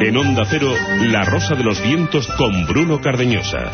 En Onda Cero, La Rosa de los Vientos con Bruno Cardeñosa.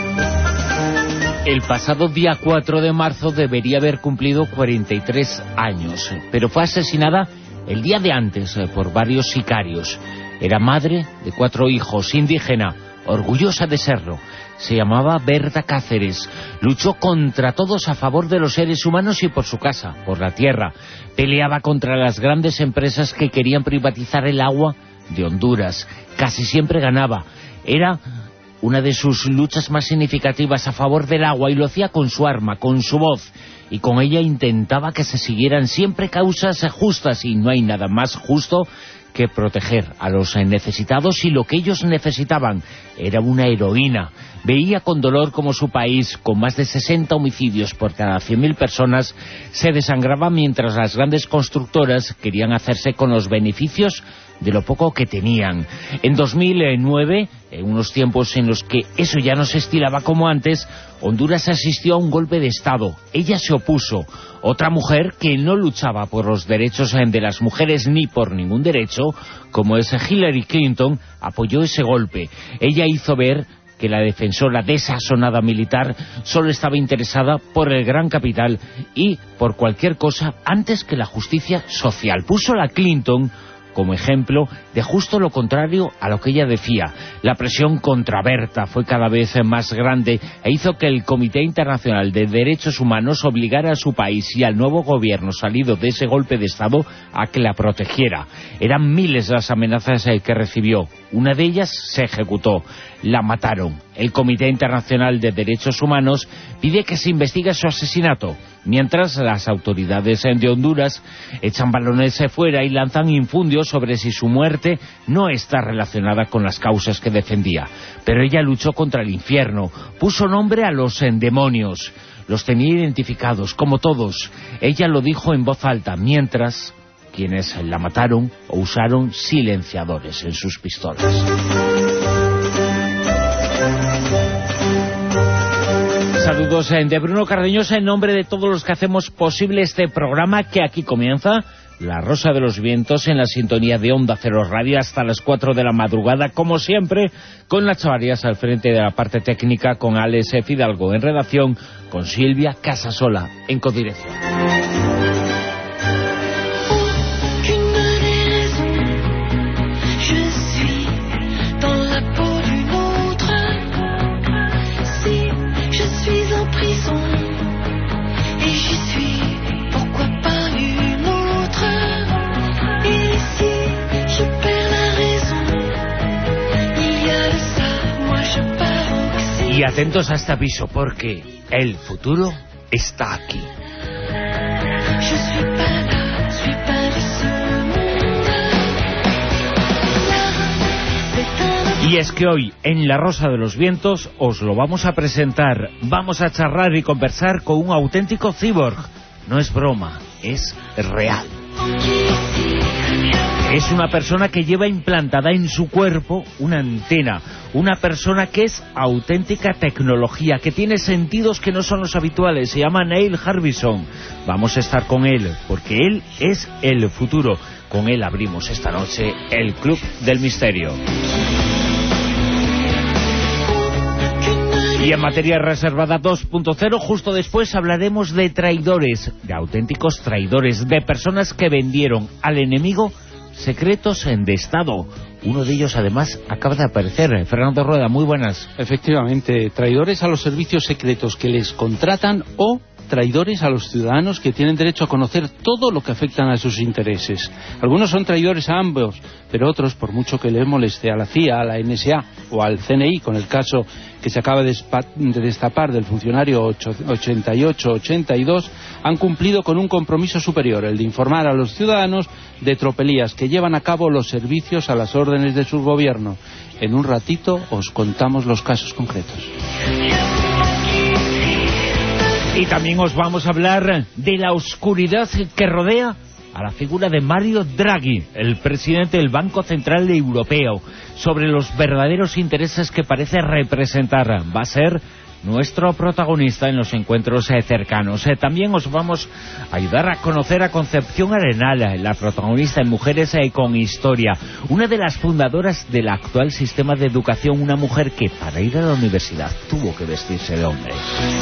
El pasado día 4 de marzo debería haber cumplido 43 años, pero fue asesinada el día de antes por varios sicarios. Era madre de 4 hijos, indígena, orgullosa de serlo. Se llamaba Berta Cáceres. Luchó contra todos a favor de los seres humanos y por su casa, por la tierra. Peleaba contra las grandes empresas que querían privatizar el agua de Honduras. Casi siempre ganaba. Era una de sus luchas más significativas a favor del agua, y lo hacía con su arma, con su voz, y con ella intentaba que se siguieran siempre causas justas, y no hay nada más justo que proteger a los necesitados, y lo que ellos necesitaban. Era una heroína. Veía con dolor como su país, con más de 60 homicidios por cada 100.000 personas, se desangraba mientras las grandes constructoras querían hacerse con los beneficios de lo poco que tenían. En 2009, en unos tiempos en los que eso ya no se estilaba como antes, Honduras asistió a un golpe de Estado. Ella se opuso. Otra mujer que no luchaba por los derechos de las mujeres ni por ningún derecho, como es Hillary Clinton, apoyó ese golpe. Ella hizo ver que la defensora de esa sonada militar solo estaba interesada por el gran capital y por cualquier cosa antes que la justicia social. Puso a la Clinton como ejemplo de justo lo contrario a lo que ella decía. La presión contra Berta fue cada vez más grande e hizo que el Comité Internacional de Derechos Humanos obligara a su país y al nuevo gobierno salido de ese golpe de Estado a que la protegiera. Eran miles las amenazas que recibió. Una de ellas se ejecutó. La mataron. El Comité Internacional de Derechos Humanos pide que se investigue su asesinato, mientras las autoridades de Honduras echan balones fuera y lanzan infundios sobre si su muerte no está relacionada con las causas que defendía. Pero ella luchó contra el infierno, puso nombre a los demonios, los tenía identificados, como todos. Ella lo dijo en voz alta, mientras quienes la mataron usaron silenciadores en sus pistolas. Saludos de Bruno Cardeñosa en nombre de todos los que hacemos posible este programa, que aquí comienza La Rosa de los Vientos en la sintonía de Onda Cero Radio hasta las 4 de la madrugada, como siempre, con las Chavarias al frente de la parte técnica, con Alex Fidalgo en redacción, con Silvia Casasola en codirección. Y atentos a este aviso, porque el futuro está aquí. Y es que hoy, en La Rosa de los Vientos, os lo vamos a presentar. Vamos a charlar y conversar con un auténtico cyborg. No es broma, es real. Es una persona que lleva implantada en su cuerpo una antena. Una persona que es auténtica tecnología, que tiene sentidos que no son los habituales. Se llama Neil Harbisson. Vamos a estar con él, porque él es el futuro. Con él abrimos esta noche el Club del Misterio. Y en materia reservada 2.0, justo después hablaremos de traidores, de auténticos traidores, de personas que vendieron al enemigo secretos de Estado. Uno de ellos, además, acaba de aparecer. Fernando Rueda, muy buenas. Efectivamente, traidores a los servicios secretos que les contratan o traidores a los ciudadanos que tienen derecho a conocer todo lo que afectan a sus intereses. Algunos son traidores a ambos, pero otros, por mucho que les moleste a la CIA, a la NSA o al CNI, con el caso que se acaba de destapar del funcionario 88-82, han cumplido con un compromiso superior, el de informar a los ciudadanos de tropelías que llevan a cabo los servicios a las órdenes de su gobierno. En un ratito os contamos los casos concretos. Y también os vamos a hablar de la oscuridad que rodea a la figura de Mario Draghi, el presidente del Banco Central Europeo, sobre los verdaderos intereses que parece representar. Va a ser nuestro protagonista en los encuentros cercanos. También os vamos a ayudar a conocer a Concepción Arenal, la protagonista en Mujeres con Historia, una de las fundadoras del actual sistema de educación, una mujer que para ir a la universidad tuvo que vestirse de hombre.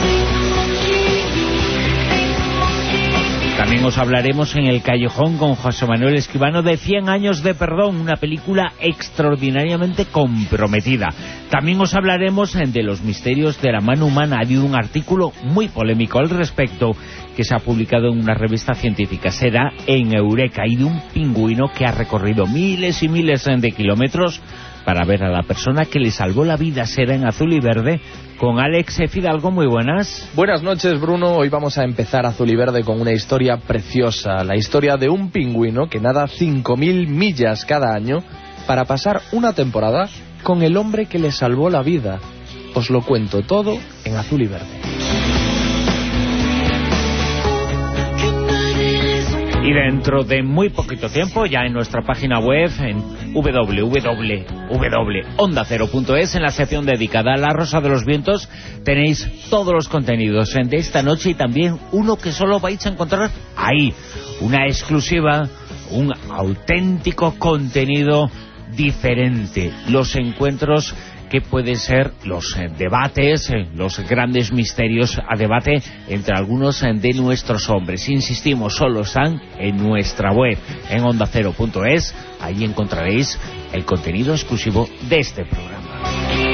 También os hablaremos en El Callejón con José Manuel Escribano de 100 años de perdón, una película extraordinariamente comprometida. También os hablaremos de los misterios de la mano humana. Ha habido un artículo muy polémico al respecto que se ha publicado en una revista científica. Será en Eureka, y de un pingüino que ha recorrido miles y miles de kilómetros para ver a la persona que le salvó la vida. Será en Azul y Verde con Alex Fidalgo. Muy buenas. Buenas noches, Bruno. Hoy vamos a empezar Azul y Verde con una historia preciosa, la historia de un pingüino que nada 5.000 millas cada año para pasar una temporada con el hombre que le salvó la vida. Os lo cuento todo en Azul y Verde. Y dentro de muy poquito tiempo, ya en nuestra página web, en www.ondacero.es, en la sección dedicada a La Rosa de los Vientos, tenéis todos los contenidos de esta noche, y también uno que solo vais a encontrar ahí, una exclusiva, un auténtico contenido diferente, los encuentros que pueden ser los debates, los grandes misterios a debate entre algunos de nuestros hombres. Insistimos, solo están en nuestra web, en ondacero.es. Ahí encontraréis el contenido exclusivo de este programa.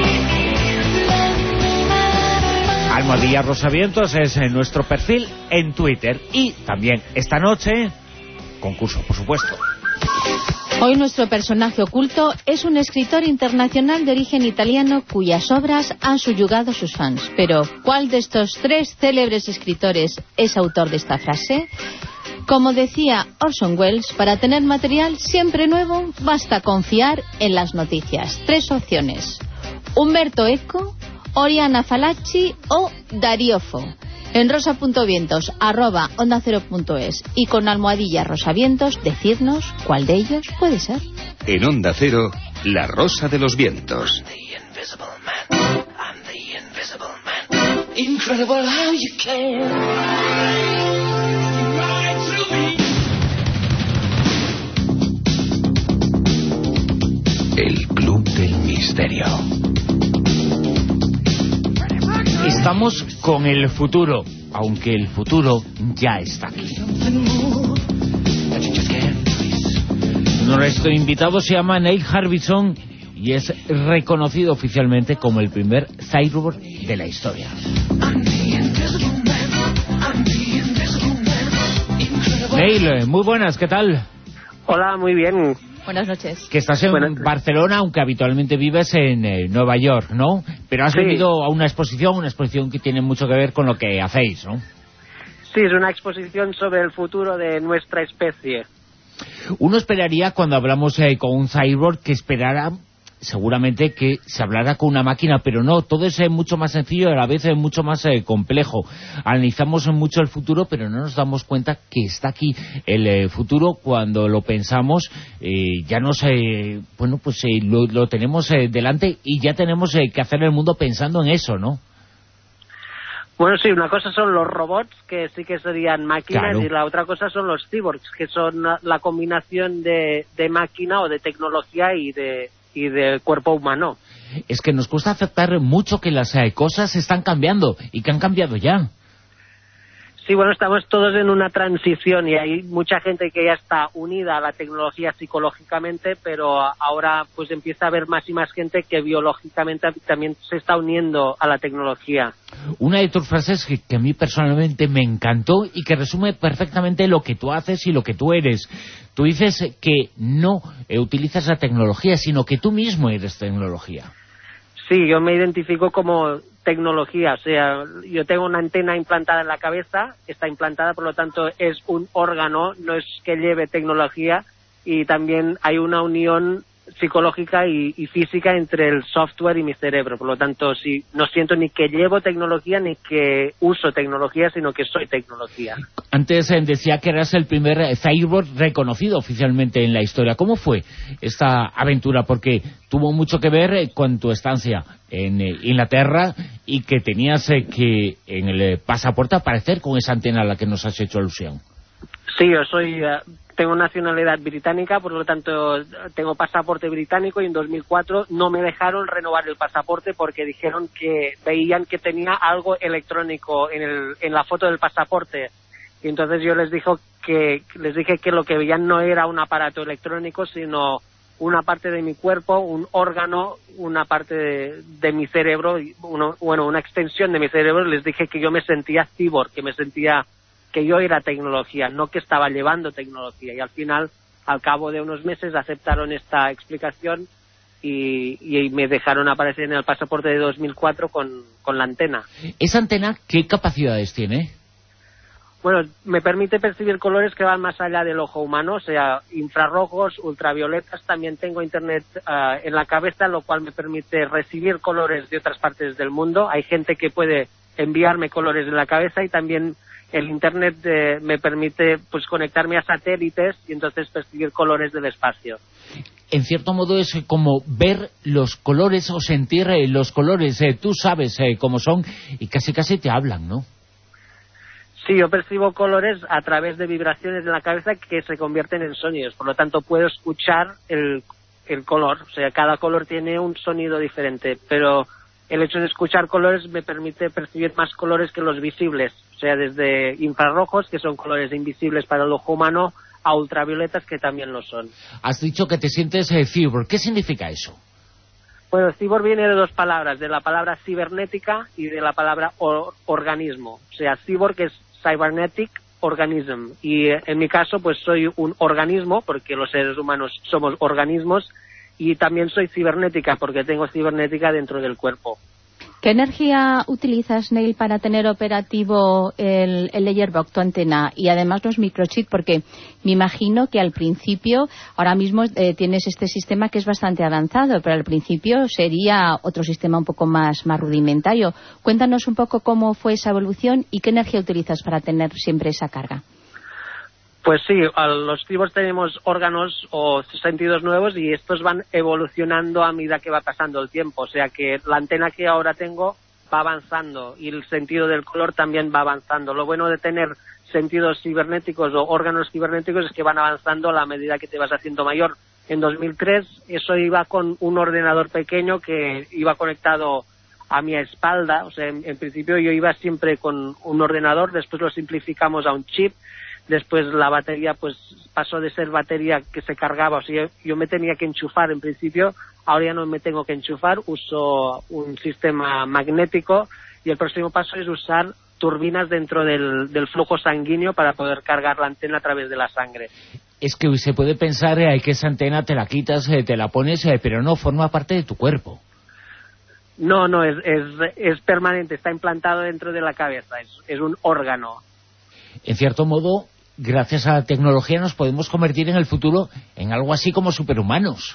Almohadilla Rosavientos es nuestro perfil en Twitter. Y también esta noche, concurso, por supuesto. Hoy nuestro personaje oculto es un escritor internacional de origen italiano cuyas obras han subyugado a sus fans. Pero, ¿cuál de estos tres célebres escritores es autor de esta frase? Como decía Orson Welles, para tener material siempre nuevo, basta confiar en las noticias. Tres opciones: Umberto Eco, Oriana Fallaci o Dario Fo. En rosa.vientos @ondacero.es y con almohadilla Rosavientos, decidnos cuál de ellos puede ser. En Onda Cero, La Rosa de los Vientos. El Club del Misterio. Estamos con el futuro, aunque el futuro ya está aquí. Nuestro invitado se llama Neil Harbisson y es reconocido oficialmente como el primer cyborg de la historia. Neil, muy buenas, ¿qué tal? Hola, muy bien. Buenas noches. Que estás en Barcelona, aunque habitualmente vives en Nueva York, ¿no? Pero has venido a una exposición que tiene mucho que ver con lo que hacéis, ¿no? Sí, es una exposición sobre el futuro de nuestra especie. Uno esperaría, cuando hablamos con un cyborg, que esperara seguramente que se hablara con una máquina, pero no, todo es mucho más sencillo y a la vez mucho más complejo. Analizamos mucho el futuro, pero no nos damos cuenta que está aquí el futuro. Cuando lo pensamos, ya nos lo tenemos delante y ya tenemos que hacer el mundo pensando en eso, ¿no? Bueno, sí, una cosa son los robots, que sí que serían máquinas, claro. Y la otra cosa son los cyborgs, que son la combinación de máquina o de tecnología y de cuerpo humano. Es que nos cuesta aceptar mucho que las cosas están cambiando y que han cambiado ya. Sí, bueno, estamos todos en una transición y hay mucha gente que ya está unida a la tecnología psicológicamente, pero ahora pues empieza a haber más y más gente que biológicamente también se está uniendo a la tecnología. Una de tus frases que a mí personalmente me encantó y que resume perfectamente lo que tú haces y lo que tú eres. Tú dices que no utilizas la tecnología, sino que tú mismo eres tecnología. Sí, yo me identifico como tecnología, o sea, yo tengo una antena implantada en la cabeza, está implantada, por lo tanto es un órgano, no es que lleve tecnología, y también hay una unión psicológica y física entre el software y mi cerebro. Por lo tanto, sí, no siento ni que llevo tecnología ni que uso tecnología, sino que soy tecnología. Antes decía que eras el primer cyborg reconocido oficialmente en la historia. ¿Cómo fue esta aventura? Porque tuvo mucho que ver con tu estancia en Inglaterra y que tenías que en el pasaporte aparecer con esa antena a la que nos has hecho alusión. Sí, yo tengo nacionalidad británica, por lo tanto tengo pasaporte británico, y en 2004 no me dejaron renovar el pasaporte porque dijeron que veían que tenía algo electrónico en la foto del pasaporte. Y entonces yo les dije que lo que veían no era un aparato electrónico, sino una parte de mi cuerpo, un órgano, una parte de mi cerebro, una extensión de mi cerebro. Les dije que yo me sentía cyborg, que yo era tecnología, no que estaba llevando tecnología. Y al final, al cabo de unos meses, aceptaron esta explicación y me dejaron aparecer en el pasaporte de 2004 con la antena. ¿Esa antena qué capacidades tiene? Bueno, me permite percibir colores que van más allá del ojo humano, o sea, infrarrojos, ultravioletas. También tengo internet en la cabeza, lo cual me permite recibir colores de otras partes del mundo. Hay gente que puede enviarme colores en la cabeza, y también el internet me permite pues conectarme a satélites y entonces percibir colores del espacio. En cierto modo es como ver los colores o sentir los colores. Tú sabes cómo son y casi te hablan, ¿no? Sí, yo percibo colores a través de vibraciones en la cabeza que se convierten en sonidos. Por lo tanto, puedo escuchar el color. O sea, cada color tiene un sonido diferente, pero el hecho de escuchar colores me permite percibir más colores que los visibles. O sea, desde infrarrojos, que son colores invisibles para el ojo humano, a ultravioletas, que también lo son. Has dicho que te sientes cyborg. ¿Qué significa eso? Bueno, cyborg viene de dos palabras, de la palabra cibernética y de la palabra organismo. O sea, cyborg es cybernetic organism, y en mi caso pues soy un organismo, porque los seres humanos somos organismos, y también soy cibernética, porque tengo cibernética dentro del cuerpo. ¿Qué energía utilizas, Neil, para tener operativo el Layerbox, tu antena, y además los microchips? Porque me imagino que al principio, ahora mismo tienes este sistema que es bastante avanzado, pero al principio sería otro sistema un poco más rudimentario. Cuéntanos un poco cómo fue esa evolución y qué energía utilizas para tener siempre esa carga. Pues sí, los cyborgs tenemos órganos o sentidos nuevos, y estos van evolucionando a medida que va pasando el tiempo. O sea que la antena que ahora tengo va avanzando y el sentido del color también va avanzando. Lo bueno de tener sentidos cibernéticos o órganos cibernéticos es que van avanzando a la medida que te vas haciendo mayor. En 2003 eso iba con un ordenador pequeño que iba conectado a mi espalda. O sea, en principio yo iba siempre con un ordenador, después lo simplificamos a un chip. Después la batería pues pasó de ser batería que se cargaba, o sea, yo me tenía que enchufar en principio, ahora ya no me tengo que enchufar, uso un sistema magnético, y el próximo paso es usar turbinas dentro del flujo sanguíneo para poder cargar la antena a través de la sangre. Es que se puede pensar que esa antena te la quitas, te la pones, pero no forma parte de tu cuerpo. No, es permanente, está implantado dentro de la cabeza, es un órgano. En cierto modo, gracias a la tecnología nos podemos convertir en el futuro en algo así como superhumanos.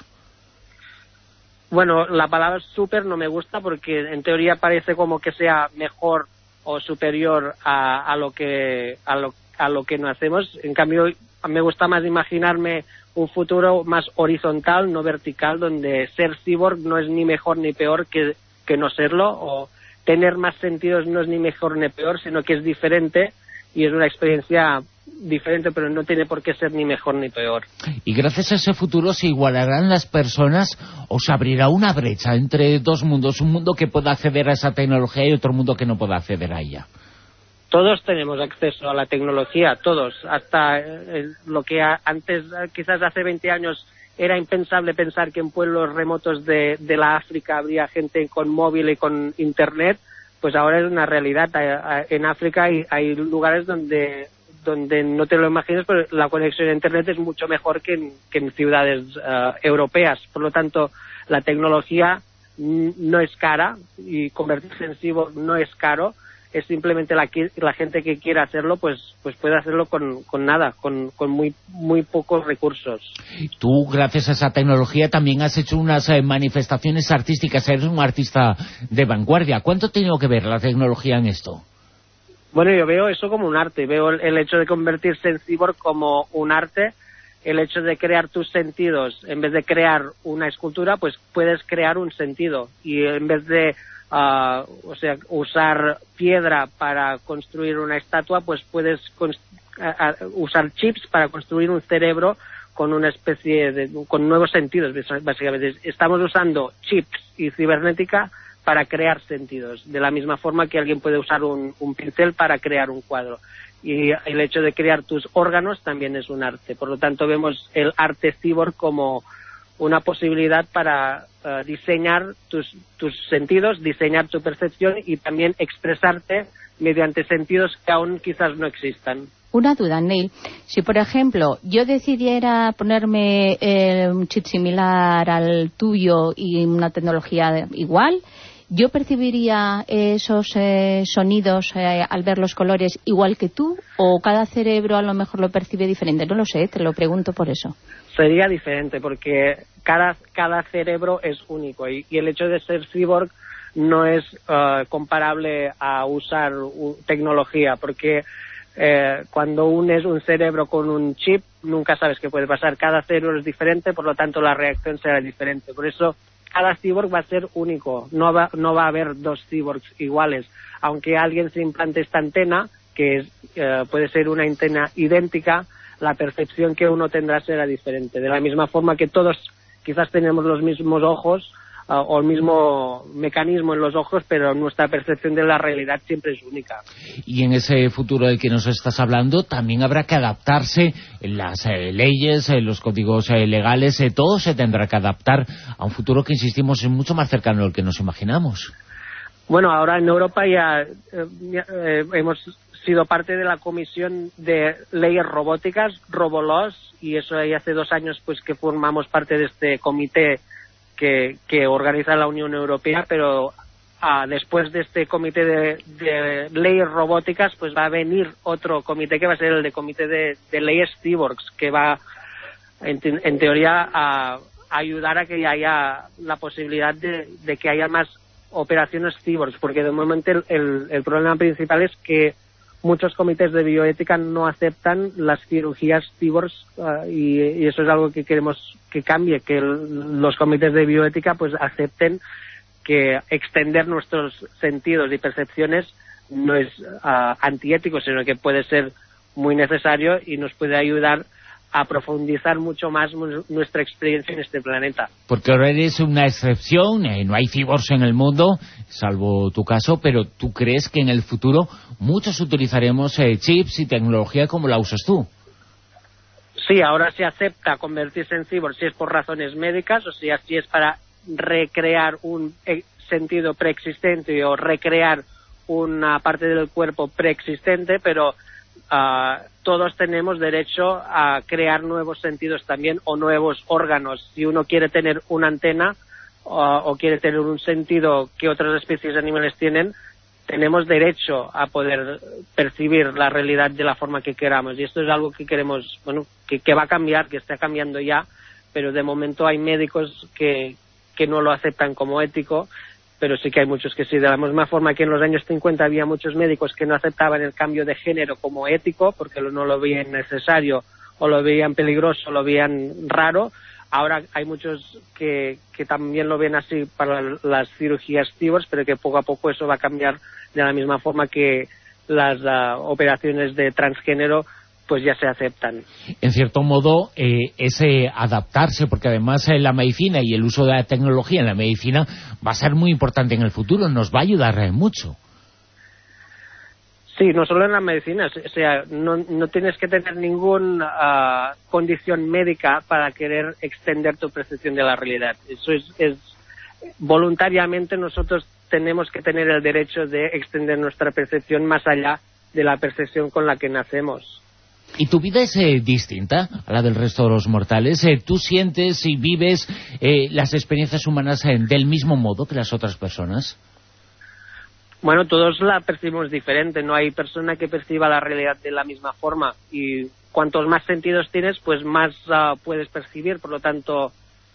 Bueno, la palabra super no me gusta porque en teoría parece como que sea mejor o superior a lo que no hacemos. En cambio, me gusta más imaginarme un futuro más horizontal, no vertical, donde ser cyborg no es ni mejor ni peor que no serlo, o tener más sentidos no es ni mejor ni peor, sino que es diferente. Y es una experiencia diferente, pero no tiene por qué ser ni mejor ni peor. Y gracias a ese futuro se igualarán las personas, o se abrirá una brecha entre dos mundos, un mundo que pueda acceder a esa tecnología y otro mundo que no pueda acceder a ella. Todos tenemos acceso a la tecnología, todos, hasta lo que antes, quizás hace 20 años, era impensable pensar que en pueblos remotos de la África habría gente con móvil y con internet. Pues ahora es una realidad. En África hay lugares donde no te lo imaginas, pero la conexión a internet es mucho mejor que en ciudades europeas. Por lo tanto, la tecnología no es cara, y convertirse en cyborg no es caro. es simplemente la gente que quiera hacerlo, pues puede hacerlo con nada, con muy pocos recursos. Tú, gracias a esa tecnología, también has hecho unas manifestaciones artísticas, eres un artista de vanguardia. ¿Cuánto ha tenido que ver la tecnología en esto? Bueno, yo veo eso como un arte, veo el hecho de convertirse en cyborg como un arte, el hecho de crear tus sentidos, en vez de crear una escultura, pues puedes crear un sentido, y en vez de usar piedra para construir una estatua, pues puedes usar chips para construir un cerebro con una especie con nuevos sentidos, básicamente. Estamos usando chips y cibernética para crear sentidos, de la misma forma que alguien puede usar un pincel para crear un cuadro. Y el hecho de crear tus órganos también es un arte. Por lo tanto, vemos el arte cyborg como una posibilidad para diseñar tus sentidos, diseñar tu percepción y también expresarte mediante sentidos que aún quizás no existan. Una duda, Neil. Si, por ejemplo, yo decidiera ponerme un chip similar al tuyo y una tecnología igual, ¿yo percibiría esos sonidos al ver los colores igual que tú? ¿O cada cerebro a lo mejor lo percibe diferente? No lo sé, te lo pregunto por eso. Sería diferente, porque cada cerebro es único, y el hecho de ser cyborg no es comparable a usar tecnología, porque cuando unes un cerebro con un chip, nunca sabes qué puede pasar. Cada cerebro es diferente, por lo tanto la reacción será diferente. Por eso cada cyborg va a ser único, no va a haber dos cyborgs iguales. Aunque alguien se implante esta antena, que puede ser una antena idéntica, la percepción que uno tendrá será diferente. De la misma forma que todos quizás tenemos los mismos ojos o el mismo mecanismo en los ojos, pero nuestra percepción de la realidad siempre es única. Y en ese futuro del que nos estás hablando también habrá que adaptarse, las leyes, los códigos legales, todo se tendrá que adaptar a un futuro que, insistimos, es mucho más cercano al que nos imaginamos. Bueno, ahora en Europa ya hemos sido parte de la Comisión de Leyes Robóticas, Robolaws, y eso ya hace 2 años pues que formamos parte de este comité que organiza la Unión Europea, pero después de este comité de leyes robóticas, pues va a venir otro comité que va a ser el de comité de leyes cyborgs, que va en teoría a ayudar a que haya la posibilidad de que haya más operaciones cyborgs, porque de momento el problema principal es que muchos comités de bioética no aceptan las cirugías cyborgs, y eso es algo que queremos que cambie, que los comités de bioética pues acepten que extender nuestros sentidos y percepciones no es antiético, sino que puede ser muy necesario y nos puede ayudar a profundizar mucho más nuestra experiencia en este planeta. Porque ahora eres una excepción, no hay cyborgs en el mundo, salvo tu caso, pero ¿tú crees que en el futuro muchos utilizaremos chips y tecnología como la usas tú? Sí, ahora se acepta convertirse en cyborg si es por razones médicas, o sea, si es para recrear un sentido preexistente o recrear una parte del cuerpo preexistente, pero todos tenemos derecho a crear nuevos sentidos también, o nuevos órganos. Si uno quiere tener una antena o quiere tener un sentido que otras especies de animales tienen, tenemos derecho a poder percibir la realidad de la forma que queramos, y esto es algo que queremos, que va a cambiar, que está cambiando ya, pero de momento hay médicos que no lo aceptan como ético, pero sí que hay muchos que sí. De la misma forma que en los años 50 había muchos médicos que no aceptaban el cambio de género como ético, porque no lo veían necesario, o lo veían peligroso, o lo veían raro, ahora hay muchos que también lo ven así para las cirugías cyborgs, pero que poco a poco eso va a cambiar, de la misma forma que las operaciones de transgénero pues ya se aceptan. En cierto modo, ese adaptarse, porque además la medicina y el uso de la tecnología en la medicina va a ser muy importante en el futuro, nos va a ayudar mucho. Sí, no solo en la medicina, o sea, no tienes que tener ninguna condición médica para querer extender tu percepción de la realidad. Eso es voluntariamente nosotros tenemos que tener el derecho de extender nuestra percepción más allá de la percepción con la que nacemos. ¿Y tu vida es distinta a la del resto de los mortales? ¿Tú sientes y vives las experiencias humanas del mismo modo que las otras personas? Bueno, todos la percibimos diferente, no hay persona que perciba la realidad de la misma forma, y cuantos más sentidos tienes, pues más puedes percibir. Por lo tanto,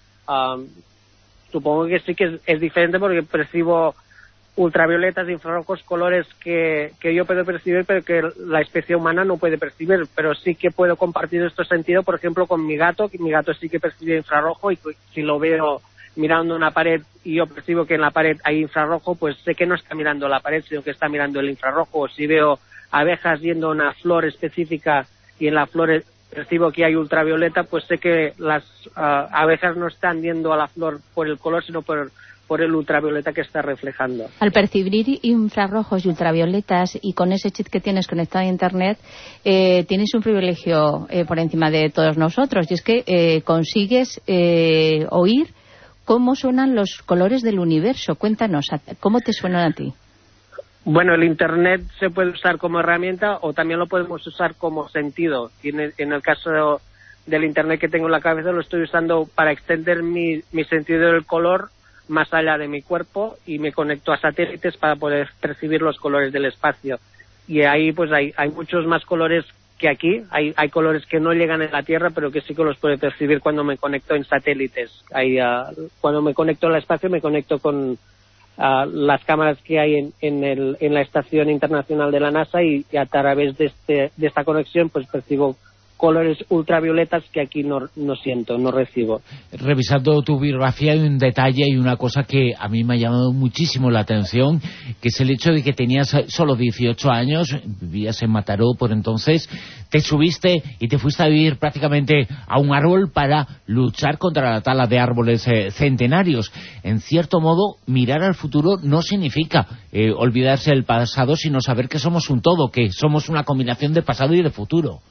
supongo que sí que es diferente, porque percibo ultravioletas, infrarrojos, colores que yo puedo percibir, pero que la especie humana no puede percibir. Pero sí que puedo compartir estos sentidos, por ejemplo, con mi gato, que mi gato sí que percibe infrarrojo, y si lo veo mirando una pared y yo percibo que en la pared hay infrarrojo, pues sé que no está mirando la pared, sino que está mirando el infrarrojo. O si veo abejas yendo a una flor específica y en la flor percibo que hay ultravioleta, pues sé que las abejas no están yendo a la flor por el color, sino por el ultravioleta que está reflejando. Al percibir infrarrojos y ultravioletas, y con ese chip que tienes conectado a Internet, tienes un privilegio por encima de todos nosotros, y es que consigues oír cómo suenan los colores del universo. Cuéntanos, ¿cómo te suenan a ti? Bueno, el Internet se puede usar como herramienta, o también lo podemos usar como sentido. Y en el caso del Internet que tengo en la cabeza, lo estoy usando para extender mi sentido del color más allá de mi cuerpo, y me conecto a satélites para poder percibir los colores del espacio. Y ahí pues hay muchos más colores que aquí. Hay colores que no llegan en la Tierra, pero que sí que los puedo percibir cuando me conecto en satélites. Cuando me conecto al espacio, me conecto con las cámaras que hay en la Estación Internacional de la NASA, y a través de esta conexión pues percibo colores ultravioletas que aquí no siento, no recibo. Revisando tu biografía, hay un detalle y una cosa que a mí me ha llamado muchísimo la atención, que es el hecho de que tenías solo 18 años, vivías en Mataró por entonces, te subiste y te fuiste a vivir prácticamente a un árbol para luchar contra la tala de árboles centenarios. En cierto modo, mirar al futuro no significa olvidarse del pasado, sino saber que somos un todo, que somos una combinación de pasado y de futuro.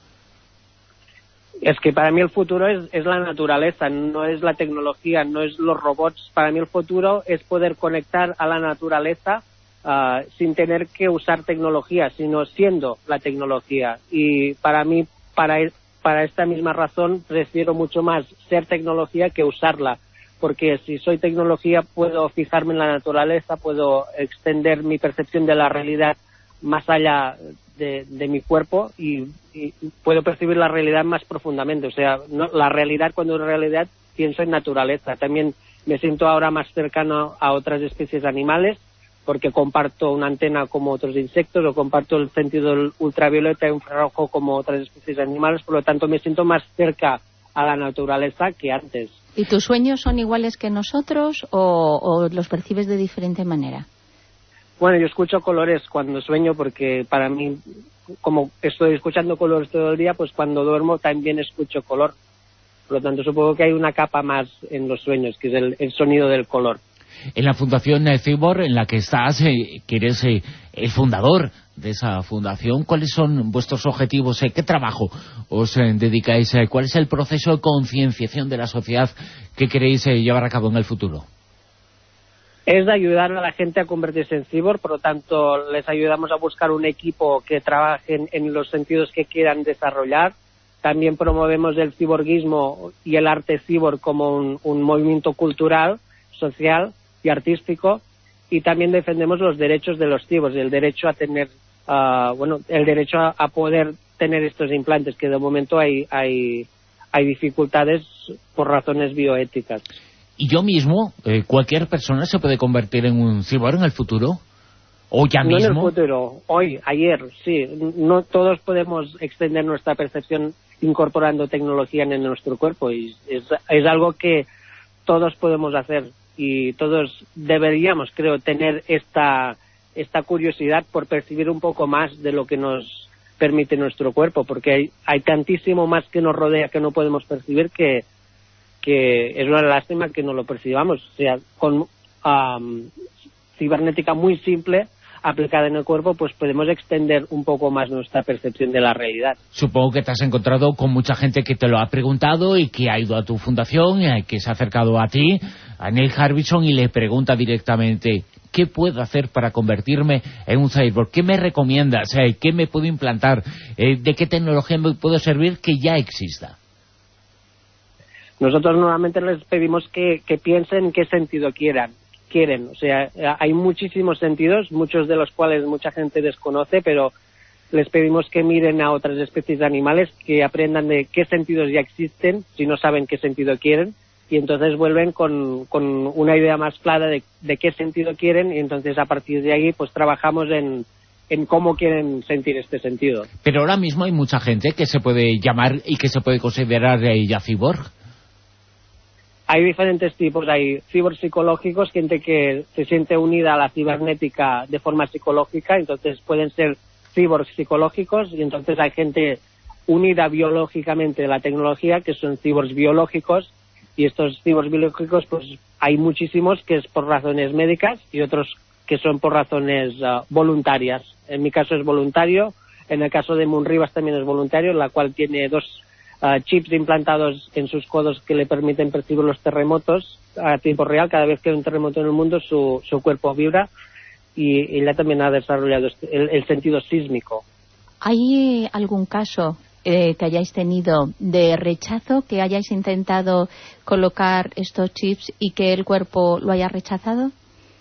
Es que para mí el futuro es la naturaleza, no es la tecnología, no es los robots. Para mí el futuro es poder conectar a la naturaleza sin tener que usar tecnología, sino siendo la tecnología. Y para mí, para esta misma razón, prefiero mucho más ser tecnología que usarla. Porque si soy tecnología, puedo fijarme en la naturaleza, puedo extender mi percepción de la realidad más allá de mi cuerpo, y puedo percibir la realidad más profundamente. O sea, la realidad, cuando en realidad pienso en naturaleza. También me siento ahora más cercano a otras especies animales, porque comparto una antena como otros insectos, o comparto el sentido del ultravioleta y infrarrojo como otras especies animales. Por lo tanto, me siento más cerca a la naturaleza que antes. ¿Y tus sueños son iguales que nosotros o los percibes de diferente manera? Bueno, yo escucho colores cuando sueño, porque para mí, como estoy escuchando colores todo el día, pues cuando duermo también escucho color. Por lo tanto, supongo que hay una capa más en los sueños, que es el sonido del color. En la Fundación Cibor, en la que estás, que eres el fundador de esa fundación, ¿cuáles son vuestros objetivos? ¿Qué trabajo os dedicáis? ¿Cuál es el proceso de concienciación de la sociedad que queréis llevar a cabo en el futuro? Es de ayudar a la gente a convertirse en cibor. Por lo tanto, les ayudamos a buscar un equipo que trabaje en los sentidos que quieran desarrollar. También promovemos el ciborguismo y el arte cibor como un movimiento cultural, social y artístico, y también defendemos los derechos de los cibors, el derecho a tener, el derecho a poder tener estos implantes, que de momento hay dificultades por razones bioéticas. ¿Y yo mismo, cualquier persona se puede convertir en un cibor en el futuro? ¿O ya mismo? No en el futuro, hoy, ayer, sí. No todos podemos extender nuestra percepción incorporando tecnología en nuestro cuerpo, y es algo que todos podemos hacer, y todos deberíamos, creo, tener esta curiosidad por percibir un poco más de lo que nos permite nuestro cuerpo, porque hay tantísimo más que nos rodea que no podemos percibir, que es una lástima que no lo percibamos. O sea, con cibernética muy simple aplicada en el cuerpo, pues podemos extender un poco más nuestra percepción de la realidad. Supongo que te has encontrado con mucha gente que te lo ha preguntado y que ha ido a tu fundación, que se ha acercado a ti, a Neil Harbisson, y le pregunta directamente: ¿qué puedo hacer para convertirme en un cyborg? ¿Qué me recomiendas? ¿Qué me puedo implantar? ¿De qué tecnología me puedo servir que ya exista? Nosotros normalmente les pedimos que piensen en qué sentido quieran. quieren. O sea, hay muchísimos sentidos, muchos de los cuales mucha gente desconoce, pero les pedimos que miren a otras especies de animales, que aprendan de qué sentidos ya existen, si no saben qué sentido quieren, y entonces vuelven con una idea más clara de qué sentido quieren, y entonces a partir de ahí pues trabajamos en cómo quieren sentir este sentido. Pero ahora mismo hay mucha gente que se puede llamar y que se puede considerar ya cyborg. Hay diferentes tipos, hay cyborgs psicológicos, gente que se siente unida a la cibernética de forma psicológica, entonces pueden ser cyborgs psicológicos, y entonces hay gente unida biológicamente a la tecnología, que son cyborgs biológicos, y estos cyborgs biológicos pues hay muchísimos que es por razones médicas y otros que son por razones voluntarias. En mi caso es voluntario, en el caso de Moon Rivas también es voluntario, la cual tiene 2 chips implantados en sus codos que le permiten percibir los terremotos a tiempo real. Cada vez que hay un terremoto en el mundo su cuerpo vibra, y ella también ha desarrollado el sentido sísmico. ¿Hay algún caso que hayáis tenido de rechazo, que hayáis intentado colocar estos chips y que el cuerpo lo haya rechazado?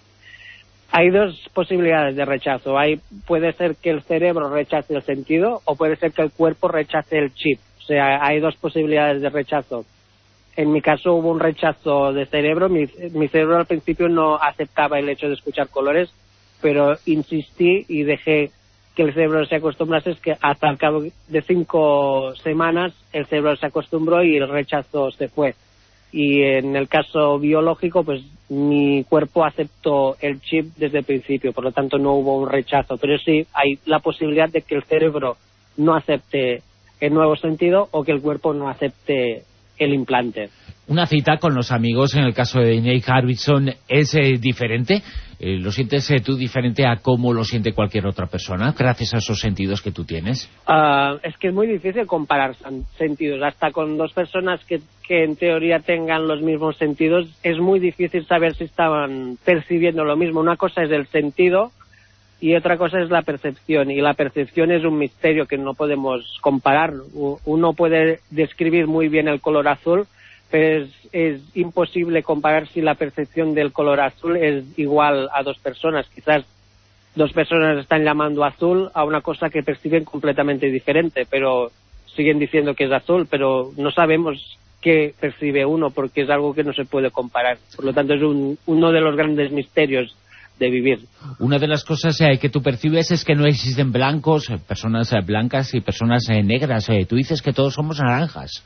Hay 2 posibilidades de rechazo. Puede ser que el cerebro rechace el sentido, o puede ser que el cuerpo rechace el chip. O sea, hay 2 posibilidades de rechazo. En mi caso hubo un rechazo de cerebro. Mi cerebro al principio no aceptaba el hecho de escuchar colores, pero insistí y dejé que el cerebro se acostumbrase. Es que hasta el cabo de 5 semanas el cerebro se acostumbró y el rechazo se fue. Y en el caso biológico, pues mi cuerpo aceptó el chip desde el principio, por lo tanto no hubo un rechazo. Pero sí hay la posibilidad de que el cerebro no acepte el nuevo sentido o que el cuerpo no acepte el implante. Una cita con los amigos, en el caso de Nate Harbison, ¿es diferente? ¿Lo sientes tú diferente a cómo lo siente cualquier otra persona, gracias a esos sentidos que tú tienes? Es que es muy difícil comparar sentidos. Hasta con 2 personas que en teoría tengan los mismos sentidos, es muy difícil saber si estaban percibiendo lo mismo. Una cosa es el sentido y otra cosa es la percepción, y la percepción es un misterio que no podemos comparar. Uno puede describir muy bien el color azul, pero es imposible comparar si la percepción del color azul es igual a 2 personas. Quizás 2 personas están llamando azul a una cosa que perciben completamente diferente, pero siguen diciendo que es azul, pero no sabemos qué percibe uno porque es algo que no se puede comparar. Por lo tanto es uno de los grandes misterios de vivir. Una de las cosas que tú percibes es que no existen blancos, personas blancas y personas negras. Tú dices que todos somos naranjas.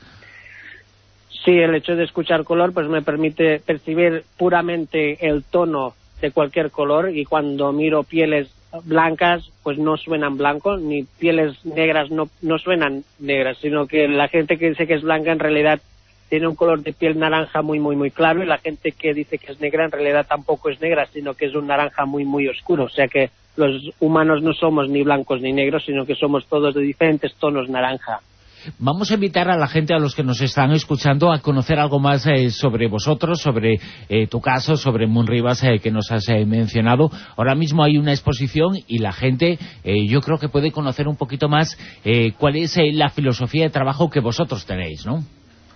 Sí, el hecho de escuchar color pues me permite percibir puramente el tono de cualquier color, y cuando miro pieles blancas pues no suenan blancos, ni pieles negras no suenan negras, sino que la gente que dice que es blanca en realidad tiene un color de piel naranja muy muy muy claro, y la gente que dice que es negra en realidad tampoco es negra, sino que es un naranja muy muy oscuro. O sea que los humanos no somos ni blancos ni negros, sino que somos todos de diferentes tonos naranja. Vamos a invitar a la gente, a los que nos están escuchando, a conocer algo más sobre vosotros, sobre tu caso, sobre Moon Rivas, que nos has mencionado. Ahora mismo hay una exposición y la gente, yo creo que puede conocer un poquito más cuál es la filosofía de trabajo que vosotros tenéis, ¿no?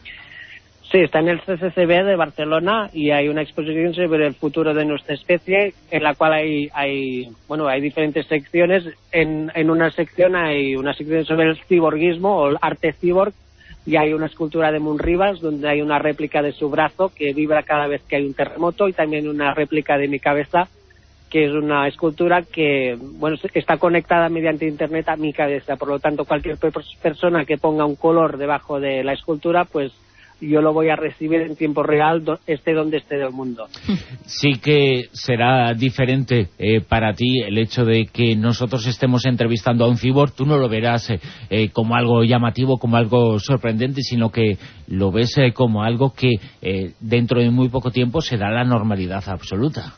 Sí, está en el CCCB de Barcelona y hay una exposición sobre el futuro de nuestra especie, en la cual hay diferentes secciones. En una sección hay una sección sobre el ciborguismo o el arte ciborg, y hay una escultura de Moon Rivas donde hay una réplica de su brazo que vibra cada vez que hay un terremoto, y también una réplica de mi cabeza, que es una escultura que está conectada mediante internet a mi cabeza. Por lo tanto, cualquier persona que ponga un color debajo de la escultura, pues yo lo voy a recibir en tiempo real, esté donde esté del mundo. Sí que será diferente para ti el hecho de que nosotros estemos entrevistando a un cyborg. Tú no lo verás como algo llamativo, como algo sorprendente, sino que lo ves como algo que dentro de muy poco tiempo será la normalidad absoluta.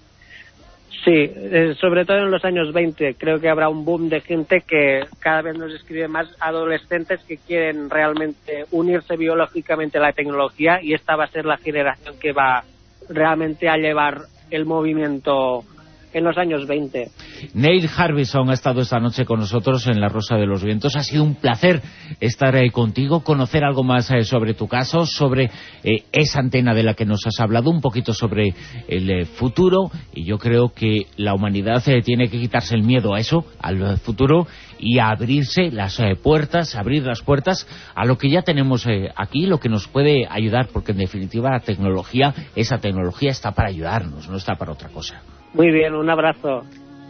Sí, sobre todo en los años 20 creo que habrá un boom de gente que cada vez nos escribe más, adolescentes que quieren realmente unirse biológicamente a la tecnología, y esta va a ser la generación que va realmente a llevar el movimiento en los años 20. Neil Harbisson ha estado esta noche con nosotros en La Rosa de los Vientos. Ha sido un placer estar contigo, conocer algo más sobre tu caso, sobre esa antena de la que nos has hablado, un poquito sobre el futuro, y yo creo que la humanidad tiene que quitarse el miedo a eso, al futuro, y abrirse las puertas, abrir las puertas a lo que ya tenemos aquí, lo que nos puede ayudar, porque en definitiva la tecnología, esa tecnología está para ayudarnos, no está para otra cosa. Muy bien, un abrazo.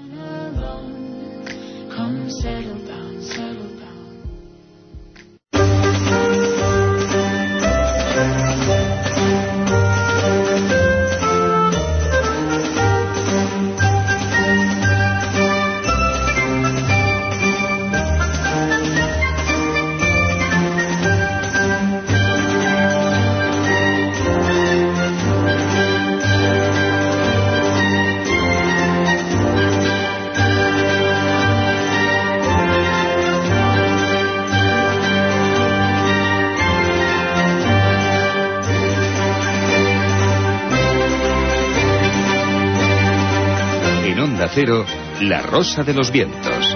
Cero, La Rosa de los Vientos.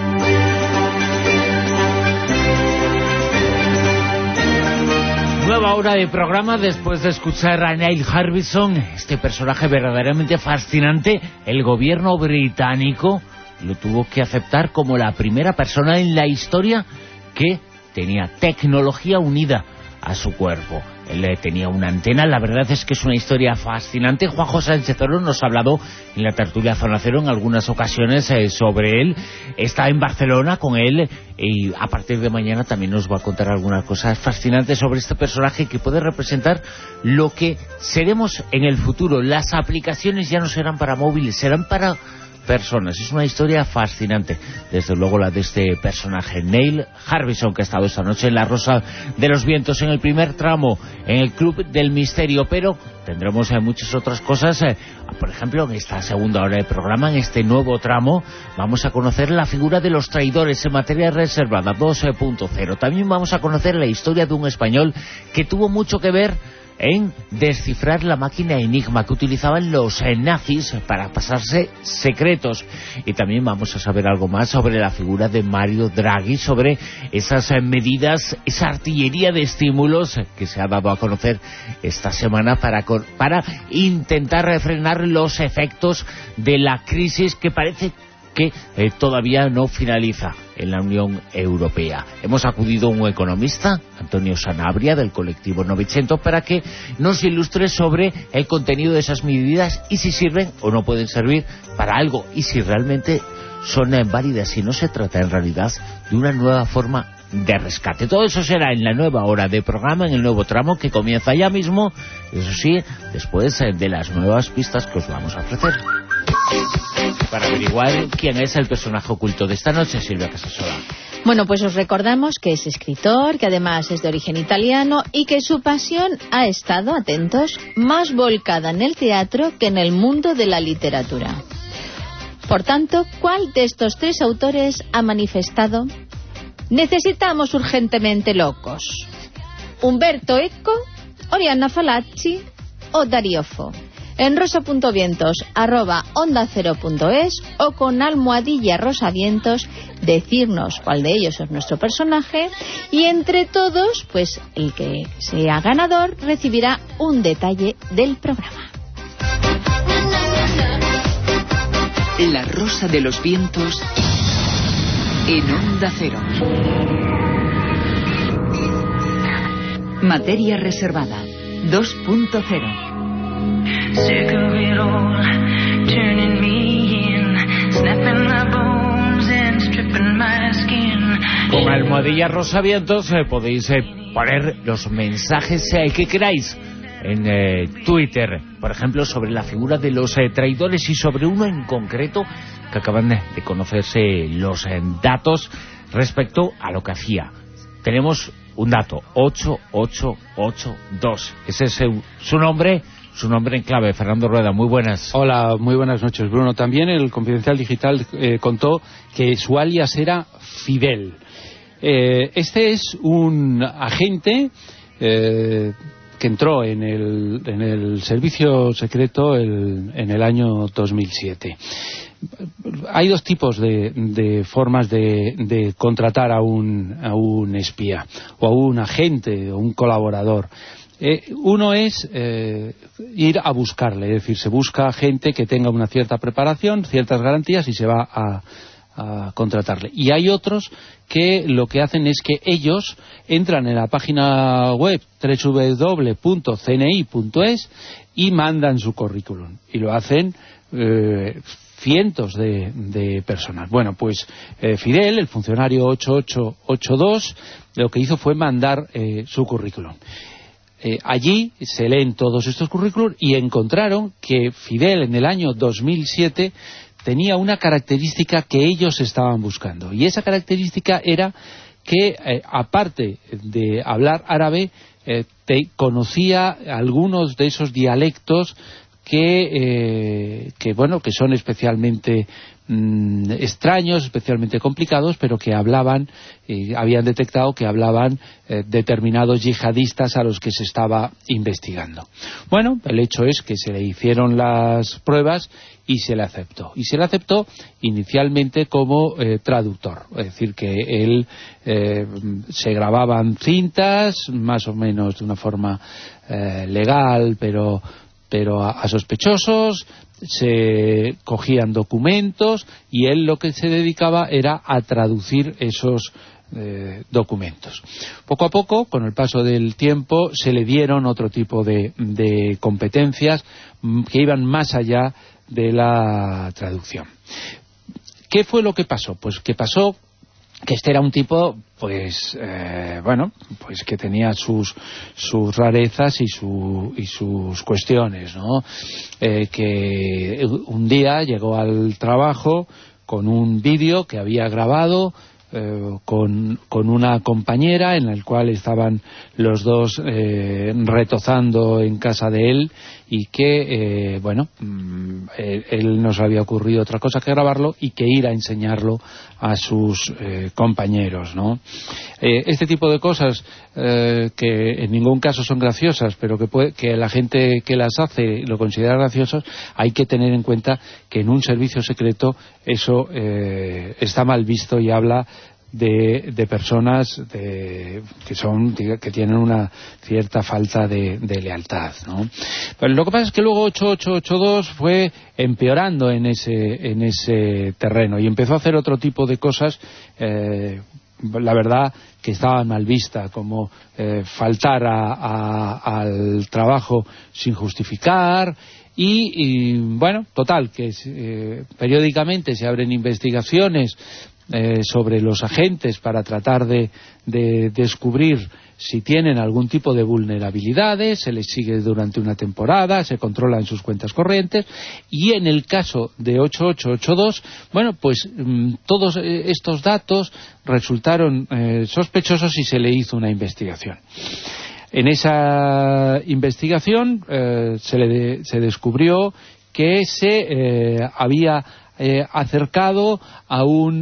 Nueva hora de programa después de escuchar a Neil Harbisson, este personaje verdaderamente fascinante. El gobierno británico lo tuvo que aceptar como la primera persona en la historia que tenía tecnología unida a su cuerpo. Él tenía una antena. La verdad es que es una historia fascinante. Juanjo Sánchez Oro nos ha hablado en la tertulia Zona Cero en algunas ocasiones sobre él. Está en Barcelona con él y a partir de mañana también nos va a contar algunas cosas fascinantes sobre este personaje que puede representar lo que seremos en el futuro. Las aplicaciones ya no serán para móviles, serán para personas. Es una historia fascinante, desde luego la de este personaje, Neil Harbisson, que ha estado esta noche en La Rosa de los Vientos, en el primer tramo, en el Club del Misterio, pero tendremos muchas otras cosas. Por ejemplo, en esta segunda hora de programa, en este nuevo tramo, vamos a conocer la figura de los traidores en materia reservada 2.0. También vamos a conocer la historia de un español que tuvo mucho que ver en descifrar la máquina Enigma que utilizaban los nazis para pasarse secretos. Y también vamos a saber algo más sobre la figura de Mario Draghi, sobre esas medidas, esa artillería de estímulos que se ha dado a conocer esta semana para intentar refrenar los efectos de la crisis que parece que todavía no finaliza en la Unión Europea. Hemos acudido a un economista, Antonio Sanabria, del colectivo Novecento, para que nos ilustre sobre el contenido de esas medidas y si sirven o no pueden servir para algo, y si realmente son válidas, si no se trata en realidad de una nueva forma de rescate. Todo eso será en la nueva hora de programa, en el nuevo tramo que comienza ya mismo, eso sí, después de las nuevas pistas que os vamos a ofrecer. Para averiguar quién es el personaje oculto de esta noche, Silvia Casasola. Bueno, pues os recordamos que es escritor, que además es de origen italiano y que su pasión ha estado, atentos, más volcada en el teatro que en el mundo de la literatura. Por tanto, ¿cuál de estos tres autores ha manifestado: necesitamos urgentemente locos? ¿Humberto Eco, Oriana Fallaci o Dario Fo? En rosa.vientos@ondacero.es o con almohadilla rosavientos decirnos cuál de ellos es nuestro personaje, y entre todos, pues el que sea ganador recibirá un detalle del programa. La Rosa de los Vientos en Onda Cero. Materia reservada 2.0. Sick of it all, turning me in, snapping my bones and stripping my skin. Con almohadilla rosavientos podéis poner los mensajes que queráis en Twitter, por ejemplo, sobre la figura de los traidores y sobre uno en concreto que acaban de conocerse los datos respecto a lo que hacía. Tenemos un dato, 8882. Ese es su nombre en clave. Fernando Rueda, muy buenas. Hola, muy buenas noches, Bruno. También el Confidencial Digital contó que su alias era Fidel. Este es un agente que entró en el servicio secreto en el año 2007. hay dos tipos de formas de contratar a un espía, o a un agente, o un colaborador. Uno es ir a buscarle, es decir, se busca gente que tenga una cierta preparación, ciertas garantías, y se va a contratarle. Y hay otros que lo que hacen es que ellos entran en la página web www.cni.es y mandan su currículum, y lo hacen cientos de personas. Bueno, pues Fidel, el funcionario 8882, lo que hizo fue mandar su currículum. Allí se leen todos estos currículums y encontraron que Fidel en el año 2007 tenía una característica que ellos estaban buscando, y esa característica era que aparte de hablar árabe, conocía algunos de esos dialectos que son especialmente extraños, especialmente complicados, pero que hablaban, habían detectado que hablaban determinados yihadistas a los que se estaba investigando. Bueno, el hecho es que se le hicieron las pruebas y se le aceptó. Y se le aceptó inicialmente como traductor, es decir, que él se grababan cintas, más o menos de una forma legal, pero a sospechosos, se cogían documentos, y él lo que se dedicaba era a traducir esos documentos. Poco a poco, con el paso del tiempo, se le dieron otro tipo de competencias que iban más allá de la traducción. ¿Qué fue lo que pasó? Pues que pasó que este era un tipo, pues que tenía sus rarezas y sus cuestiones, ¿no? Que un día llegó al trabajo con un vídeo que había grabado con una compañera, en el cual estaban los dos retozando en casa de él, y que él no se le había ocurrido otra cosa que grabarlo y que ir a enseñarlo a sus compañeros, ¿no? Este tipo de cosas que en ningún caso son graciosas, pero que la gente que las hace lo considera graciosas, hay que tener en cuenta que en un servicio secreto eso está mal visto, y habla de personas que tienen una cierta falta de lealtad, ¿no? Pero lo que pasa es que luego 8882 fue empeorando en ese terreno, y empezó a hacer otro tipo de cosas, la verdad, que estaban mal vistas, como faltar al trabajo sin justificar. Y bueno, total, que periódicamente se abren investigaciones sobre los agentes para tratar de descubrir si tienen algún tipo de vulnerabilidades, se les sigue durante una temporada, se controlan sus cuentas corrientes, y en el caso de 8882, bueno, pues todos estos datos resultaron sospechosos y se le hizo una investigación. En esa investigación se descubrió que se había acercado a un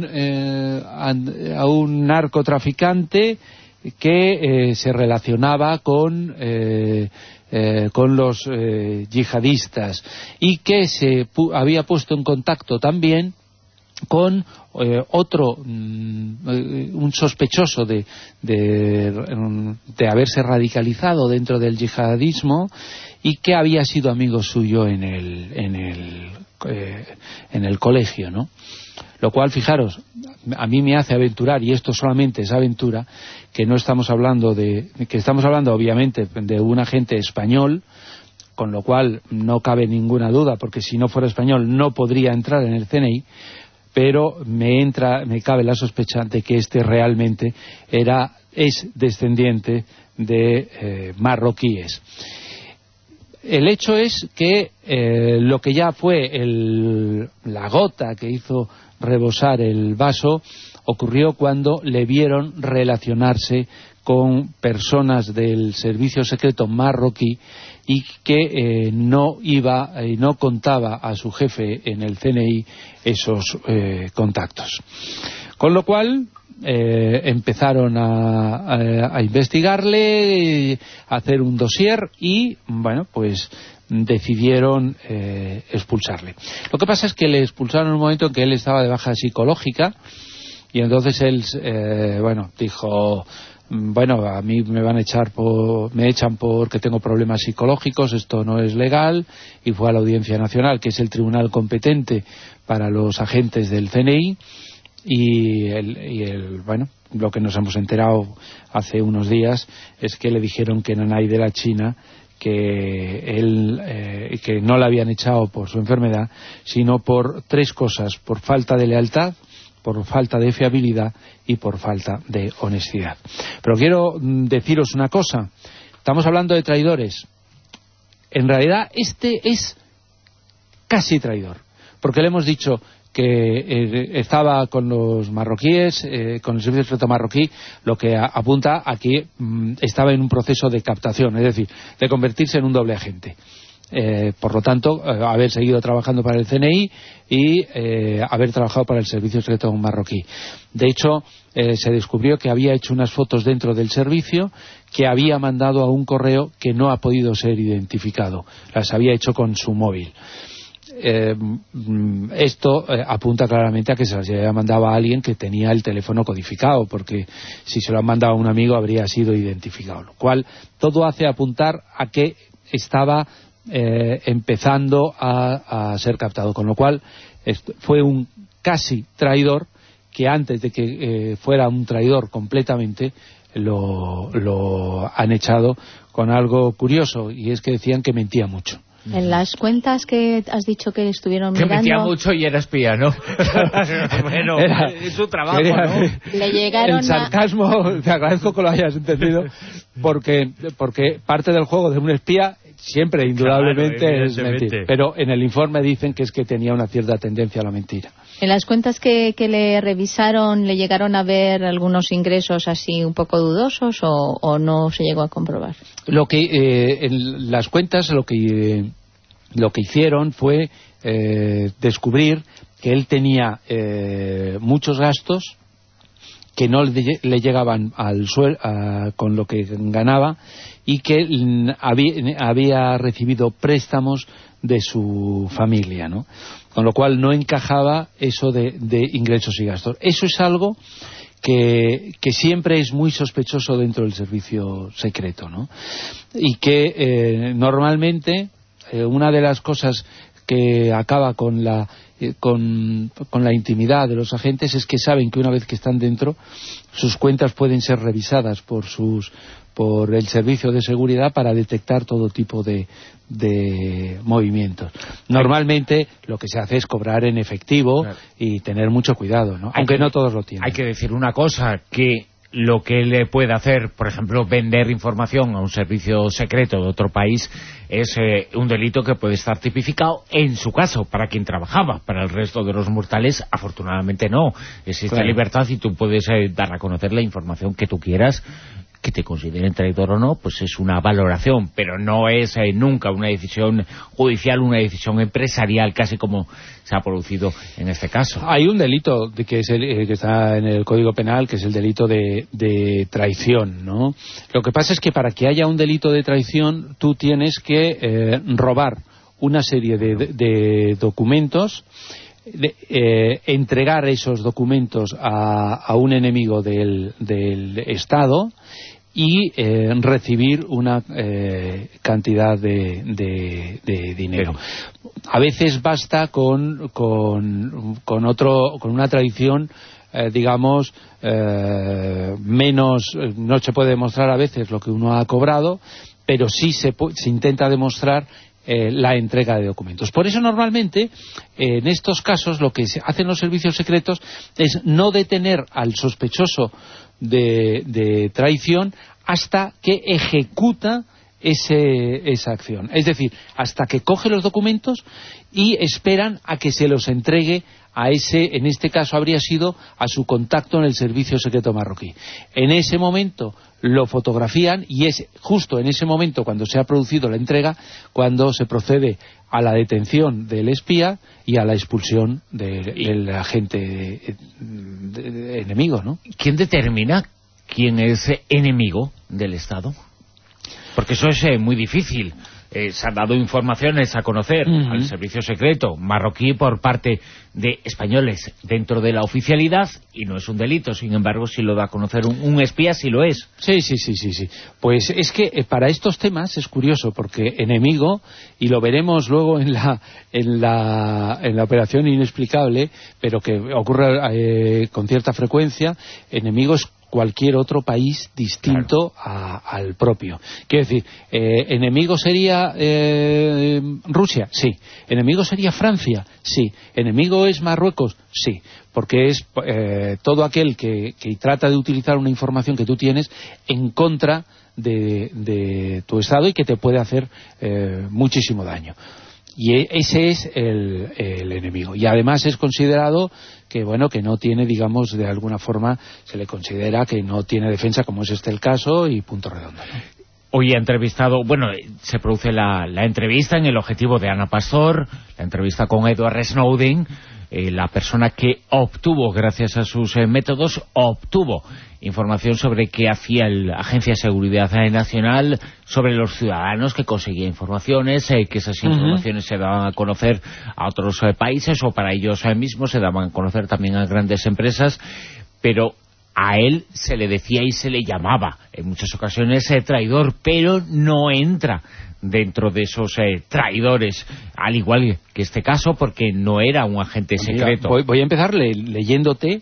narcotraficante que se relacionaba con los yihadistas, y que se había puesto en contacto también con un sospechoso de haberse radicalizado dentro del yihadismo, y que había sido amigo suyo en el colegio, ¿no? Lo cual, fijaros, a mí me hace aventurar, y esto solamente es aventura, que estamos hablando obviamente de un agente español, con lo cual no cabe ninguna duda, porque si no fuera español no podría entrar en el CNI, pero me cabe la sospecha de que este realmente es descendiente de marroquíes. El hecho es que lo que ya fue la gota que hizo rebosar el vaso ocurrió cuando le vieron relacionarse con personas del servicio secreto marroquí, y que no contaba a su jefe en el CNI esos contactos. Con lo cual empezaron a investigarle, a hacer un dossier, y bueno, pues decidieron expulsarle. Lo que pasa es que le expulsaron en un momento en que él estaba de baja psicológica, y entonces él dijo: bueno, a mí me echan porque tengo problemas psicológicos, esto no es legal, y fue a la Audiencia Nacional, que es el tribunal competente para los agentes del CNI, y lo que nos hemos enterado hace unos días es que le dijeron que Nanay de la China, que que no la habían echado por su enfermedad, sino por 3 cosas: por falta de lealtad, por falta de fiabilidad y por falta de honestidad. Pero quiero deciros una cosa: estamos hablando de traidores. En realidad este es casi traidor, porque le hemos dicho que estaba con los marroquíes, con el servicio secreto marroquí, lo que apunta a que estaba en un proceso de captación, es decir, de convertirse en un doble agente. Por lo tanto, haber seguido trabajando para el CNI y haber trabajado para el servicio secreto marroquí. De hecho, se descubrió que había hecho unas fotos dentro del servicio que había mandado a un correo que no ha podido ser identificado. Las había hecho con su móvil. Esto apunta claramente a que se las había mandado a alguien que tenía el teléfono codificado, porque si se lo han mandado a un amigo habría sido identificado, lo cual todo hace apuntar a que estaba empezando a ser captado, con lo cual fue un casi traidor, que antes de que fuera un traidor completamente lo han echado con algo curioso, y es que decían que mentía mucho. En las cuentas que has dicho que estuvieron mirando... Que mentía mucho y era espía, ¿no? Bueno, es su trabajo, ¿no? Le llegaron el sarcasmo, te agradezco que lo hayas entendido, porque parte del juego de un espía siempre, indudablemente, es mentir. Pero en el informe dicen que es que tenía una cierta tendencia a la mentira. En las cuentas que le revisaron, ¿le llegaron a ver algunos ingresos así un poco dudosos o no se llegó a comprobar? Lo que en las cuentas lo que hicieron fue descubrir que él tenía muchos gastos que no le llegaban al sueldo con lo que ganaba, y que había recibido préstamos de su familia, ¿no? Con lo cual no encajaba eso de ingresos y gastos. Eso es algo que siempre es muy sospechoso dentro del servicio secreto, ¿no? Y que normalmente una de las cosas que acaba con la intimidad de los agentes es que saben que una vez que están dentro, sus cuentas pueden ser revisadas por el servicio de seguridad para detectar todo tipo de movimientos. Normalmente lo que se hace es cobrar en efectivo, claro, y tener mucho cuidado, ¿no? Aunque no todos lo tienen. Hay que decir una cosa, que lo que le puede hacer, por ejemplo, vender información a un servicio secreto de otro país, es un delito que puede estar tipificado, en su caso, para quien trabajaba. Para el resto de los mortales, afortunadamente no. Existe, claro, libertad, y tú puedes dar a conocer la información que tú quieras. Que te consideren traidor o no, pues es una valoración, pero no es nunca una decisión judicial, una decisión empresarial, casi como se ha producido en este caso. Hay un delito que está en el Código Penal, que es el delito de traición, ¿no? Lo que pasa es que para que haya un delito de traición, tú tienes que robar una serie de documentos, entregar esos documentos a un enemigo del Estado, y recibir una cantidad de dinero. A veces basta con una traición, digamos, menos, no se puede demostrar a veces lo que uno ha cobrado, pero sí se intenta demostrar la entrega de documentos. Por eso normalmente en estos casos lo que hacen los servicios secretos es no detener al sospechoso de traición hasta que ejecuta esa acción. Es decir, hasta que coge los documentos y esperan a que se los entregue a en este caso habría sido a su contacto en el servicio secreto marroquí. En ese momento lo fotografían, y es justo en ese momento, cuando se ha producido la entrega, cuando se procede a la detención del espía y a la expulsión del agente enemigo, ¿no? ¿Quién determina quién es enemigo del Estado? Porque eso es muy difícil. se han dado informaciones a conocer al servicio secreto marroquí por parte de españoles dentro de la oficialidad, y no es un delito. Sin embargo, si lo da a conocer un espía, sí lo es. Sí. Pues es que para estos temas es curioso, porque Enemigo, y lo veremos luego en la operación Inexplicable, pero que ocurre con cierta frecuencia, Enemigo es cualquier otro país distinto al propio. Quiero decir, ¿enemigo sería Rusia? Sí. ¿Enemigo sería Francia? Sí. ¿Enemigo es Marruecos? Sí. Porque es todo aquel que trata de utilizar una información que tú tienes en contra de tu Estado y que te puede hacer muchísimo daño. Y ese es el enemigo. Y además es considerado que, bueno, que no tiene, digamos, de alguna forma, se le considera que no tiene defensa, como es el caso, y punto redondo, ¿no? Hoy ha entrevistado, bueno, se produce la entrevista en el objetivo de Ana Pastor, la entrevista con Edward Snowden, la persona que obtuvo, gracias a sus métodos, obtuvo información sobre qué hacía la Agencia de Seguridad Nacional sobre los ciudadanos, que conseguía informaciones, que esas informaciones se daban a conocer a otros países, o para ellos mismos se daban a conocer también a grandes empresas, pero a él se le decía y se le llamaba en muchas ocasiones traidor, pero no entra dentro de esos traidores, al igual que este caso, porque no era un agente secreto. Mira, voy a empezar leyéndote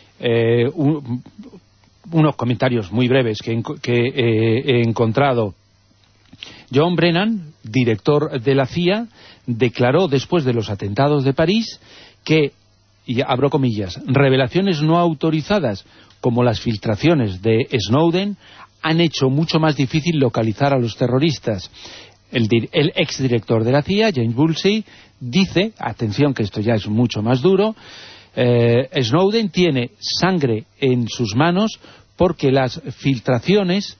unos comentarios muy breves que he encontrado. John Brennan, director de la CIA, declaró después de los atentados de París que, y abro comillas, revelaciones no autorizadas como las filtraciones de Snowden han hecho mucho más difícil localizar a los terroristas. El exdirector de la CIA, James Woolsey, dice, atención que esto ya es mucho más duro, Snowden tiene sangre en sus manos porque las filtraciones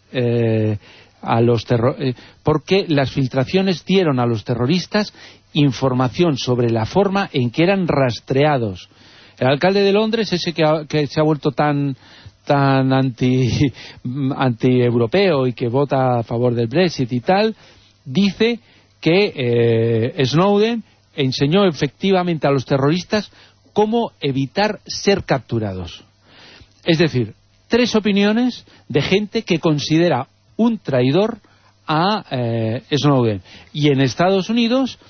porque las filtraciones dieron a los terroristas información sobre la forma en que eran rastreados. El alcalde de Londres, ese que se ha vuelto tan anti-europeo y que vota a favor del Brexit y tal, dice que Snowden enseñó efectivamente a los terroristas cómo evitar ser capturados. Es decir, 3 opiniones de gente que considera un traidor a Snowden. Y en Estados Unidos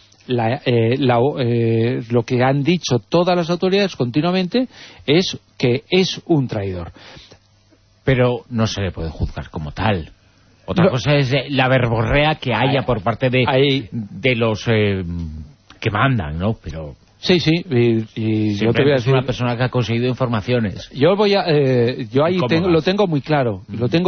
lo que han dicho todas las autoridades continuamente es que es un traidor. Pero no se le puede juzgar como tal. Otra cosa es la verborrea que haya por parte de los que mandan, ¿no? Pero sí, y yo te voy a decir, es una persona que ha conseguido informaciones. Yo ahí lo tengo muy claro,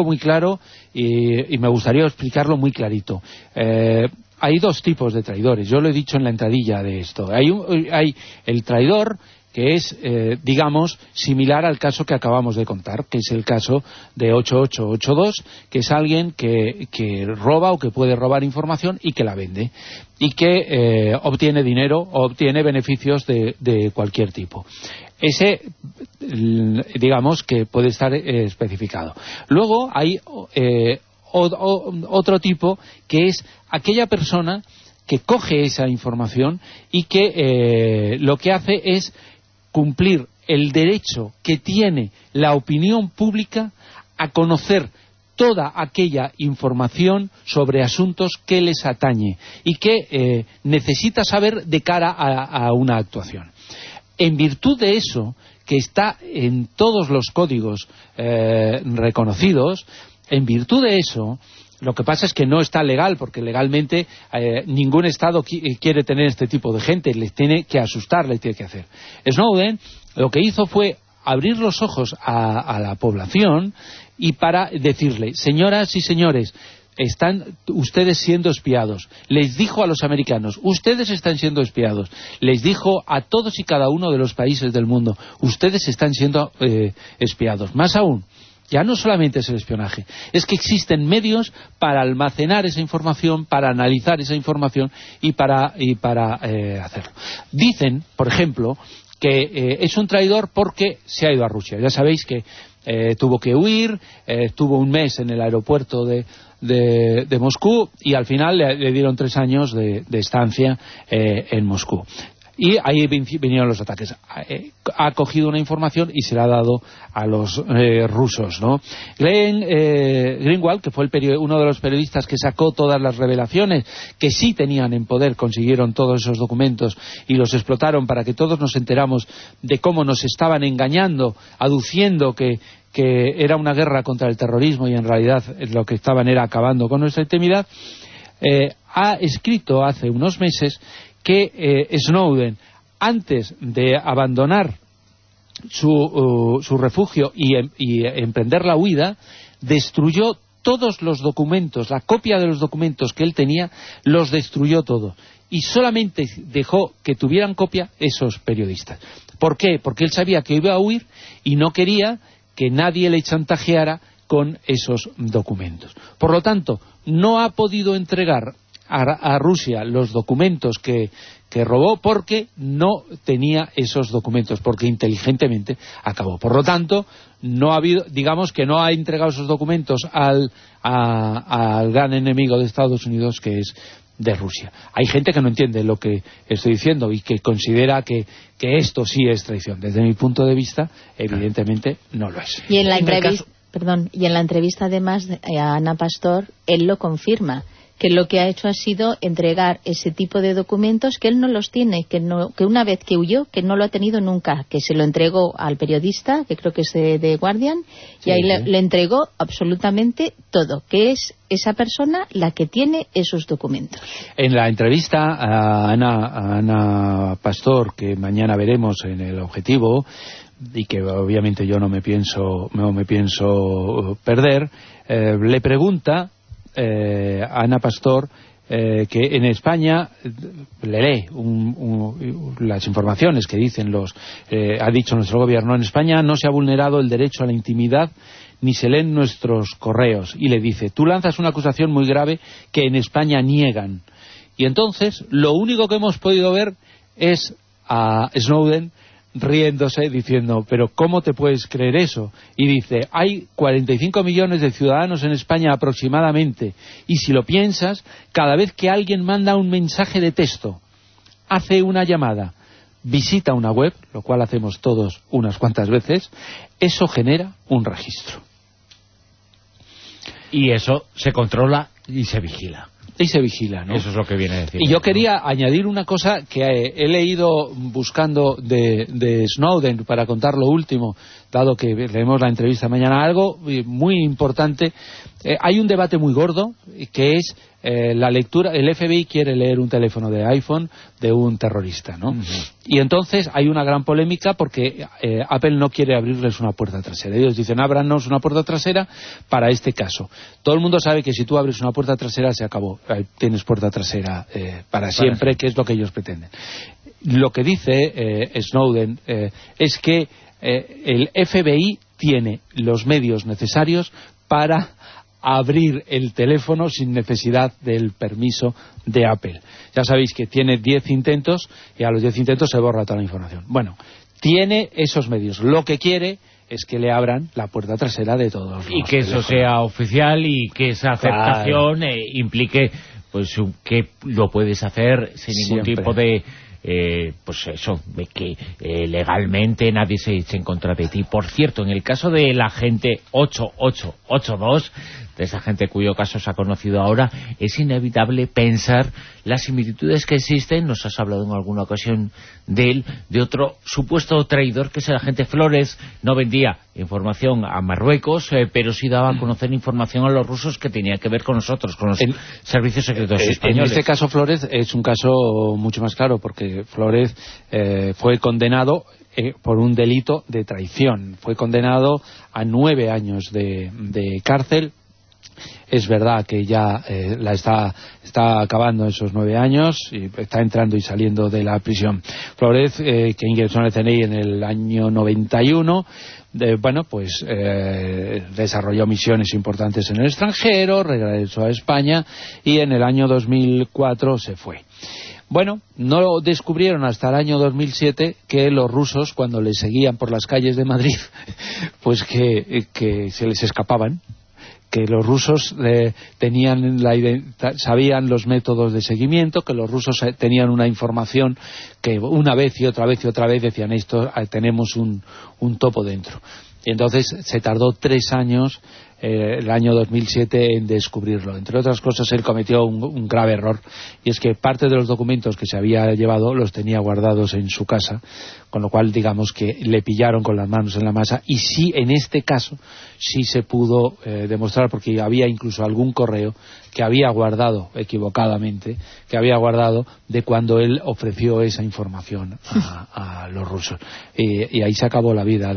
y me gustaría explicarlo muy clarito. Hay 2 tipos de traidores, yo lo he dicho en la entradilla de esto. Hay el traidor que es, digamos, similar al caso que acabamos de contar, que es el caso de 8882, que es alguien que roba o que puede robar información y que la vende, y que obtiene dinero o obtiene beneficios de cualquier tipo. Ese, digamos, que puede estar especificado. Luego hay otro tipo, que es aquella persona que coge esa información y que lo que hace es cumplir el derecho que tiene la opinión pública a conocer toda aquella información sobre asuntos que les atañe y que necesita saber de cara a una actuación. En virtud de eso, que está en todos los códigos reconocidos, en virtud de eso, lo que pasa es que no está legal, porque legalmente ningún Estado quiere tener este tipo de gente, les tiene que asustar, les tiene que hacer. Snowden lo que hizo fue abrir los ojos a la población y para decirle, señoras y señores, están ustedes siendo espiados. Les dijo a los americanos, ustedes están siendo espiados. Les dijo a todos y cada uno de los países del mundo, ustedes están siendo espiados. Más aún, ya no solamente es el espionaje, es que existen medios para almacenar esa información, para analizar esa información y para hacerlo. Dicen, por ejemplo, que es un traidor porque se ha ido a Rusia. Ya sabéis que tuvo que huir, estuvo un mes en el aeropuerto de Moscú y al final le dieron 3 años de estancia en Moscú. Y ahí vinieron los ataques. Ha cogido una información y se la ha dado a los rusos, ¿no? Greenwald, que fue uno de los periodistas que sacó todas las revelaciones, que sí tenían en poder, consiguieron todos esos documentos y los explotaron para que todos nos enteramos de cómo nos estaban engañando, aduciendo que era una guerra contra el terrorismo y en realidad lo que estaban era acabando con nuestra intimidad. Ha escrito hace unos meses que Snowden, antes de abandonar su refugio y emprender la huida, destruyó todos los documentos, la copia de los documentos que él tenía, los destruyó todos. Y solamente dejó que tuvieran copia esos periodistas. ¿Por qué? Porque él sabía que iba a huir y no quería que nadie le chantajeara con esos documentos. Por lo tanto, no ha podido entregar a Rusia los documentos que robó porque no tenía esos documentos, porque inteligentemente acabó. Por lo tanto, no ha habido, digamos que no ha entregado esos documentos al gran enemigo de Estados Unidos, que es de Rusia. Hay gente que no entiende lo que estoy diciendo y que considera que esto sí es traición. Desde mi punto de vista, evidentemente no lo es. Y en la entrevista además a Ana Pastor, él lo confirma, que lo que ha hecho ha sido entregar ese tipo de documentos que él no los tiene, que una vez que huyó, que no lo ha tenido nunca, que se lo entregó al periodista, que creo que es de Guardian, y ahí le entregó absolutamente todo, que es esa persona la que tiene esos documentos. En la entrevista a Ana Pastor, que mañana veremos en El Objetivo, y que obviamente yo no me pienso perder, le pregunta Ana Pastor que en España le lee las informaciones que dicen ha dicho nuestro gobierno. En España no se ha vulnerado el derecho a la intimidad ni se leen nuestros correos, y le dice: tú lanzas una acusación muy grave que en España niegan. Y entonces lo único que hemos podido ver es a Snowden riéndose, diciendo: pero ¿cómo te puedes creer eso? Y dice: hay 45 millones de ciudadanos en España aproximadamente, y si lo piensas, cada vez que alguien manda un mensaje de texto, hace una llamada, visita una web, lo cual hacemos todos unas cuantas veces, eso genera un registro. Y eso se controla y se vigila. Y se vigila, ¿no? Eso es lo que viene a decir. Y yo quería añadir una cosa que he leído buscando de Snowden para contar lo último, dado que leemos la entrevista mañana. Algo muy importante. Hay un debate muy gordo, que es la lectura. El FBI quiere leer un teléfono de iPhone de un terrorista, ¿no? Y entonces hay una gran polémica porque Apple no quiere abrirles una puerta trasera. Ellos dicen: ábranos una puerta trasera para este caso. Todo el mundo sabe que si tú abres una puerta trasera se acabó. Tienes puerta trasera para siempre, que es lo que ellos pretenden. Lo que dice Snowden es que el FBI tiene los medios necesarios para abrir el teléfono sin necesidad del permiso de Apple. Ya sabéis que tiene 10 intentos y a los 10 intentos se borra toda la información. Bueno, tiene esos medios. Lo que quiere es que le abran la puerta trasera de todos los y que teléfonos. Eso sea oficial y que esa aceptación implique pues que lo puedes hacer sin ningún tipo de pues eso, de que legalmente nadie se eche en contra de ti. Por cierto, en el caso de la gente 8882, de esa gente cuyo caso se ha conocido ahora, es inevitable pensar las similitudes que existen. Nos has hablado en alguna ocasión de él, de otro supuesto traidor, que es el agente Flores. No vendía información a Marruecos, pero sí daba a conocer información a los rusos que tenía que ver con nosotros, con los servicios secretos españoles. En este caso Flores es un caso mucho más claro, porque Flores fue condenado por un delito de traición. Fue condenado a 9 años de cárcel. Es verdad que ya está acabando esos 9 años y está entrando y saliendo de la prisión. Flores, que ingresó en el CNI en el año 91, desarrolló misiones importantes en el extranjero, regresó a España y en el año 2004 se fue. Bueno, no descubrieron hasta el año 2007 que los rusos, cuando les seguían por las calles de Madrid, pues que se les escapaban, que los rusos sabían los métodos de seguimiento, que los rusos tenían una información que una vez y otra vez decían, esto tenemos un topo dentro. Y entonces se tardó 3 años, el año 2007, en descubrirlo. Entre otras cosas, él cometió un grave error, y es que parte de los documentos que se había llevado los tenía guardados en su casa, con lo cual, digamos que le pillaron con las manos en la masa, y sí, en este caso, sí se pudo demostrar, porque había incluso algún correo que había guardado, equivocadamente, de cuando él ofreció esa información a los rusos. Y ahí se acabó la vida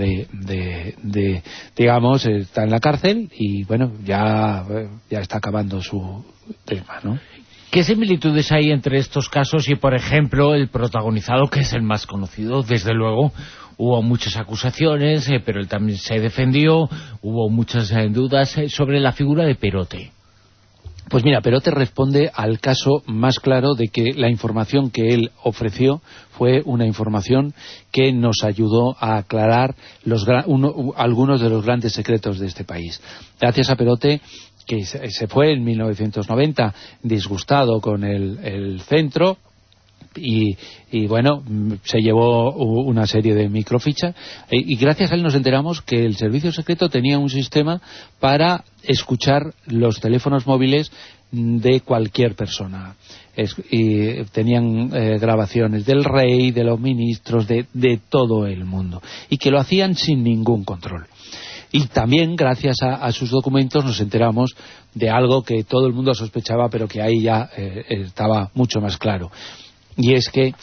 digamos, está en la cárcel, y bueno, ya está acabando su tema, ¿no? ¿Qué similitudes hay entre estos casos y, por ejemplo, el protagonizado, que es el más conocido? Desde luego, hubo muchas acusaciones, pero él también se defendió, hubo muchas dudas sobre la figura de Perote. Pues mira, Perote responde al caso más claro de que la información que él ofreció fue una información que nos ayudó a aclarar algunos de los grandes secretos de este país. Gracias a Perote, que se fue en 1990 disgustado con el centro, y bueno, se llevó una serie de microfichas, y gracias a él nos enteramos que el servicio secreto tenía un sistema para escuchar los teléfonos móviles de cualquier persona, y tenían grabaciones del rey, de los ministros, de todo el mundo, y que lo hacían sin ningún control. Y también, gracias a sus documentos, nos enteramos de algo que todo el mundo sospechaba, pero que ahí ya estaba mucho más claro. Y es que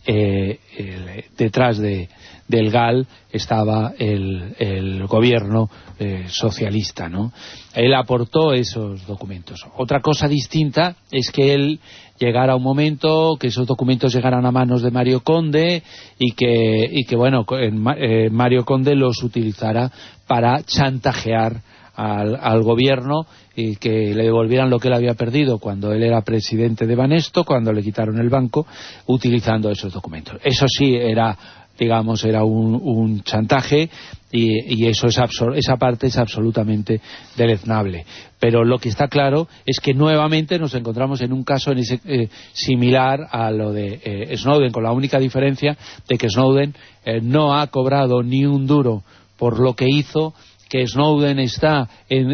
detrás del GAL estaba el gobierno socialista, ¿no? Él aportó esos documentos. Otra cosa distinta es que él llegara a un momento, que esos documentos llegaran a manos de Mario Conde, y que bueno, Mario Conde los utilizara para chantajear al gobierno, y que le devolvieran lo que él había perdido cuando él era presidente de Banesto, cuando le quitaron el banco, utilizando esos documentos. Eso sí era, digamos, era un chantaje, y eso esa parte es absolutamente deleznable. Pero lo que está claro es que nuevamente nos encontramos en un caso similar a lo de Snowden, con la única diferencia de que Snowden no ha cobrado ni un duro por lo que hizo, que Snowden está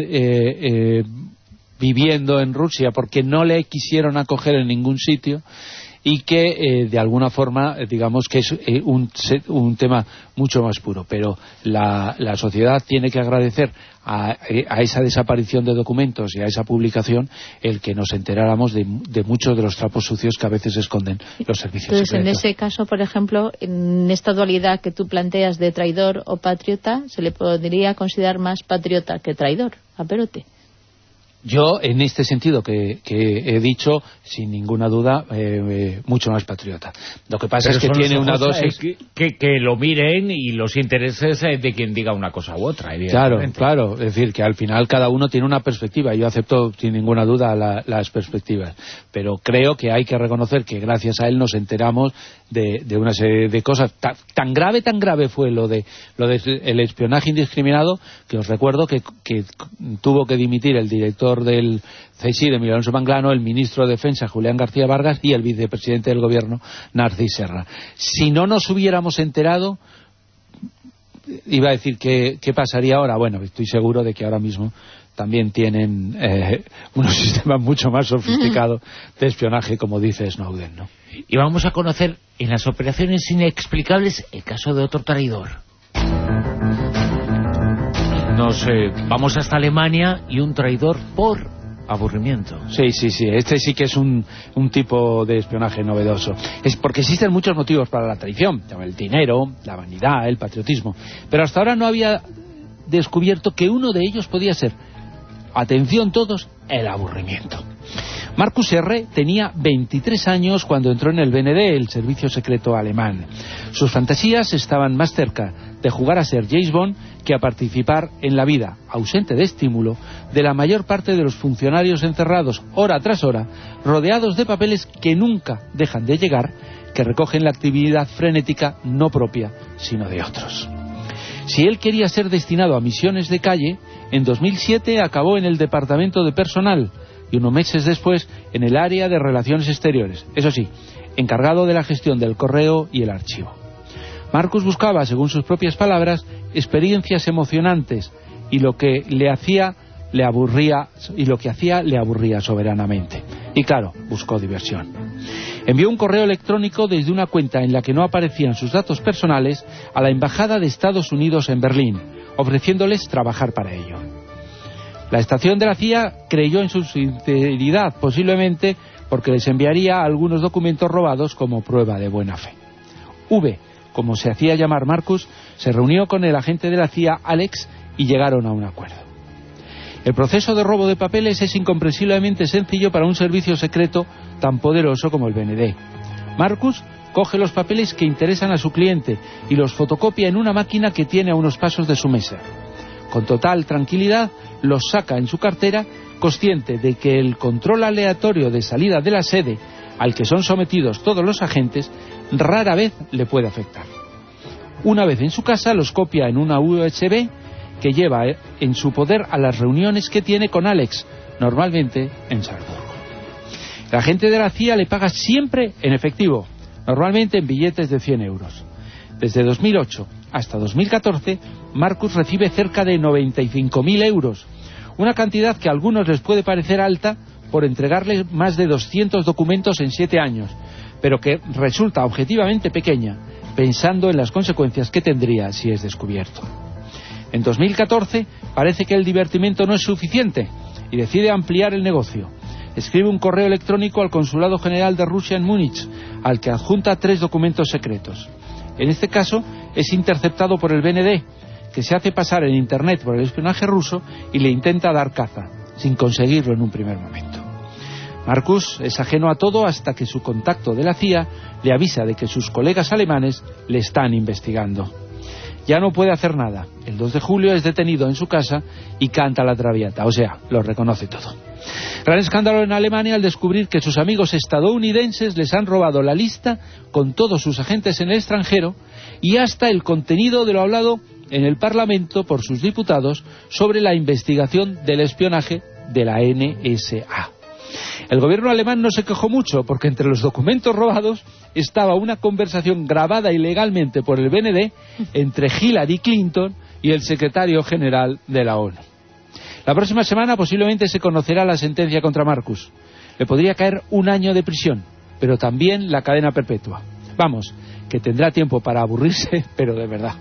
viviendo en Rusia porque no le quisieron acoger en ningún sitio, y que de alguna forma, digamos que es un tema mucho más puro. Pero la sociedad tiene que agradecer a esa desaparición de documentos y a esa publicación el que nos enteráramos de muchos de los trapos sucios que a veces esconden los servicios secretos. En ese caso, por ejemplo, en esta dualidad que tú planteas de traidor o patriota, se le podría considerar más patriota que traidor a Perote. Yo, en este sentido que he dicho, sin ninguna duda, mucho más patriota. Lo que pasa es que tiene una dosis... Que lo miren, y los intereses de quien diga una cosa u otra, evidentemente. Claro, es decir, que al final cada uno tiene una perspectiva. Yo acepto sin ninguna duda las perspectivas, pero creo que hay que reconocer que gracias a él nos enteramos de una serie de cosas. Tan grave fue lo de el espionaje indiscriminado, que os recuerdo que tuvo que dimitir el director del CSI de Miguel Alonso Manglano, el ministro de Defensa Julián García Vargas y el vicepresidente del gobierno Narcís Serra. Si no nos hubiéramos enterado, iba a decir ¿qué pasaría ahora? Bueno, estoy seguro de que ahora mismo también tienen unos sistemas mucho más sofisticados de espionaje, como dice Snowden, ¿no? Y vamos a conocer en las operaciones inexplicables el caso de otro traidor. Nos vamos hasta Alemania, y un traidor por aburrimiento. Sí, este sí que es un tipo de espionaje novedoso. Es porque existen muchos motivos para la traición: el dinero, la vanidad, el patriotismo. Pero hasta ahora no había descubierto que uno de ellos podía ser, atención todos, el aburrimiento. Marcus R. tenía 23 años cuando entró en el BND, el servicio secreto alemán. Sus fantasías estaban más cerca de jugar a ser James Bond que a participar en la vida, ausente de estímulo, de la mayor parte de los funcionarios encerrados hora tras hora, rodeados de papeles que nunca dejan de llegar, que recogen la actividad frenética no propia, sino de otros. Si él quería ser destinado a misiones de calle, en 2007 acabó en el departamento de personal y unos meses después en el área de relaciones exteriores, eso sí, encargado de la gestión del correo y el archivo. Marcus buscaba, según sus propias palabras, experiencias emocionantes y lo que hacía le aburría soberanamente. Y claro, buscó diversión. Envió un correo electrónico desde una cuenta en la que no aparecían sus datos personales a la Embajada de Estados Unidos en Berlín, ofreciéndoles trabajar para ello. La estación de la CIA creyó en su sinceridad, posiblemente porque les enviaría algunos documentos robados como prueba de buena fe. V, como se hacía llamar Marcus, se reunió con el agente de la CIA, Alex, y llegaron a un acuerdo. El proceso de robo de papeles es incomprensiblemente sencillo para un servicio secreto tan poderoso como el BND. Marcus coge los papeles que interesan a su cliente y los fotocopia en una máquina que tiene a unos pasos de su mesa. Con total tranquilidad los saca en su cartera, consciente de que el control aleatorio de salida de la sede al que son sometidos todos los agentes rara vez le puede afectar. Una vez en su casa los copia en una USB que lleva en su poder a las reuniones que tiene con Alex, normalmente en Salzburgo. El agente de la CIA le paga siempre en efectivo, normalmente en billetes de 100 euros. Desde 2008 hasta 2014, Marcus recibe cerca de 95.000 euros, una cantidad que a algunos les puede parecer alta por entregarle más de 200 documentos en 7 años, pero que resulta objetivamente pequeña, pensando en las consecuencias que tendría si es descubierto. En 2014 parece que el divertimento no es suficiente y decide ampliar el negocio. Escribe un correo electrónico al Consulado General de Rusia en Múnich, al que adjunta 3 documentos secretos. En este caso es interceptado por el BND, que se hace pasar en Internet por el espionaje ruso y le intenta dar caza, sin conseguirlo en un primer momento. Marcus es ajeno a todo hasta que su contacto de la CIA le avisa de que sus colegas alemanes le están investigando. Ya no puede hacer nada. El 2 de julio es detenido en su casa y canta la Traviata, o sea, lo reconoce todo. Gran escándalo en Alemania al descubrir que sus amigos estadounidenses les han robado la lista con todos sus agentes en el extranjero y hasta el contenido de lo hablado en el Parlamento por sus diputados sobre la investigación del espionaje de la NSA. El gobierno alemán no se quejó mucho porque entre los documentos robados estaba una conversación grabada ilegalmente por el BND entre Hillary Clinton y el secretario general de la ONU. La próxima semana posiblemente se conocerá la sentencia contra Marcus. Le podría caer 1 año de prisión, pero también la cadena perpetua. Vamos, que tendrá tiempo para aburrirse, pero de verdad.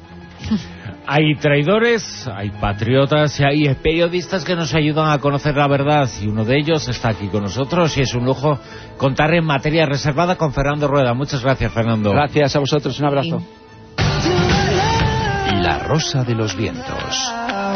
Hay traidores, hay patriotas y hay periodistas que nos ayudan a conocer la verdad, y uno de ellos está aquí con nosotros y es un lujo contar en materia reservada con Fernando Rueda. Muchas gracias, Fernando. Gracias a vosotros, un abrazo. La Rosa de los Vientos.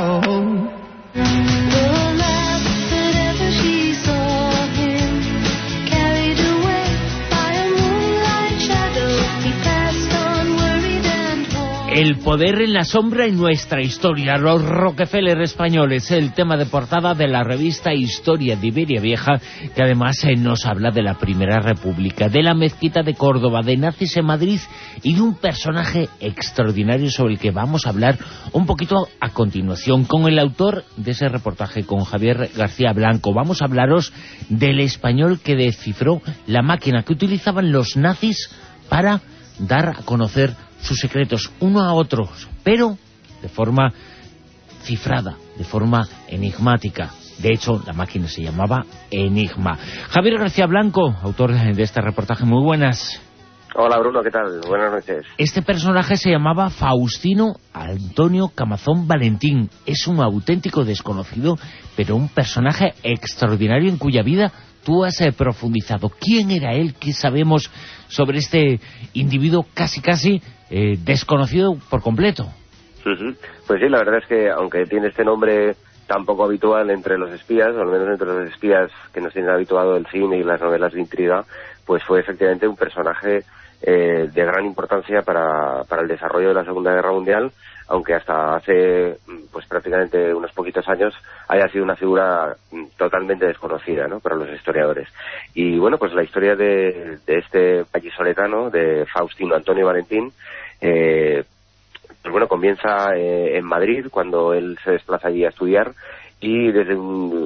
El poder en la sombra en nuestra historia, los Rockefeller españoles, el tema de portada de la revista Historia de Iberia Vieja, que además nos habla de la Primera República, de la mezquita de Córdoba, de nazis en Madrid y de un personaje extraordinario sobre el que vamos a hablar un poquito a continuación con el autor de ese reportaje, con Javier García Blanco. Vamos a hablaros del español que descifró la máquina que utilizaban los nazis para dar a conocer sus secretos uno a otros, pero de forma cifrada, de forma enigmática. De hecho, la máquina se llamaba Enigma. Javier García Blanco, autor de este reportaje, muy buenas. Hola Bruno, ¿qué tal? Buenas noches. Este personaje se llamaba Faustino Antonio Camazón Valentín. Es un auténtico desconocido, pero un personaje extraordinario en cuya vida tú has profundizado. ¿Quién era él? ¿Qué sabemos sobre este individuo casi desconocido por completo? Pues sí, la verdad es que aunque tiene este nombre tan poco habitual entre los espías, o al menos entre los espías que nos tienen habituado el cine y las novelas de intriga, pues fue efectivamente un personaje de gran importancia para el desarrollo de la Segunda Guerra Mundial, aunque hasta hace pues prácticamente unos poquitos años haya sido una figura totalmente desconocida, ¿no?, para los historiadores. Y bueno, pues la historia de este vallisoletano, de Faustino Antonio Valentín, pues bueno, comienza en Madrid, cuando él se desplaza allí a estudiar, y desde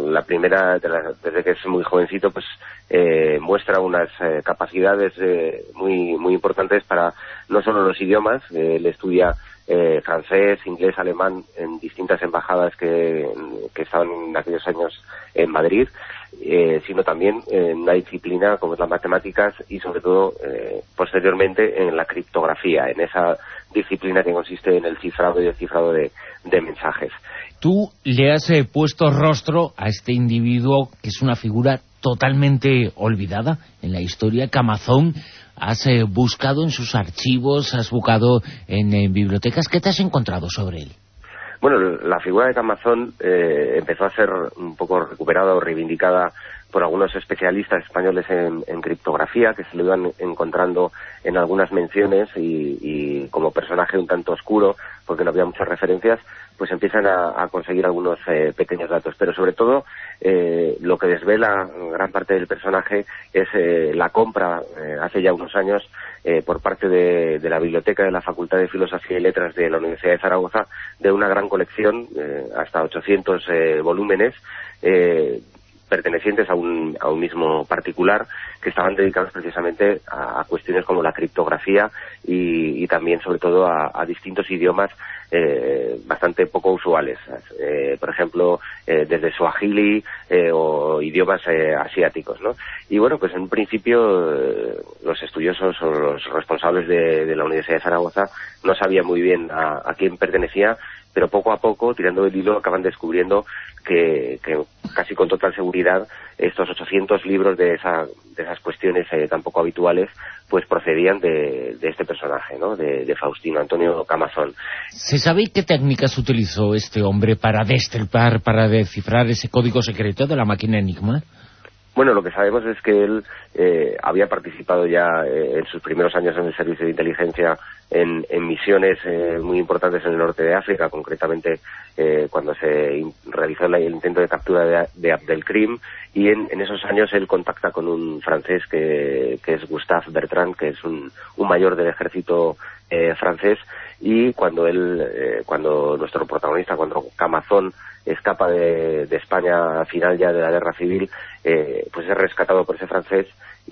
desde que es muy jovencito, pues muestra unas capacidades muy importantes para no solo los idiomas. Él estudia francés, inglés, alemán en distintas embajadas que estaban en aquellos años en Madrid, sino también en una disciplina como es las matemáticas y sobre todo posteriormente en la criptografía, en esa disciplina que consiste en el cifrado y descifrado de mensajes. Tú le has puesto rostro a este individuo que es una figura totalmente olvidada en la historia, Camazón. Has buscado en sus archivos, has buscado en bibliotecas. ¿Qué te has encontrado sobre él? Bueno, la figura de Camazón empezó a ser un poco recuperada o reivindicada por algunos especialistas españoles en criptografía, que se lo iban encontrando en algunas menciones y como personaje un tanto oscuro, porque no había muchas referencias, pues empiezan a conseguir algunos pequeños datos. Pero sobre todo, lo que desvela gran parte del personaje es la compra, hace ya unos años, por parte de la biblioteca de la Facultad de Filosofía y Letras de la Universidad de Zaragoza, de una gran colección, hasta 800 volúmenes, pertenecientes a un mismo particular, que estaban dedicados precisamente a cuestiones como la criptografía y también sobre todo a distintos idiomas bastante poco usuales, por ejemplo desde Swahili o idiomas asiáticos, ¿no? Y bueno, pues en un principio los estudiosos o los responsables de la Universidad de Zaragoza no sabían muy bien a quién pertenecía, pero poco a poco, tirando del hilo, acaban descubriendo que casi con total seguridad estos 800 libros de esas cuestiones tan poco habituales, pues procedían de este personaje, ¿no?, de Faustino Antonio Camazón. ¿Se sabe qué técnicas utilizó este hombre para destripar, para descifrar ese código secreto de la máquina Enigma? Bueno, lo que sabemos es que él había participado ya en sus primeros años en el servicio de inteligencia en misiones muy importantes en el norte de África, concretamente cuando se realizó el intento de captura de Abdelkrim, y en esos años él contacta con un francés que es Gustave Bertrand, que es un mayor del ejército francés, y cuando nuestro protagonista, cuando Camazón escapa de España al final ya de la guerra civil, pues es rescatado por ese francés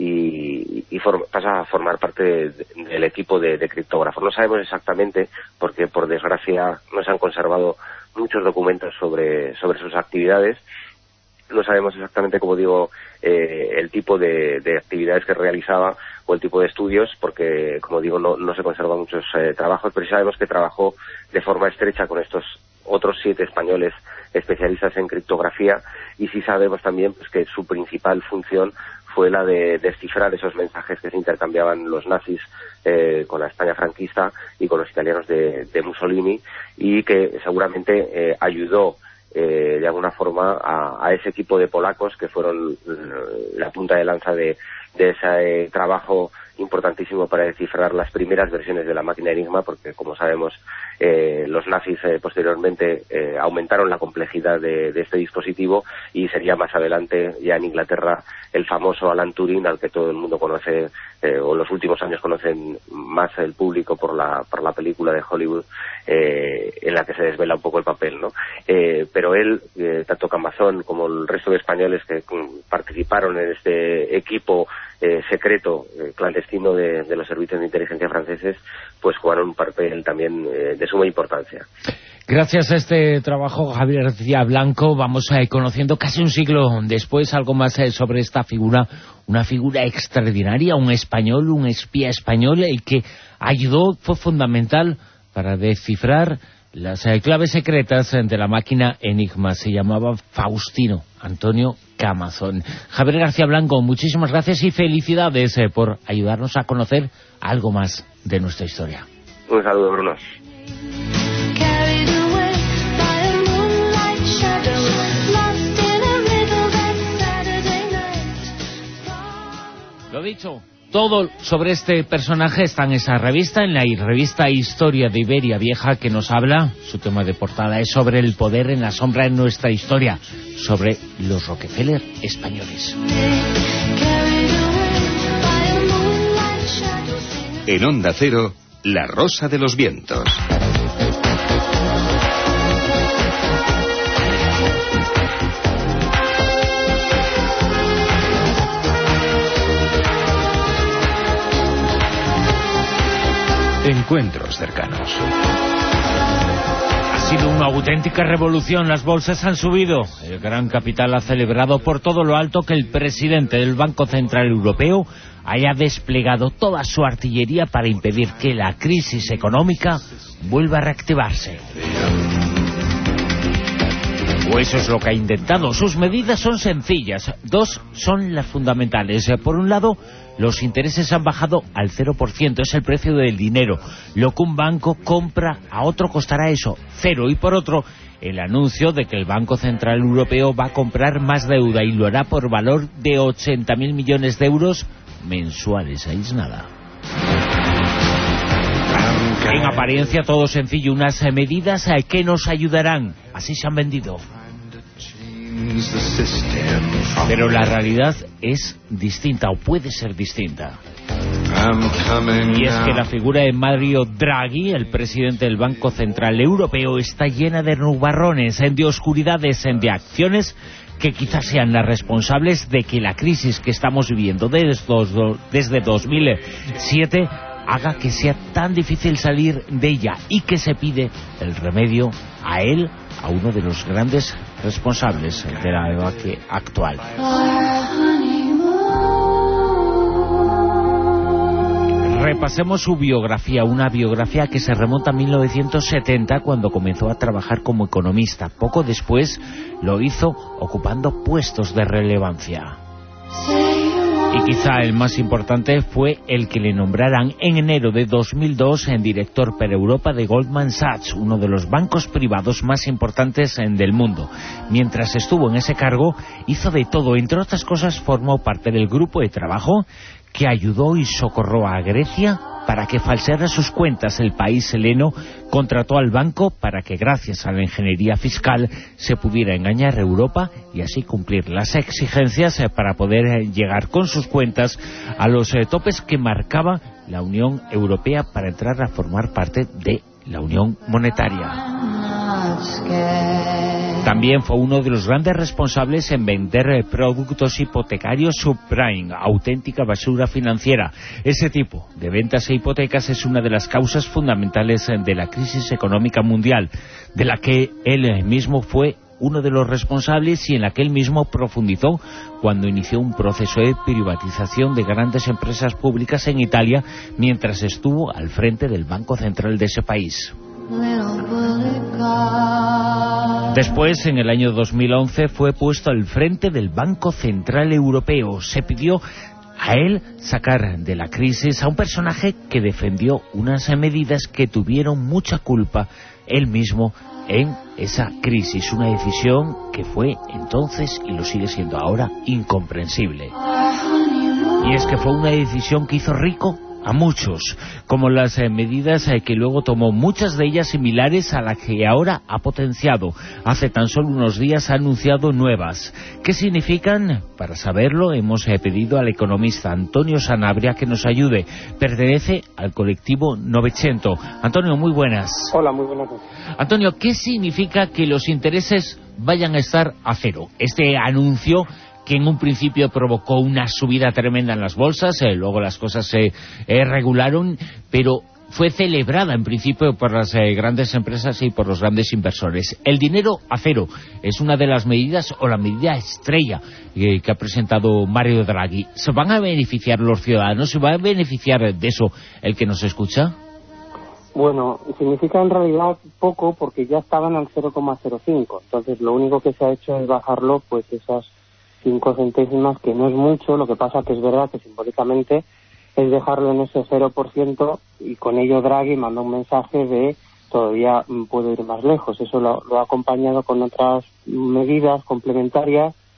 y pasa a formar parte del equipo de criptógrafos. No sabemos exactamente, porque por desgracia no se han conservado muchos documentos sobre sus actividades. No sabemos exactamente, como digo, el tipo de actividades que realizaba o el tipo de estudios, porque, como digo, no se conservan muchos trabajos, pero sí sabemos que trabajó de forma estrecha con estos otros 7 españoles especialistas en criptografía, y sí sabemos también pues que su principal función fue la de descifrar esos mensajes que se intercambiaban los nazis con la España franquista y con los italianos de Mussolini, y que seguramente ayudó de alguna forma a ese equipo de polacos que fueron la punta de lanza de ese trabajo importantísimo para descifrar las primeras versiones de la máquina Enigma, porque como sabemos los nazis posteriormente aumentaron la complejidad de este dispositivo, y sería más adelante ya en Inglaterra el famoso Alan Turing, al que todo el mundo conoce, o en los últimos años conocen más el público por la película de Hollywood en la que se desvela un poco el papel, ¿no? Pero él, tanto Camazón como el resto de españoles que participaron en este equipo secreto, clandestino de los servicios de inteligencia franceses, pues jugaron un papel también de suma importancia. Gracias a este trabajo, Javier García Blanco, vamos conociendo casi un siglo después algo más sobre esta figura, una figura extraordinaria, un español, un espía español, el que ayudó, fue fundamental para descifrar las claves secretas de la máquina Enigma. Se llamaba Faustino Antonio Camazón. Javier García Blanco, muchísimas gracias y felicidades por ayudarnos a conocer algo más de nuestra historia. Un saludo, Bruno. Carried away by a moonlight shadow. dicho, todo sobre este personaje está en esa revista, en la revista Historia de Iberia Vieja, que nos habla, su tema de portada es sobre el poder en la sombra en nuestra historia, sobre los Rockefeller españoles. En Onda Cero, La Rosa de los Vientos. Encuentros cercanos. Ha sido una auténtica revolución, las bolsas han subido, el gran capital ha celebrado por todo lo alto que el presidente del Banco Central Europeo haya desplegado toda su artillería para impedir que la crisis económica vuelva a reactivarse. O eso es lo que ha intentado. Sus medidas son sencillas, dos son las fundamentales. Por un lado, los intereses han bajado al 0%, es el precio del dinero. Lo que un banco compra a otro costará eso, 0. Y por otro, el anuncio de que el Banco Central Europeo va a comprar más deuda y lo hará por valor de 80.000 millones de euros mensuales. Ahí es nada. En apariencia todo sencillo, unas medidas que nos ayudarán. Así se han vendido. Pero la realidad es distinta, o puede ser distinta. Y es que la figura de Mario Draghi, el presidente del Banco Central Europeo, está llena de nubarrones, de oscuridades, de acciones que quizás sean las responsables de que la crisis que estamos viviendo desde 2007 haga que sea tan difícil salir de ella, y que se pide el remedio a él, a uno de los grandes responsables de la debate actual. Repasemos su biografía, una biografía que se remonta a 1970, cuando comenzó a trabajar como economista. Poco después lo hizo ocupando puestos de relevancia. Y quizá el más importante fue el que le nombraran en enero de 2002 en director per Europa de Goldman Sachs, uno de los bancos privados más importantes del mundo. Mientras estuvo en ese cargo, hizo de todo. Entre otras cosas, formó parte del grupo de trabajo que ayudó y socorrió a Grecia para que falseara sus cuentas. El país heleno contrató al banco para que, gracias a la ingeniería fiscal, se pudiera engañar a Europa y así cumplir las exigencias para poder llegar con sus cuentas a los topes que marcaba la Unión Europea para entrar a formar parte de la Unión Monetaria. También fue uno de los grandes responsables en vender productos hipotecarios subprime, auténtica basura financiera. Ese tipo de ventas e hipotecas es una de las causas fundamentales de la crisis económica mundial, de la que él mismo fue uno de los responsables y en la que él mismo profundizó cuando inició un proceso de privatización de grandes empresas públicas en Italia mientras estuvo al frente del Banco Central de ese país. Después, en el año 2011, fue puesto al frente del Banco Central Europeo. Se pidió a él sacar de la crisis a un personaje que defendió unas medidas que tuvieron mucha culpa él mismo en esa crisis. Una decisión que fue entonces, y lo sigue siendo ahora, incomprensible. Y es que fue una decisión que hizo rico a muchos, como las medidas que luego tomó, muchas de ellas similares a las que ahora ha potenciado. Hace tan solo unos días ha anunciado nuevas. ¿Qué significan? Para saberlo hemos pedido al economista Antonio Sanabria que nos ayude. Pertenece al colectivo Novecento. Antonio, muy buenas. Hola, muy buenas. Antonio, ¿qué significa que los intereses vayan a estar a cero? Este anuncio que en un principio provocó una subida tremenda en las bolsas, luego las cosas se regularon, pero fue celebrada en principio por las grandes empresas y por los grandes inversores. El dinero a cero es una de las medidas, o la medida estrella que ha presentado Mario Draghi. ¿Se van a beneficiar los ciudadanos? ¿Se va a beneficiar de eso el que nos escucha? Bueno, significa en realidad poco, porque ya estaban al 0,05. Entonces lo único que se ha hecho es bajarlo, pues esas 5 centésimas, que no es mucho. Lo que pasa que es verdad que simbólicamente es dejarlo en ese 0%, y con ello Draghi manda un mensaje de todavía puedo ir más lejos. Eso lo ha acompañado con otras medidas complementarias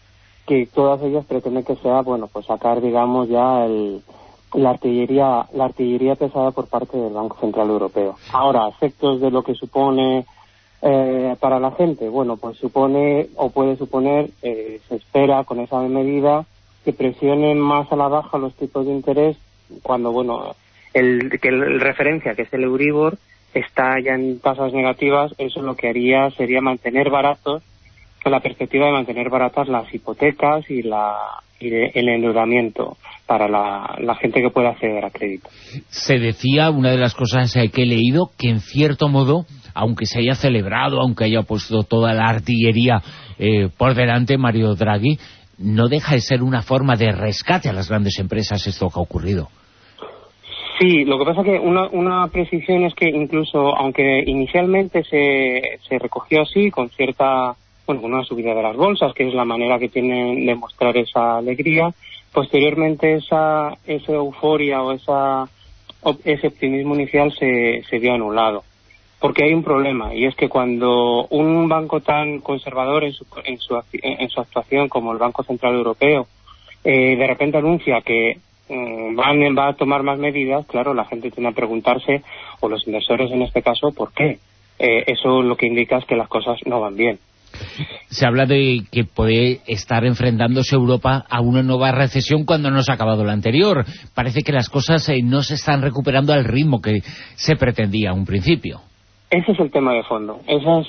que todas ellas pretenden que sea, bueno, pues sacar, digamos, ya la artillería pesada por parte del Banco Central Europeo. Ahora, efectos de lo que supone para la gente, bueno, pues supone o puede suponer, se espera con esa medida que presionen más a la baja los tipos de interés cuando, bueno, el referencia, que es el Euribor, está ya en tasas negativas. Eso lo que haría sería mantener baratos, con la perspectiva de mantener baratas las hipotecas y el endeudamiento para la gente que pueda acceder a crédito. Se decía, una de las cosas que he leído, que en cierto modo, aunque se haya celebrado, aunque haya puesto toda la artillería por delante Mario Draghi, no deja de ser una forma de rescate a las grandes empresas esto que ha ocurrido. Sí, lo que pasa que una precisión es que incluso, aunque inicialmente se recogió así, con cierta, bueno, una subida de las bolsas, que es la manera que tienen de mostrar esa alegría, posteriormente esa euforia o ese optimismo inicial se vio anulado. Porque hay un problema, y es que cuando un banco tan conservador en su actuación como el Banco Central Europeo de repente anuncia que va a tomar más medidas, claro, la gente tiene a preguntarse, o los inversores en este caso, ¿por qué? Eso lo que indica es que las cosas no van bien. Se habla de que puede estar enfrentándose Europa a una nueva recesión cuando no se ha acabado la anterior. Parece que las cosas no se están recuperando al ritmo que se pretendía a un principio. Ese es el tema de fondo.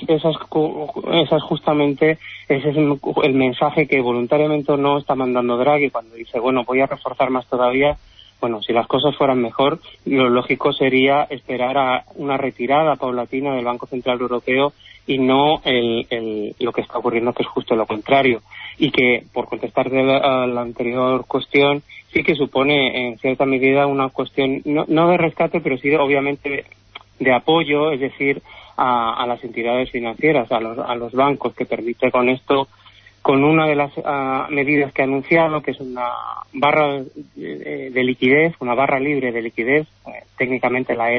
Justamente ese es el mensaje que voluntariamente no está mandando Draghi cuando dice, bueno, voy a reforzar más todavía. Bueno, si las cosas fueran mejor, lo lógico sería esperar a una retirada paulatina del Banco Central Europeo y no lo que está ocurriendo, que es justo lo contrario. Y que, por contestar a la anterior cuestión, sí que supone en cierta medida una cuestión, no de rescate, pero sí obviamente de apoyo, es decir, a las entidades financieras, a los bancos, que permite con esto, con una de las medidas que ha anunciado, que es una barra de liquidez, una barra libre de liquidez, técnicamente la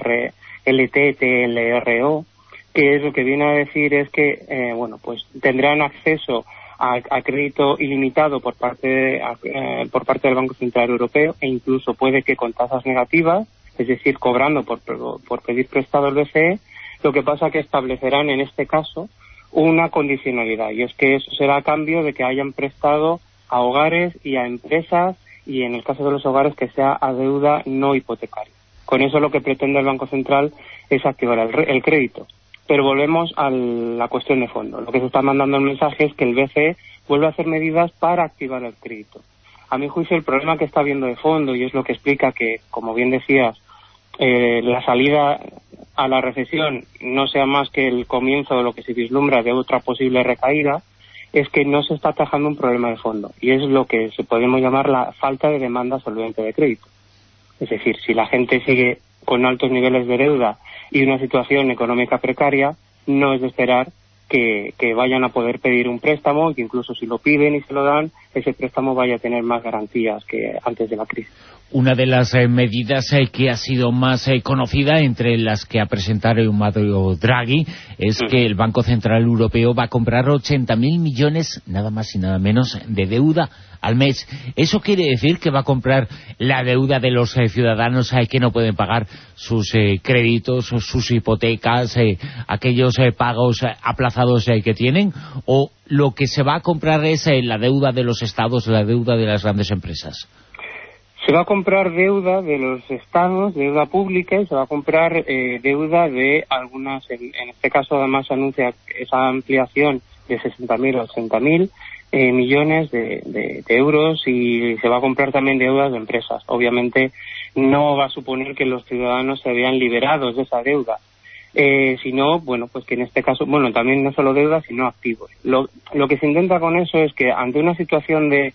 LTTLRO, que es lo que viene a decir es que, pues tendrán acceso a crédito ilimitado por parte del Banco Central Europeo, e incluso puede que con tasas negativas, es decir, cobrando por pedir prestado al BCE. Lo que pasa que establecerán en este caso una condicionalidad, y es que eso será a cambio de que hayan prestado a hogares y a empresas, y en el caso de los hogares que sea a deuda no hipotecaria. Con eso lo que pretende el Banco Central es activar el crédito. Pero volvemos a la cuestión de fondo. Lo que se está mandando el mensaje es que el BCE vuelve a hacer medidas para activar el crédito. A mi juicio, el problema que está viendo de fondo, y es lo que explica que, como bien decías, la salida a la recesión no sea más que el comienzo de lo que se vislumbra de otra posible recaída, es que no se está atajando un problema de fondo, y es lo que podemos llamar la falta de demanda solvente de crédito. Es decir, si la gente sigue con altos niveles de deuda y una situación económica precaria, no es de esperar que vayan a poder pedir un préstamo, y que incluso si lo piden y se lo dan, ese préstamo vaya a tener más garantías que antes de la crisis. Una de las medidas que ha sido más conocida, entre las que ha presentado Mario Draghi, es que el Banco Central Europeo va a comprar 80.000 millones, nada más y nada menos, de deuda al mes. ¿Eso quiere decir que va a comprar la deuda de los ciudadanos que no pueden pagar sus créditos, sus hipotecas, aquellos pagos aplazados que tienen? ¿O lo que se va a comprar es la deuda de los estados, la deuda de las grandes empresas? Se va a comprar deuda de los estados, deuda pública, y se va a comprar deuda de algunas, en este caso además se anuncia esa ampliación de 60.000 a 80.000 millones de euros, y se va a comprar también deudas de empresas. Obviamente no va a suponer que los ciudadanos se vean liberados de esa deuda, sino, pues que en este caso, también no solo deuda, sino activos. Lo que se intenta con eso es que ante una situación de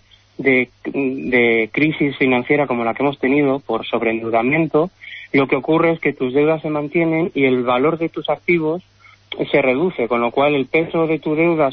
crisis financiera como la que hemos tenido por sobreendeudamiento, lo que ocurre es que tus deudas se mantienen y el valor de tus activos se reduce, con lo cual el peso de tu deuda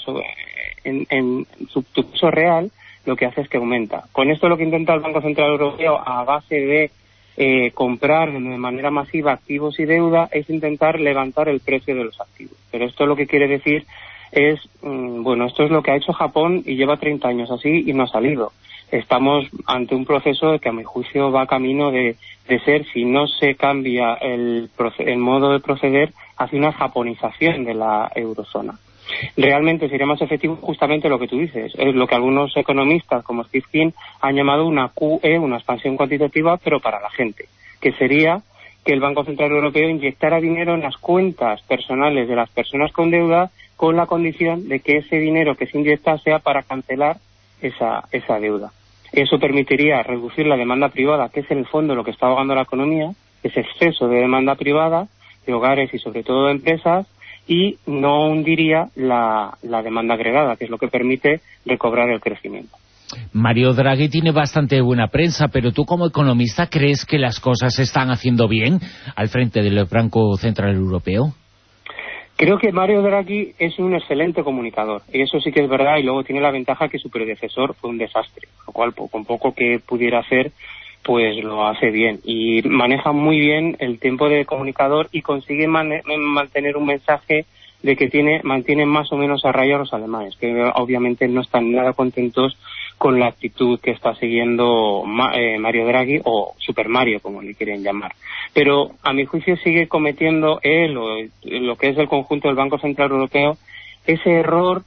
en tu peso real lo que hace es que aumenta. Con esto lo que intenta el Banco Central Europeo, a base de comprar de manera masiva activos y deuda, es intentar levantar el precio de los activos. Pero esto lo que quiere decir esto es lo que ha hecho Japón y lleva 30 años así y no ha salido. Estamos ante un proceso que a mi juicio va camino de ser, si no se cambia el modo de proceder, hacia una japonización de la eurozona. Realmente sería más efectivo justamente lo que tú dices, es lo que algunos economistas como Steve King han llamado una QE, una expansión cuantitativa, pero para la gente, que sería que el Banco Central Europeo inyectara dinero en las cuentas personales de las personas con deuda, con la condición de que ese dinero que se inyecta sea para cancelar esa deuda. Eso permitiría reducir la demanda privada, que es en el fondo lo que está ahogando la economía, ese exceso de demanda privada de hogares y sobre todo de empresas, y no hundiría la demanda agregada, que es lo que permite recobrar el crecimiento. Mario Draghi tiene bastante buena prensa, pero tú como economista, ¿crees que las cosas se están haciendo bien al frente del Banco Central Europeo? Creo que Mario Draghi es un excelente comunicador, y eso sí que es verdad, y luego tiene la ventaja que su predecesor fue un desastre, lo cual con poco que pudiera hacer, pues lo hace bien, y maneja muy bien el tiempo de comunicador y consigue mantener un mensaje de que mantiene más o menos a raya a los alemanes, que obviamente no están nada contentos con la actitud que está siguiendo Mario Draghi, o Super Mario, como le quieren llamar. Pero a mi juicio sigue cometiendo él, o lo que es el conjunto del Banco Central Europeo, ese error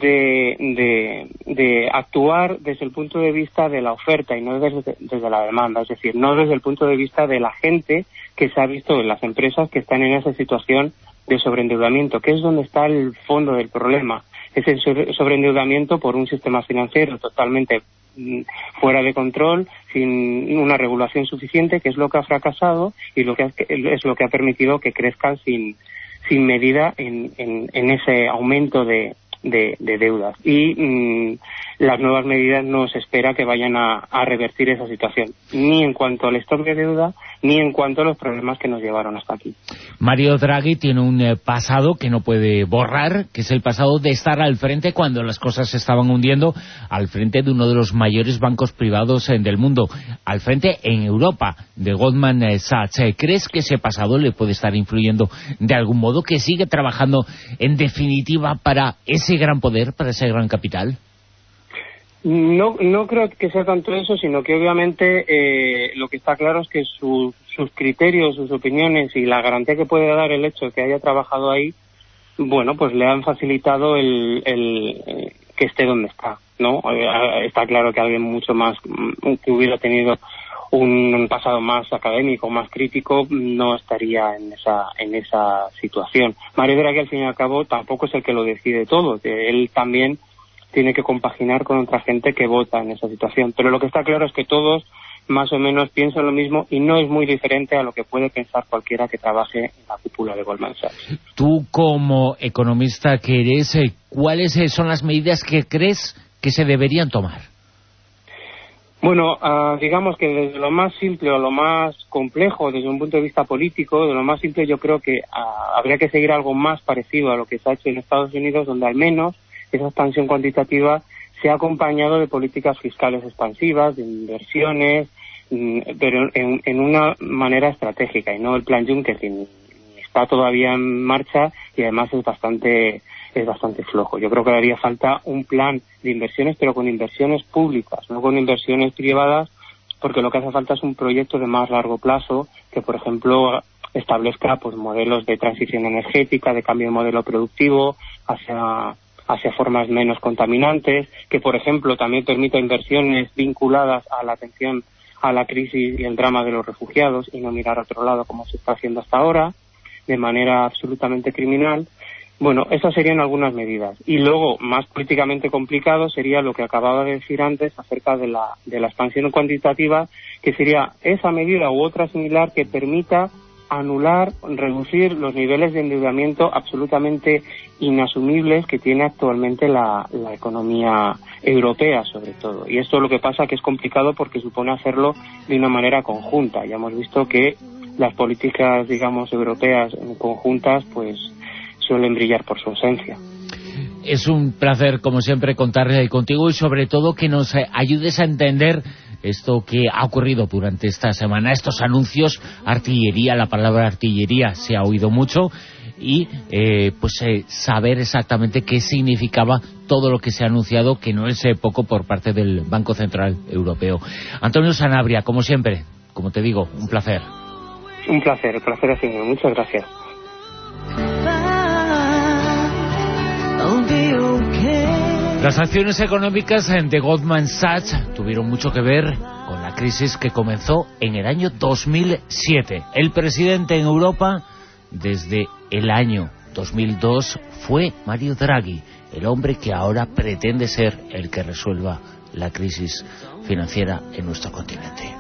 de actuar desde el punto de vista de la oferta y no desde la demanda, es decir, no desde el punto de vista de la gente que se ha visto en las empresas que están en esa situación de sobreendeudamiento, que es donde está el fondo del problema. Es el sobreendeudamiento por un sistema financiero totalmente fuera de control, sin una regulación suficiente, que es lo que ha fracasado y es lo que ha permitido que crezcan sin medida en ese aumento de deudas. Y las nuevas medidas no se espera que vayan a revertir esa situación, ni en cuanto al stock de deuda, ni en cuanto a los problemas que nos llevaron hasta aquí. Mario Draghi tiene un pasado que no puede borrar, que es el pasado de estar al frente cuando las cosas se estaban hundiendo, al frente de uno de los mayores bancos privados del mundo, al frente en Europa, de Goldman Sachs. ¿Crees que ese pasado le puede estar influyendo de algún modo, que sigue trabajando en definitiva para ese gran poder, para ese gran capital? No creo que sea tanto eso, sino que obviamente lo que está claro es que sus criterios, sus opiniones y la garantía que puede dar el hecho de que haya trabajado ahí, bueno, pues le han facilitado el que esté donde está, ¿no? Está claro que alguien mucho más, que hubiera tenido un pasado más académico, más crítico, no estaría en esa situación. Mario Draghi, al fin y al cabo, tampoco es el que lo decide todo, él también tiene que compaginar con otra gente que vota en esa situación. Pero lo que está claro es que todos más o menos piensan lo mismo y no es muy diferente a lo que puede pensar cualquiera que trabaje en la cúpula de Goldman Sachs. Tú, como economista que eres, ¿cuáles son las medidas que crees que se deberían tomar? Bueno, digamos que desde lo más simple o lo más complejo, desde un punto de vista político, de lo más simple yo creo que habría que seguir algo más parecido a lo que se ha hecho en Estados Unidos, donde al menos esa expansión cuantitativa se ha acompañado de políticas fiscales expansivas, de inversiones, pero en una manera estratégica, y no el plan Juncker, que está todavía en marcha y además es bastante flojo. Yo creo que haría falta un plan de inversiones, pero con inversiones públicas, no con inversiones privadas, porque lo que hace falta es un proyecto de más largo plazo que, por ejemplo, establezca pues modelos de transición energética, de cambio de modelo productivo hacia formas menos contaminantes, que por ejemplo también permita inversiones vinculadas a la atención a la crisis y el drama de los refugiados y no mirar a otro lado como se está haciendo hasta ahora, de manera absolutamente criminal. Bueno, esas serían algunas medidas. Y luego, más políticamente complicado, sería lo que acababa de decir antes acerca de la expansión cuantitativa, que sería esa medida u otra similar que permita anular, reducir los niveles de endeudamiento absolutamente inasumibles que tiene actualmente la economía europea, sobre todo. Y esto lo que pasa que es complicado porque supone hacerlo de una manera conjunta. Ya hemos visto que las políticas, digamos, europeas conjuntas, pues suelen brillar por su ausencia. Es un placer, como siempre, contar contigo y sobre todo que nos ayudes a entender esto que ha ocurrido durante esta semana, estos anuncios, artillería, la palabra artillería se ha oído mucho, y saber exactamente qué significaba todo lo que se ha anunciado, que no es poco, por parte del Banco Central Europeo. Antonio Sanabria, como siempre, como te digo, un placer. Un placer, el placer es mío. Muchas gracias. Las acciones económicas de Goldman Sachs tuvieron mucho que ver con la crisis que comenzó en el año 2007. El presidente en Europa desde el año 2002 fue Mario Draghi, el hombre que ahora pretende ser el que resuelva la crisis financiera en nuestro continente.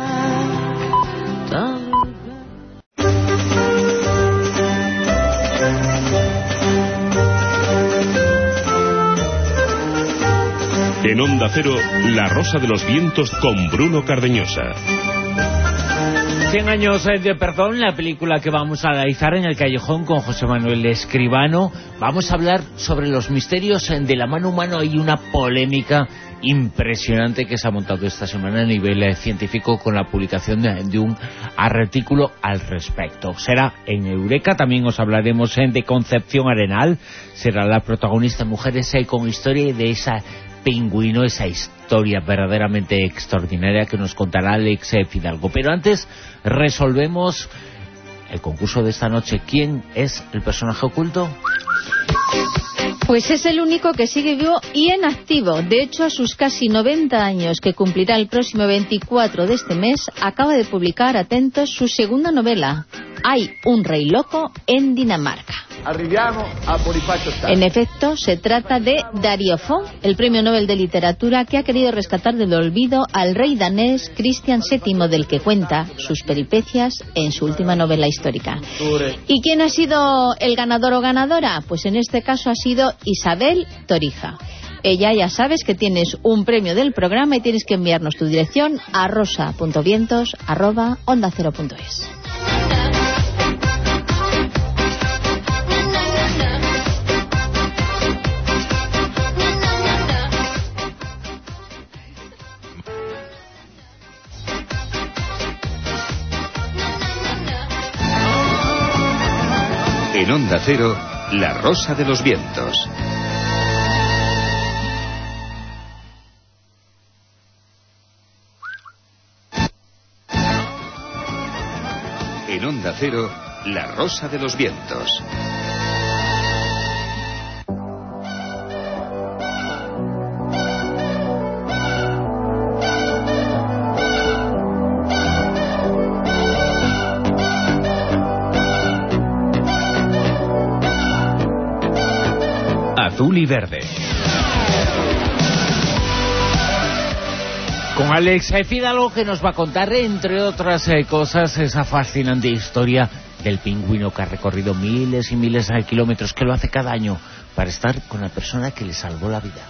En Onda Cero, La Rosa de los Vientos con Bruno Cardeñosa. 100 años de perdón, la película que vamos a analizar en el Callejón con José Manuel Escribano. Vamos a hablar sobre los misterios de la mano humana. Hay una polémica impresionante que se ha montado esta semana a nivel científico con la publicación de un artículo al respecto. Será en Eureka. También os hablaremos de Concepción Arenal. Será la protagonista Mujeres con Historia, y de esa pingüino, esa historia verdaderamente extraordinaria que nos contará Alex Fidalgo. Pero antes resolvemos el concurso de esta noche. ¿Quién es el personaje oculto? Pues es el único que sigue vivo y en activo. De hecho, a sus casi 90 años, que cumplirá el próximo 24 de este mes, acaba de publicar, atentos, su segunda novela, Hay un rey loco en Dinamarca. En efecto, se trata de Dario Fo, el premio Nobel de Literatura, que ha querido rescatar del olvido al rey danés Christian VII, del que cuenta sus peripecias en su última novela histórica. ¿Y quién ha sido el ganador o ganadora? Pues en este caso ha sido Isabel Torija. Ella, ya sabes que tienes un premio del programa y tienes que enviarnos tu dirección a rosa.vientos@ondacero.es. En Onda Cero, La Rosa de los Vientos. En Onda Cero, La Rosa de los Vientos. Azul y verde. Con Alex Fidalgo, que nos va a contar, entre otras cosas, esa fascinante historia del pingüino que ha recorrido miles y miles de kilómetros, que lo hace cada año para estar con la persona que le salvó la vida.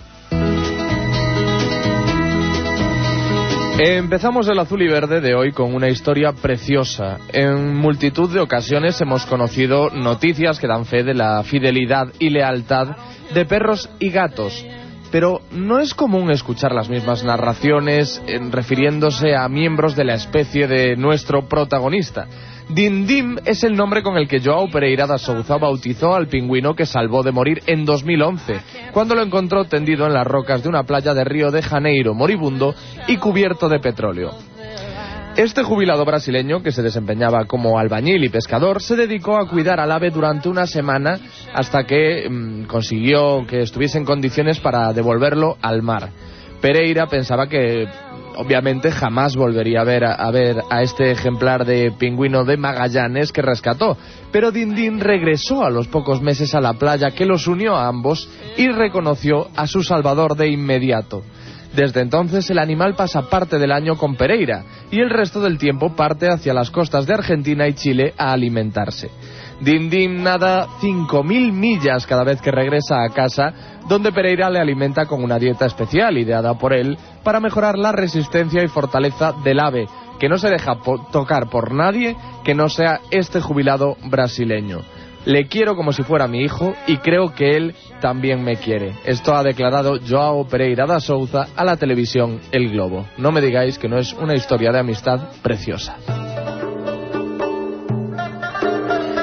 Empezamos el azul y verde de hoy con una historia preciosa. En multitud de ocasiones hemos conocido noticias que dan fe de la fidelidad y lealtad de perros y gatos, pero no es común escuchar las mismas narraciones refiriéndose a miembros de la especie de nuestro protagonista. Dindim es el nombre con el que João Pereira da Souza bautizó al pingüino que salvó de morir en 2011, cuando lo encontró tendido en las rocas de una playa de Río de Janeiro, moribundo y cubierto de petróleo. Este jubilado brasileño, que se desempeñaba como albañil y pescador, se dedicó a cuidar al ave durante una semana hasta que consiguió que estuviese en condiciones para devolverlo al mar. Pereira pensaba que obviamente jamás volvería a ver a este ejemplar de pingüino de Magallanes que rescató, pero Dindim regresó a los pocos meses a la playa que los unió a ambos y reconoció a su salvador de inmediato. Desde entonces el animal pasa parte del año con Pereira y el resto del tiempo parte hacia las costas de Argentina y Chile a alimentarse. Dindim nada 5.000 millas cada vez que regresa a casa, donde Pereira le alimenta con una dieta especial ideada por él para mejorar la resistencia y fortaleza del ave, que no se deja tocar por nadie que no sea este jubilado brasileño. Le quiero como si fuera mi hijo y creo que él también me quiere. Esto ha declarado João Pereira da Souza a la televisión El Globo. No me digáis que no es una historia de amistad preciosa.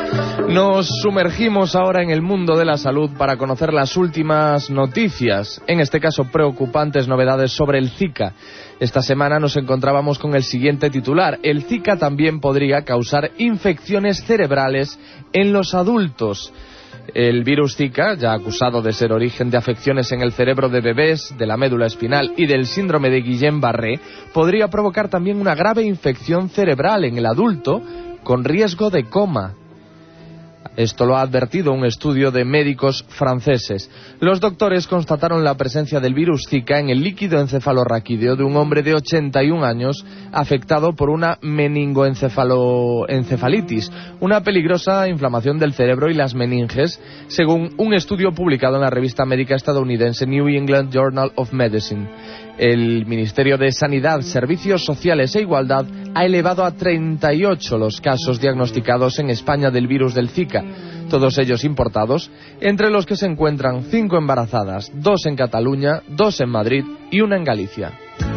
Nos sumergimos ahora en el mundo de la salud para conocer las últimas noticias, en este caso preocupantes novedades sobre el Zika. Esta semana nos encontrábamos con el siguiente titular: el Zika también podría causar infecciones cerebrales en los adultos. El virus Zika, ya acusado de ser origen de afecciones en el cerebro de bebés, de la médula espinal y del síndrome de Guillain-Barré, podría provocar también una grave infección cerebral en el adulto con riesgo de coma. Esto lo ha advertido un estudio de médicos franceses. Los doctores constataron la presencia del virus Zika en el líquido encefalorraquídeo de un hombre de 81 años afectado por una meningoencefalitis, una peligrosa inflamación del cerebro y las meninges, según un estudio publicado en la revista médica estadounidense New England Journal of Medicine. El Ministerio de Sanidad, Servicios Sociales e Igualdad ha elevado a 38 los casos diagnosticados en España del virus del Zika, todos ellos importados, entre los que se encuentran 5 embarazadas, 2 en Cataluña, 2 en Madrid y 1 en Galicia.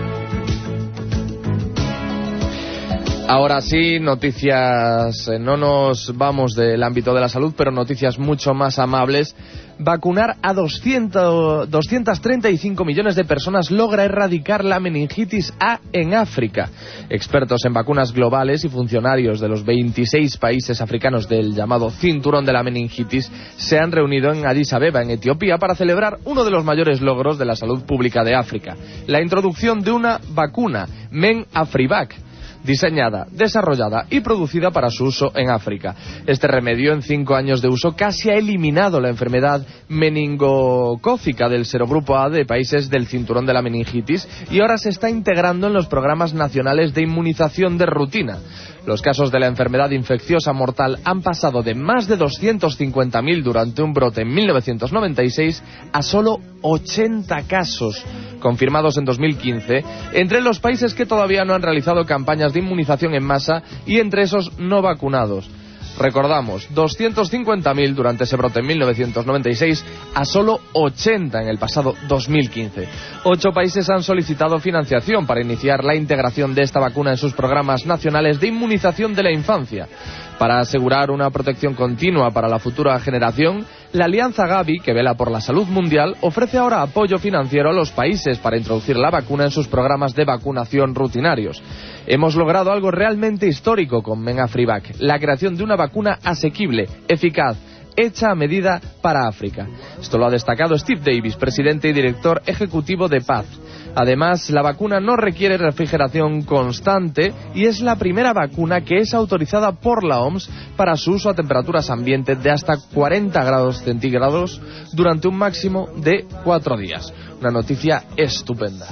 Ahora sí, noticias, no nos vamos del ámbito de la salud, pero noticias mucho más amables. Vacunar a 235 millones de personas logra erradicar la meningitis A en África. Expertos en vacunas globales y funcionarios de los 26 países africanos del llamado Cinturón de la Meningitis se han reunido en Addis Abeba, en Etiopía, para celebrar uno de los mayores logros de la salud pública de África: la introducción de una vacuna, Men-Afrivac, diseñada, desarrollada y producida para su uso en África. Este remedio, en 5 años de uso, casi ha eliminado la enfermedad meningocócica del serogrupo A de países del cinturón de la meningitis y ahora se está integrando en los programas nacionales de inmunización de rutina. Los casos de la enfermedad infecciosa mortal han pasado de más de 250.000 durante un brote en 1996 a solo 80 casos confirmados en 2015 entre los países que todavía no han realizado campañas de inmunización en masa y entre esos no vacunados. Recordamos, 250.000 durante ese brote en 1996 a solo 80 en el pasado 2015. 8 países han solicitado financiación para iniciar la integración de esta vacuna en sus programas nacionales de inmunización de la infancia. Para asegurar una protección continua para la futura generación, la Alianza Gavi, que vela por la salud mundial, ofrece ahora apoyo financiero a los países para introducir la vacuna en sus programas de vacunación rutinarios. Hemos logrado algo realmente histórico con Men-Afrivac, la creación de una vacuna asequible, eficaz, hecha a medida para África. Esto lo ha destacado Steve Davis, presidente y director ejecutivo de Paz. Además, la vacuna no requiere refrigeración constante y es la primera vacuna que es autorizada por la OMS para su uso a temperaturas ambiente de hasta 40 grados centígrados durante un máximo de 4 días. Una noticia estupenda.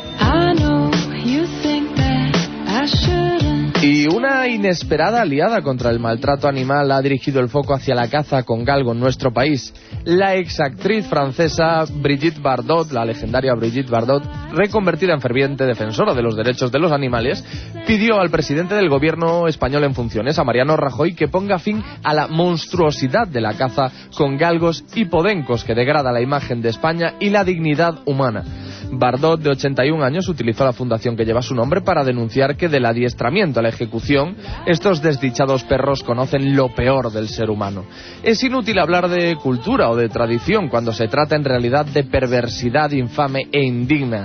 Y una inesperada aliada contra el maltrato animal ha dirigido el foco hacia la caza con galgo en nuestro país. La exactriz francesa Brigitte Bardot, la legendaria Brigitte Bardot, reconvertida en ferviente defensora de los derechos de los animales, pidió al presidente del gobierno español en funciones, a Mariano Rajoy, que ponga fin a la monstruosidad de la caza con galgos y podencos que degrada la imagen de España y la dignidad humana. Bardot, de 81 años, utilizó la fundación que lleva su nombre para denunciar que del adiestramiento a la ejecución, estos desdichados perros conocen lo peor del ser humano. Es inútil hablar de cultura o de tradición cuando se trata en realidad de perversidad infame e indigna.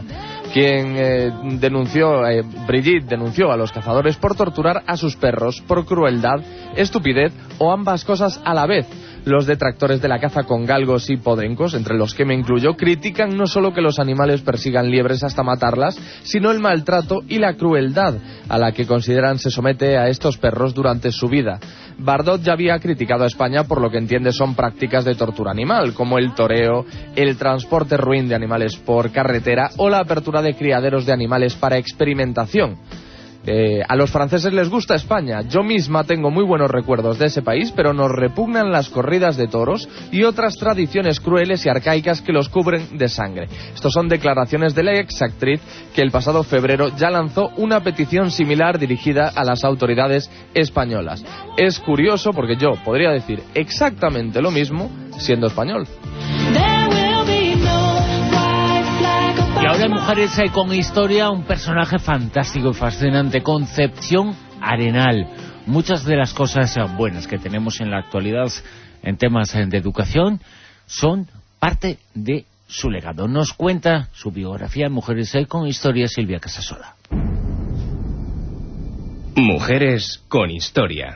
Brigitte denunció a los cazadores por torturar a sus perros, por crueldad, estupidez o ambas cosas a la vez. Los detractores de la caza con galgos y podencos, entre los que me incluyo, critican no solo que los animales persigan liebres hasta matarlas, sino el maltrato y la crueldad a la que consideran se somete a estos perros durante su vida. Bardot ya había criticado a España por lo que entiende son prácticas de tortura animal, como el toreo, el transporte ruin de animales por carretera o la apertura de criaderos de animales para experimentación. A los franceses les gusta España. Yo misma tengo muy buenos recuerdos de ese país, pero nos repugnan las corridas de toros y otras tradiciones crueles y arcaicas que los cubren de sangre. Estas son declaraciones de la exactriz, que el pasado febrero ya lanzó una petición similar dirigida a las autoridades españolas. Es curioso porque yo podría decir exactamente lo mismo siendo español. Y ahora en Mujeres con Historia, un personaje fantástico y fascinante, Concepción Arenal, muchas de las cosas buenas que tenemos en la actualidad en temas de educación son parte de su legado. Nos cuenta su biografía en Mujeres con Historia Silvia Casasola. Mujeres con Historia.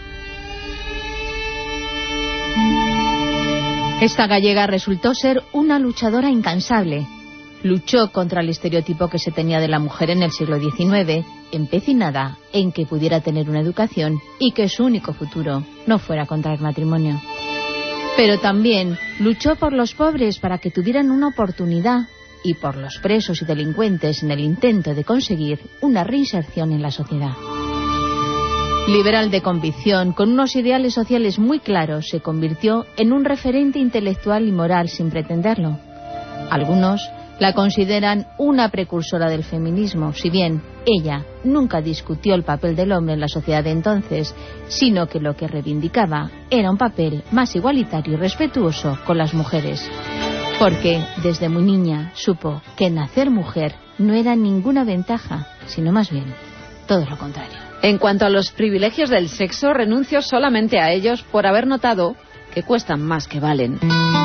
Esta gallega resultó ser una luchadora incansable. Luchó contra el estereotipo que se tenía de la mujer en el siglo XIX, empecinada en que pudiera tener una educación y que su único futuro no fuera contraer matrimonio. Pero también luchó por los pobres para que tuvieran una oportunidad y por los presos y delincuentes en el intento de conseguir una reinserción en la sociedad. Liberal de convicción, con unos ideales sociales muy claros, se convirtió en un referente intelectual y moral sin pretenderlo. Algunos la consideran una precursora del feminismo, si bien ella nunca discutió el papel del hombre en la sociedad de entonces, sino que lo que reivindicaba era un papel más igualitario y respetuoso con las mujeres. Porque desde muy niña supo que nacer mujer no era ninguna ventaja, sino más bien todo lo contrario. En cuanto a los privilegios del sexo, renunció solamente a ellos por haber notado que cuestan más que valen.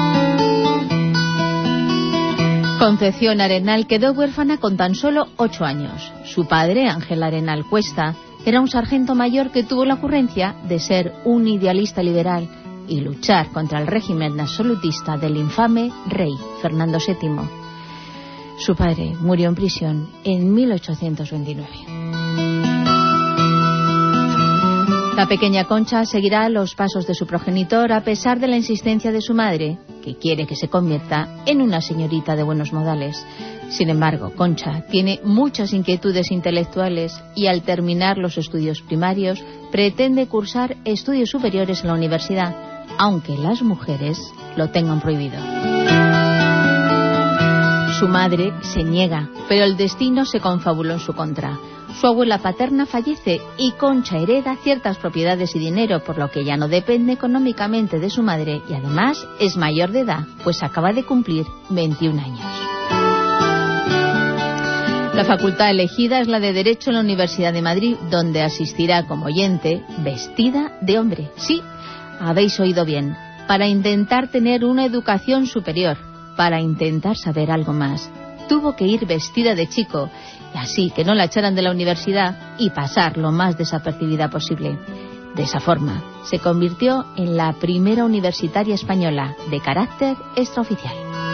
Concepción Arenal quedó huérfana con tan solo 8 años. Su padre, Ángel Arenal Cuesta, era un sargento mayor que tuvo la ocurrencia de ser un idealista liberal y luchar contra el régimen absolutista del infame rey Fernando VII. Su padre murió en prisión en 1829. La pequeña Concha seguirá los pasos de su progenitor a pesar de la insistencia de su madre, que quiere que se convierta en una señorita de buenos modales. Sin embargo, Concha tiene muchas inquietudes intelectuales y al terminar los estudios primarios pretende cursar estudios superiores en la universidad, aunque las mujeres lo tengan prohibido. Su madre se niega, pero el destino se confabuló en su contra. Su abuela paterna fallece y Concha hereda ciertas propiedades y dinero, por lo que ya no depende económicamente de su madre y además es mayor de edad, pues acaba de cumplir 21 años. La facultad elegida es la de Derecho en la Universidad de Madrid, donde asistirá como oyente vestida de hombre. Sí, habéis oído bien, para intentar tener una educación superior, para intentar saber algo más. Tuvo que ir vestida de chico, y así que no la echaran de la universidad y pasar lo más desapercibida posible. De esa forma, se convirtió en la primera universitaria española de carácter extraoficial.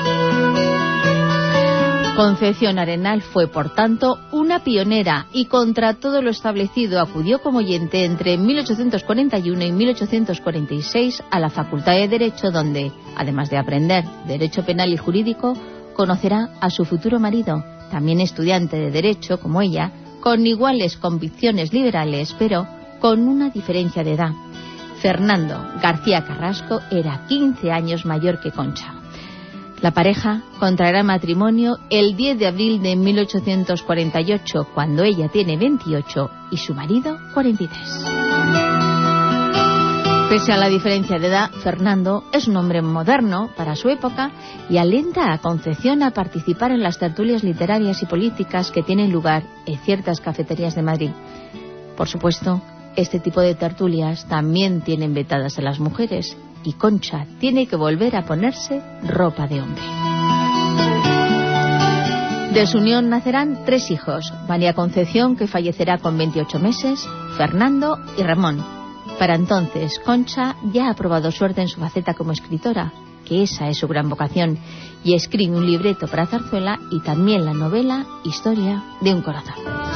Concepción Arenal fue, por tanto, una pionera y contra todo lo establecido acudió como oyente entre 1841 y 1846 a la Facultad de Derecho, donde, además de aprender Derecho Penal y Jurídico, conocerá a su futuro marido, también estudiante de Derecho como ella, con iguales convicciones liberales, pero con una diferencia de edad. Fernando García Carrasco era 15 años mayor que Concha. La pareja contraerá matrimonio el 10 de abril de 1848, cuando ella tiene 28 y su marido 43. Pese a la diferencia de edad, Fernando es un hombre moderno para su época y alienta a Concepción a participar en las tertulias literarias y políticas que tienen lugar en ciertas cafeterías de Madrid. Por supuesto, este tipo de tertulias también tienen vetadas a las mujeres y Concha tiene que volver a ponerse ropa de hombre. De su unión nacerán 3 hijos: María Concepción, que fallecerá con 28 meses, Fernando y Ramón. Para entonces, Concha ya ha probado suerte en su faceta como escritora, que esa es su gran vocación, y escribe un libreto para zarzuela y también la novela Historia de un corazón.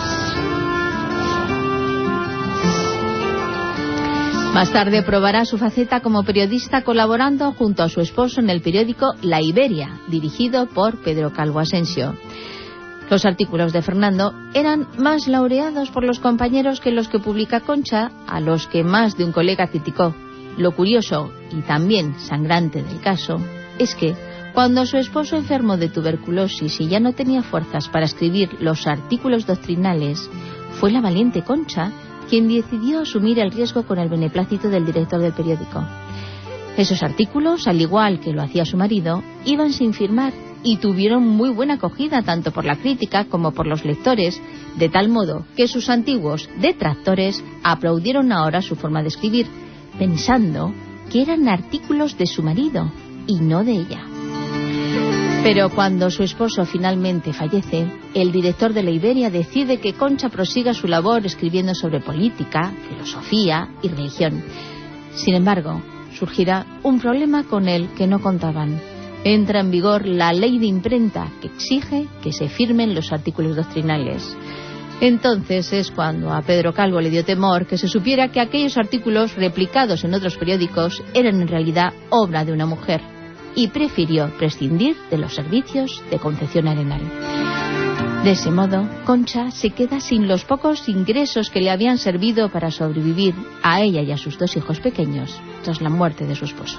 Más tarde probará su faceta como periodista colaborando junto a su esposo en el periódico La Iberia, dirigido por Pedro Calvo Asensio. Los artículos de Fernando eran más laureados por los compañeros que los que publica Concha, a los que más de un colega criticó. Lo curioso y también sangrante del caso es que cuando su esposo enfermó de tuberculosis y ya no tenía fuerzas para escribir los artículos doctrinales, fue la valiente Concha quien decidió asumir el riesgo con el beneplácito del director del periódico. Esos artículos, al igual que lo hacía su marido, iban sin firmar y tuvieron muy buena acogida tanto por la crítica como por los lectores, de tal modo que sus antiguos detractores aplaudieron ahora su forma de escribir, pensando que eran artículos de su marido y no de ella. Pero cuando su esposo finalmente fallece, el director de la Iberia decide que Concha prosiga su labor escribiendo sobre política, filosofía y religión. Sin embargo, surgirá un problema con el que no contaban. Entra en vigor la ley de imprenta que exige que se firmen los artículos doctrinales. Entonces es cuando a Pedro Calvo le dio temor que se supiera que aquellos artículos replicados en otros periódicos eran en realidad obra de una mujer, y prefirió prescindir de los servicios de Concepción Arenal. De ese modo, Concha se queda sin los pocos ingresos que le habían servido para sobrevivir a ella y a sus 2 hijos pequeños tras la muerte de su esposo.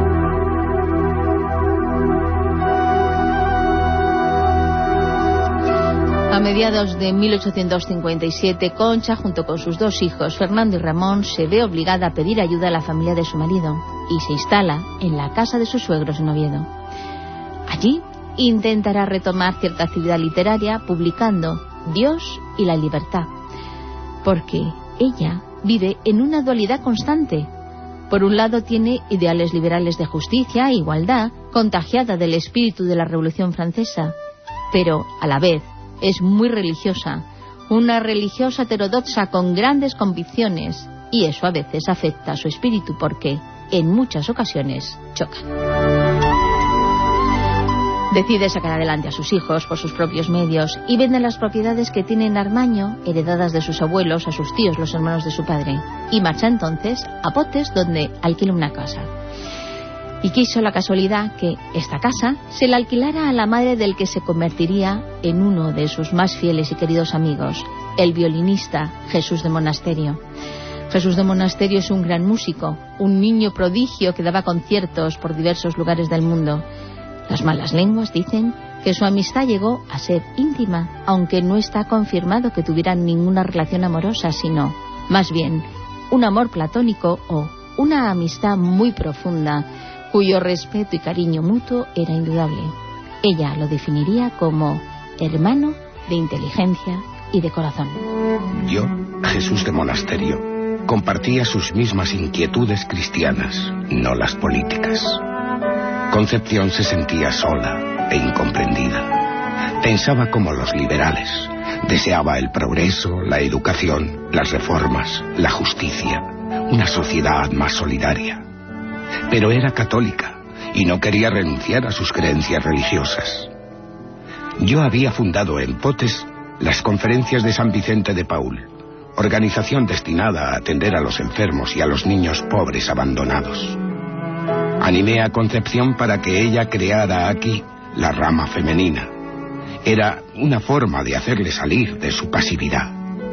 A mediados de 1857, Concha, junto con sus 2 hijos, Fernando y Ramón, se ve obligada a pedir ayuda a la familia de su marido y se instala en la casa de sus suegros en Oviedo. Allí intentará retomar cierta actividad literaria publicando Dios y la libertad, porque ella vive en una dualidad constante. Por un lado tiene ideales liberales de justicia e igualdad, contagiada del espíritu de la Revolución Francesa, pero a la vez es muy religiosa, una religiosa heterodoxa con grandes convicciones, y eso a veces afecta a su espíritu porque en muchas ocasiones chocan. Decide sacar adelante a sus hijos por sus propios medios y vende las propiedades que tiene en Armaño, heredadas de sus abuelos, a sus tíos, los hermanos de su padre, y marcha entonces a Potes, donde alquila una casa. Y quiso la casualidad que esta casa se la alquilara a la madre del que se convertiría en uno de sus más fieles y queridos amigos, el violinista Jesús de Monasterio. Jesús de Monasterio es un gran músico, un niño prodigio que daba conciertos por diversos lugares del mundo. Las malas lenguas dicen que su amistad llegó a ser íntima, aunque no está confirmado que tuvieran ninguna relación amorosa, sino, más bien, un amor platónico o una amistad muy profunda, cuyo respeto y cariño mutuo era indudable. Ella lo definiría como hermano de inteligencia y de corazón. Yo, Jesús de Monasterio, compartía sus mismas inquietudes cristianas, no las políticas. Concepción se sentía sola e incomprendida. Pensaba como los liberales. Deseaba el progreso, la educación, las reformas, la justicia, una sociedad más solidaria. Pero era católica y no quería renunciar a sus creencias religiosas. Yo había fundado en Potes las conferencias de San Vicente de Paúl, organización destinada a atender a los enfermos y a los niños pobres abandonados. Animé a Concepción para que ella creara aquí la rama femenina. Era una forma de hacerle salir de su pasividad.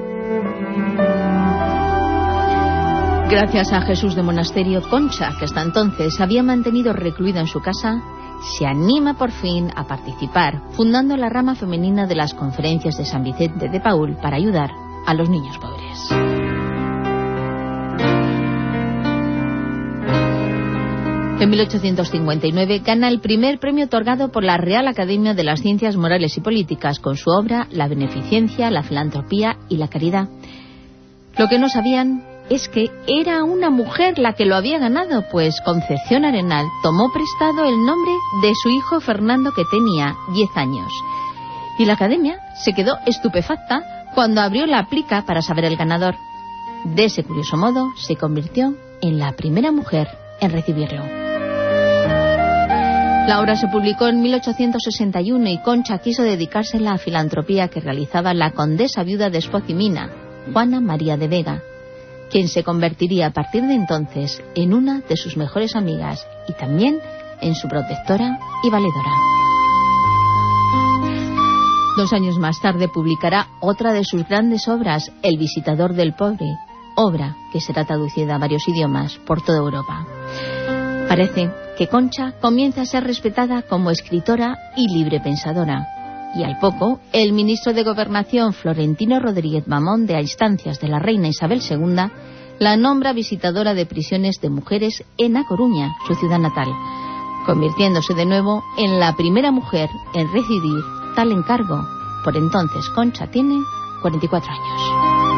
Gracias a Jesús de Monasterio, Concha, que hasta entonces se había mantenido recluida en su casa, se anima por fin a participar, fundando la rama femenina de las conferencias de San Vicente de Paúl para ayudar a los niños pobres. En 1859 gana el primer premio otorgado por la Real Academia de las Ciencias Morales y Políticas con su obra La beneficencia, la filantropía y la caridad. Lo que no sabían es que era una mujer la que lo había ganado, pues Concepción Arenal tomó prestado el nombre de su hijo Fernando, que tenía 10 años. Y la Academia se quedó estupefacta cuando abrió la plica para saber el ganador. De ese curioso modo se convirtió en la primera mujer en recibirlo. La obra se publicó en 1861 y Concha quiso dedicarse a la filantropía que realizaba la condesa viuda de Espoz y Mina, Juana María de Vega, quien se convertiría a partir de entonces en una de sus mejores amigas y también en su protectora y valedora. 2 años más tarde publicará otra de sus grandes obras, El visitador del pobre, obra que será traducida a varios idiomas por toda Europa. Parece que Concha comienza a ser respetada como escritora y librepensadora, y al poco, el ministro de Gobernación Florentino Rodríguez Mamón, de a instancias de la reina Isabel II, la nombra visitadora de prisiones de mujeres en A Coruña, su ciudad natal. convirtiéndose de nuevo en la primera mujer en recibir tal encargo. Por entonces Concha tiene 44 años.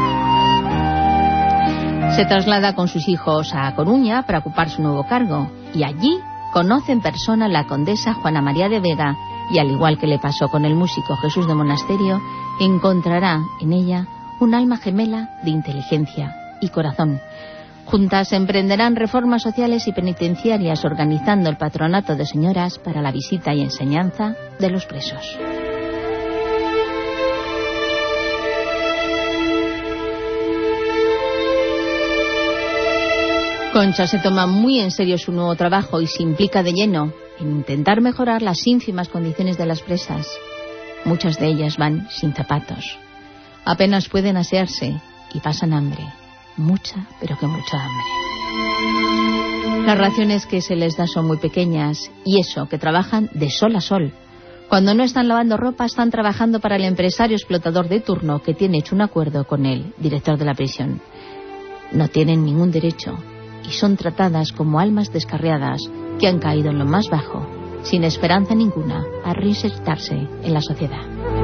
Se traslada con sus hijos a Coruña para ocupar su nuevo cargo, y allí conoce en persona a la condesa Juana María de Vega, y al igual que le pasó con el músico Jesús de Monasterio, encontrará en ella un alma gemela de inteligencia y corazón. Juntas emprenderán reformas sociales y penitenciarias, organizando el patronato de señoras para la visita y enseñanza de los presos. Concha se toma muy en serio su nuevo trabajo y se implica de lleno en intentar mejorar las ínfimas condiciones de las presas. Muchas de ellas van sin zapatos, apenas pueden asearse y pasan hambre, mucha, pero que mucha hambre. Las raciones que se les da son muy pequeñas, y eso, que trabajan de sol a sol. Cuando no están lavando ropa, están trabajando para el empresario explotador de turno que tiene hecho un acuerdo con el director de la prisión. No tienen ningún derecho y son tratadas como almas descarriadas que han caído en lo más bajo, sin esperanza ninguna a reinsertarse en la sociedad.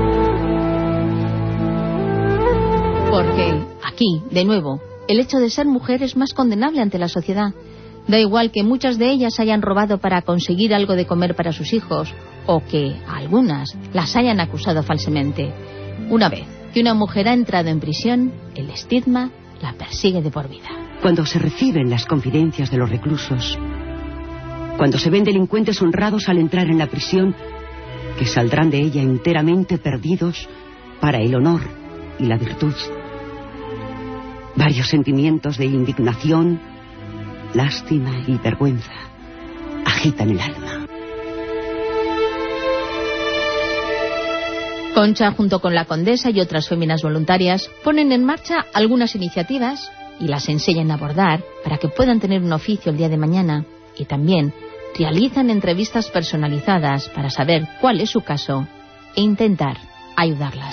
Porque aquí, de nuevo, el hecho de ser mujer es más condenable ante la sociedad. Da igual que muchas de ellas hayan robado para conseguir algo de comer para sus hijos, o que a algunas las hayan acusado falsamente. Una vez que una mujer ha entrado en prisión, el estigma la persigue de por vida. Cuando se reciben las confidencias de los reclusos, cuando se ven delincuentes honrados al entrar en la prisión, que saldrán de ella enteramente perdidos para el honor y la virtud. Varios sentimientos de indignación, lástima y vergüenza agitan el alma. Concha, junto con la condesa y otras féminas voluntarias, ponen en marcha algunas iniciativas y las enseñan a bordar para que puedan tener un oficio el día de mañana, y también realizan entrevistas personalizadas para saber cuál es su caso e intentar ayudarlas.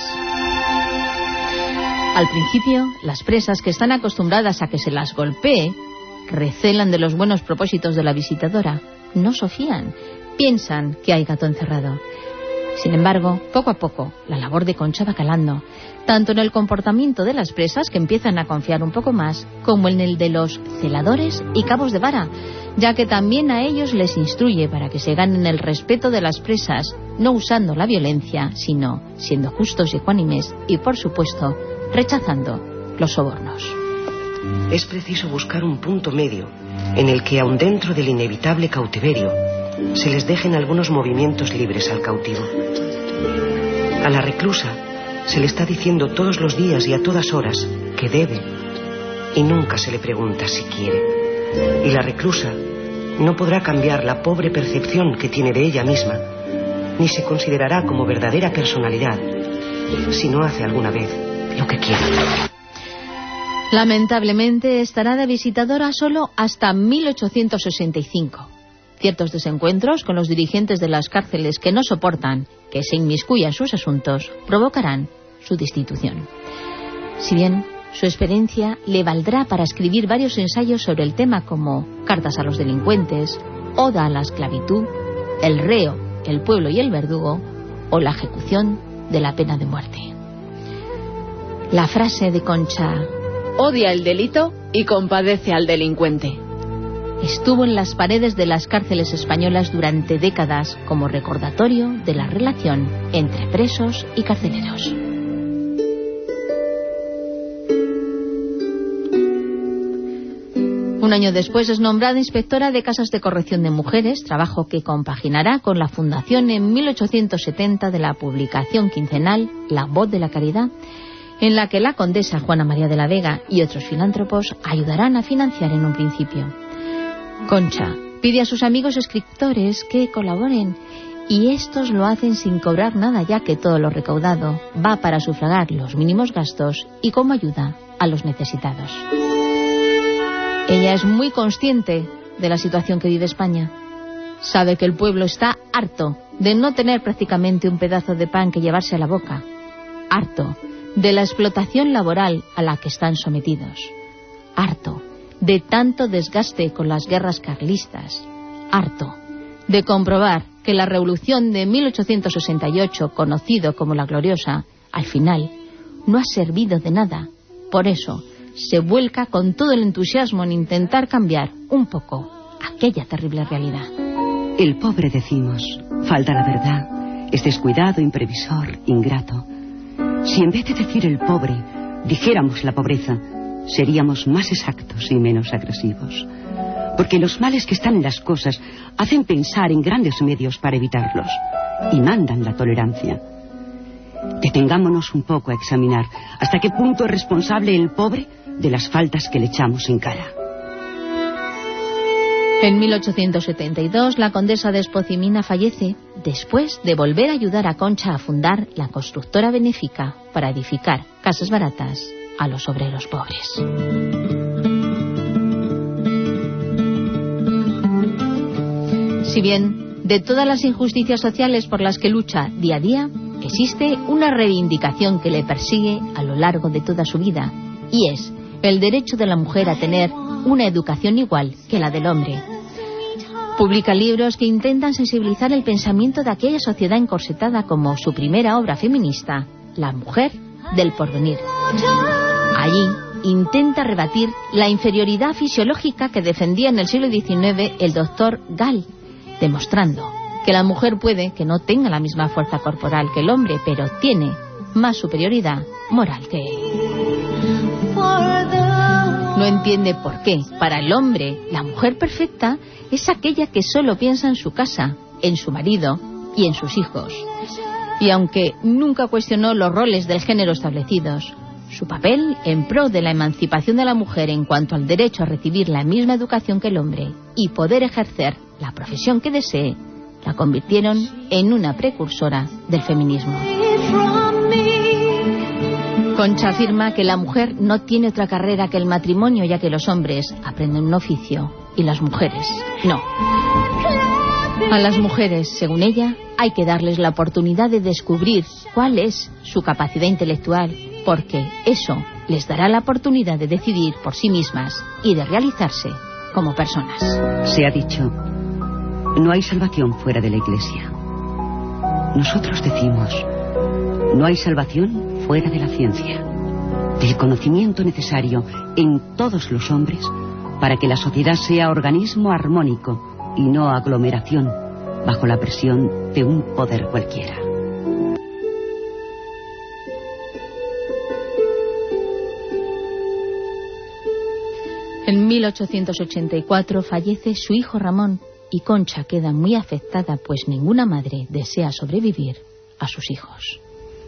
Al principio, las presas, que están acostumbradas a que se las golpee, recelan de los buenos propósitos de la visitadora. No se fían, piensan que hay gato encerrado. Sin embargo, poco a poco, la labor de Concha va calando, tanto en el comportamiento de las presas, que empiezan a confiar un poco más, como en el de los celadores y cabos de vara, ya que también a ellos les instruye para que se ganen el respeto de las presas, no usando la violencia, sino siendo justos y ecuánimes y, por supuesto, rechazando los sobornos. Es preciso buscar un punto medio en el que, aun dentro del inevitable cautiverio, se les dejen algunos movimientos libres al cautivo. A la reclusa se le está diciendo todos los días y a todas horas que debe, y nunca se le pregunta si quiere. Y la reclusa no podrá cambiar la pobre percepción que tiene de ella misma, ni se considerará como verdadera personalidad si no hace alguna vez lo que quiere. Lamentablemente estará de visitadora solo hasta 1865. Ciertos desencuentros con los dirigentes de las cárceles, que no soportan que se inmiscuyan sus asuntos, provocarán su destitución. Si bien su experiencia le valdrá para escribir varios ensayos sobre el tema, como Cartas a los delincuentes, Oda a la esclavitud, El reo, el pueblo y el verdugo, o la ejecución de la pena de muerte. La frase de Concha: odia el delito y compadece al delincuente, estuvo en las paredes de las cárceles españolas durante décadas como recordatorio de la relación entre presos y carceleros. Un año después es nombrada inspectora de casas de corrección de mujeres, trabajo que compaginará con la fundación en 1870 de la publicación quincenal La Voz de la Caridad, en la que la condesa Juana María de la Vega y otros filántropos ayudarán a financiar en un principio. Concha pide a sus amigos escritores que colaboren, y estos lo hacen sin cobrar nada, ya que todo lo recaudado va para sufragar los mínimos gastos y como ayuda a los necesitados. Ella es muy consciente de la situación que vive España. Sabe que el pueblo está harto de no tener prácticamente un pedazo de pan que llevarse a la boca, harto de la explotación laboral a la que están sometidos, harto de tanto desgaste con las guerras carlistas, harto de comprobar que la revolución de 1868, conocido como la Gloriosa, al final no ha servido de nada. Por eso se vuelca con todo el entusiasmo en intentar cambiar un poco aquella terrible realidad. El pobre, decimos, falta la verdad, es descuidado, imprevisor, ingrato. Si en vez de decir el pobre, dijéramos la pobreza, seríamos más exactos y menos agresivos. Porque los males que están en las cosas hacen pensar en grandes medios para evitarlos y mandan la tolerancia. Detengámonos un poco a examinar hasta qué punto es responsable el pobre de las faltas que le echamos en cara. En 1872, la condesa de Espozimina fallece después de volver a ayudar a Concha a fundar la constructora benéfica para edificar casas baratas a los obreros pobres. Si bien de todas las injusticias sociales por las que lucha día a día, existe una reivindicación que le persigue a lo largo de toda su vida, y es el derecho de la mujer a tener una educación igual que la del hombre. Publica libros que intentan sensibilizar el pensamiento de aquella sociedad encorsetada, como su primera obra feminista, La mujer del porvenir. Allí intenta rebatir la inferioridad fisiológica que defendía en el siglo XIX el doctor Gall, demostrando que la mujer puede que no tenga la misma fuerza corporal que el hombre, pero tiene más superioridad moral que él. No entiende por qué, para el hombre, la mujer perfecta es aquella que solo piensa en su casa, en su marido y en sus hijos. Y aunque nunca cuestionó los roles del género establecidos, su papel en pro de la emancipación de la mujer en cuanto al derecho a recibir la misma educación que el hombre y poder ejercer la profesión que desee, la convirtieron en una precursora del feminismo. Concha afirma que la mujer no tiene otra carrera que el matrimonio, ya que los hombres aprenden un oficio y las mujeres no. A las mujeres, según ella, hay que darles la oportunidad de descubrir cuál es su capacidad intelectual, porque eso les dará la oportunidad de decidir por sí mismas y de realizarse como personas. Se ha dicho, no hay salvación fuera de la Iglesia. Nosotros decimos, no hay salvación fuera de la ciencia, del conocimiento necesario en todos los hombres para que la sociedad sea organismo armónico y no aglomeración bajo la presión de un poder cualquiera. En 1884 fallece su hijo Ramón y Concha queda muy afectada, pues ninguna madre desea sobrevivir a sus hijos.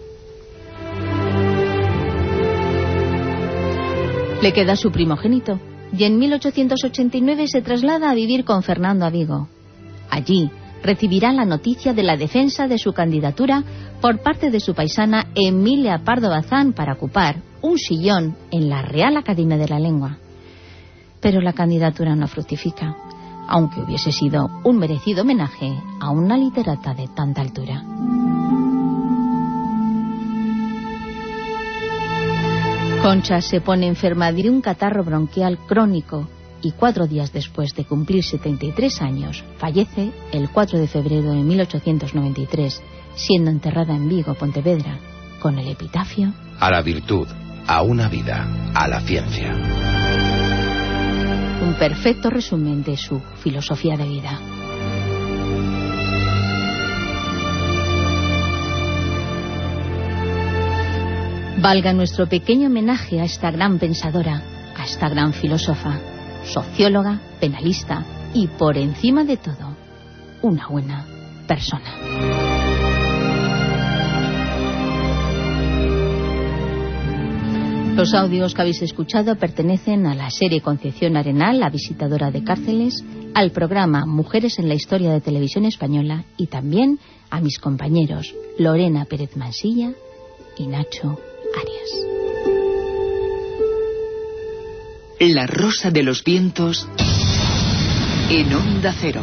Le queda su primogénito y en 1889 se traslada a vivir con Fernando a Vigo. Allí recibirá la noticia de la defensa de su candidatura por parte de su paisana Emilia Pardo Bazán para ocupar un sillón en la Real Academia de la Lengua. Pero la candidatura no fructifica, aunque hubiese sido un merecido homenaje a una literata de tanta altura. Concha se pone enferma de un catarro bronquial crónico y 4 días después de cumplir 73 años, fallece el 4 de febrero de 1893, siendo enterrada en Vigo, Pontevedra, con el epitafio: a la virtud, a una vida, a la ciencia. Un perfecto resumen de su filosofía de vida. Valga nuestro pequeño homenaje a esta gran pensadora, a esta gran filósofa, socióloga, penalista y, por encima de todo, una buena persona. Los audios que habéis escuchado pertenecen a la serie Concepción Arenal, la visitadora de cárceles, al programa Mujeres en la Historia de Televisión Española y también a mis compañeros Lorena Pérez Mansilla y Nacho Arias. La Rosa de los Vientos en Onda Cero.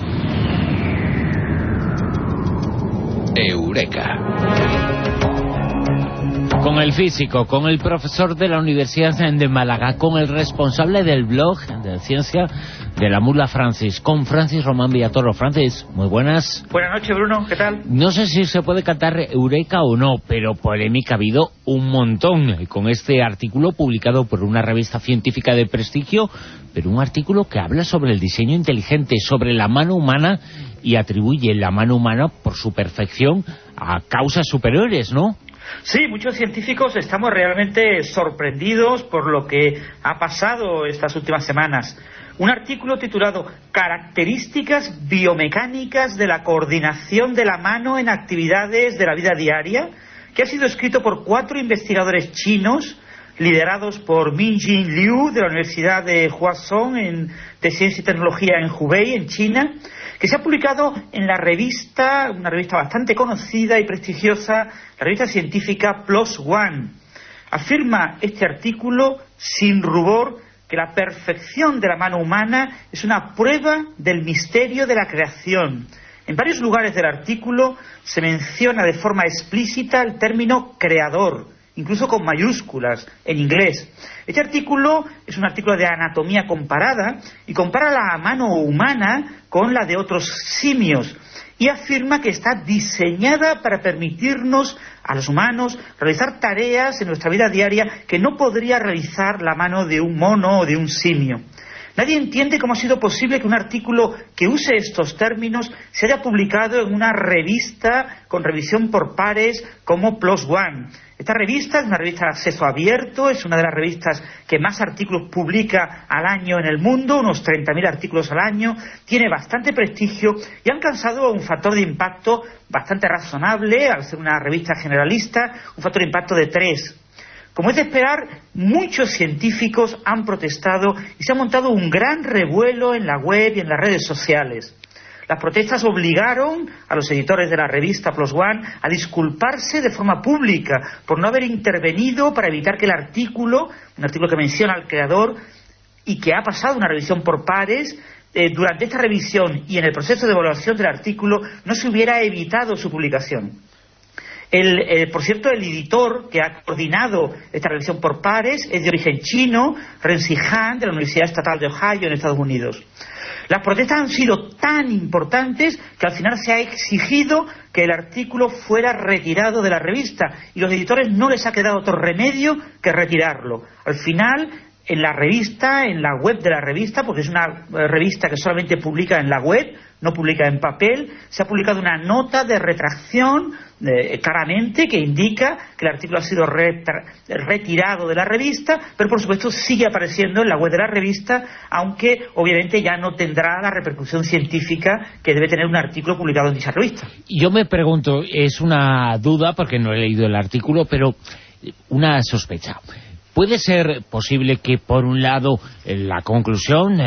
Eureka. Con el físico, con el profesor de la Universidad de Málaga, con el responsable del blog de ciencia de la Mula Francis, con Francis Román Villatoro. Francis, muy buenas. Buenas noches, Bruno, ¿qué tal? No sé si se puede cantar Eureka o no, pero polémica ha habido un montón con este artículo publicado por una revista científica de prestigio, pero un artículo que habla sobre el diseño inteligente, sobre la mano humana, y atribuye la mano humana por su perfección a causas superiores, ¿no? Sí, muchos científicos estamos realmente sorprendidos por lo que ha pasado estas últimas semanas. Un artículo titulado Características biomecánicas de la coordinación de la mano en actividades de la vida diaria, que ha sido escrito por 4 investigadores chinos, liderados por Minjin Liu, de la Universidad de Huazhong de Ciencia y Tecnología en Hubei, en China, que se ha publicado en la revista, una revista bastante conocida y prestigiosa, la revista científica PLOS ONE. Afirma este artículo, sin rubor, que la perfección de la mano humana es una prueba del misterio de la creación. En varios lugares del artículo se menciona de forma explícita el término creador, incluso con mayúsculas, en inglés. Este artículo es un artículo de anatomía comparada y compara la mano humana con la de otros simios y afirma que está diseñada para permitirnos a los humanos realizar tareas en nuestra vida diaria que no podría realizar la mano de un mono o de un simio. Nadie entiende cómo ha sido posible que un artículo que use estos términos se haya publicado en una revista con revisión por pares como PLOS ONE. Esta revista es una revista de acceso abierto, es una de las revistas que más artículos publica al año en el mundo, unos 30.000 artículos al año, tiene bastante prestigio y ha alcanzado un factor de impacto bastante razonable, al ser una revista generalista, un factor de impacto de 3. Como es de esperar, muchos científicos han protestado y se ha montado un gran revuelo en la web y en las redes sociales. Las protestas obligaron a los editores de la revista PLOS ONE a disculparse de forma pública por no haber intervenido para evitar que el artículo, un artículo que menciona al creador y que ha pasado una revisión por pares, durante esta revisión y en el proceso de evaluación del artículo no se hubiera evitado su publicación. Por cierto, el editor que ha coordinado esta revisión por pares es de origen chino, Ren Xinhan, de la Universidad Estatal de Ohio, en Estados Unidos. Las protestas han sido tan importantes que al final se ha exigido que el artículo fuera retirado de la revista y los editores no les ha quedado otro remedio que retirarlo. Al final, en la revista, en la web de la revista, porque es una revista que solamente publica en la web, no publica en papel, se ha publicado una nota de retracción claramente que indica que el artículo ha sido retirado de la revista, pero por supuesto sigue apareciendo en la web de la revista, aunque obviamente ya no tendrá la repercusión científica que debe tener un artículo publicado en dicha revista. Yo me pregunto, es una duda porque no he leído el artículo, pero una sospecha. ¿Puede ser posible que, por un lado, la conclusión,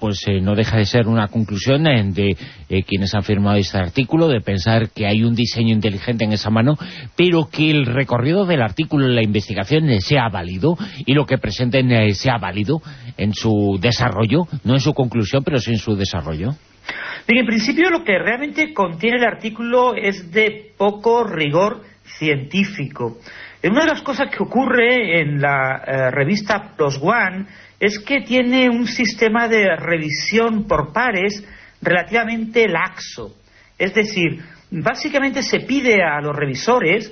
no deja de ser una conclusión de quienes han firmado este artículo, de pensar que hay un diseño inteligente en esa mano, pero que el recorrido del artículo, la investigación, sea válido y lo que presenten sea válido en su desarrollo, no en su conclusión, pero sí en su desarrollo? Bien, en principio lo que realmente contiene el artículo es de poco rigor científico. Una de las cosas que ocurre en la revista PLOS ONE es que tiene un sistema de revisión por pares relativamente laxo. Es decir, básicamente se pide a los revisores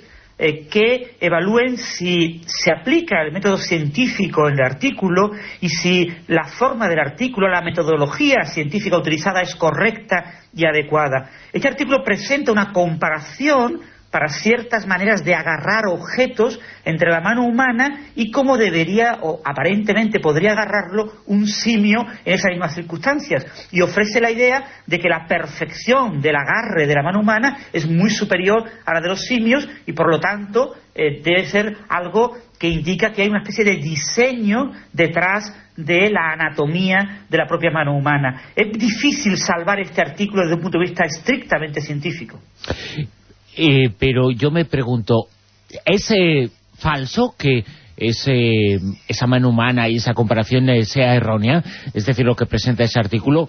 que evalúen si se aplica el método científico en el artículo y si la forma del artículo, la metodología científica utilizada es correcta y adecuada. Este artículo presenta una comparación para ciertas maneras de agarrar objetos entre la mano humana y cómo debería o aparentemente podría agarrarlo un simio en esas mismas circunstancias, y ofrece la idea de que la perfección del agarre de la mano humana es muy superior a la de los simios y por lo tanto debe ser algo que indica que hay una especie de diseño detrás de la anatomía de la propia mano humana. Es difícil salvar este artículo desde un punto de vista estrictamente científico. Pero yo me pregunto, ¿es falso que esa mano humana y esa comparación sea errónea, es decir, lo que presenta ese artículo,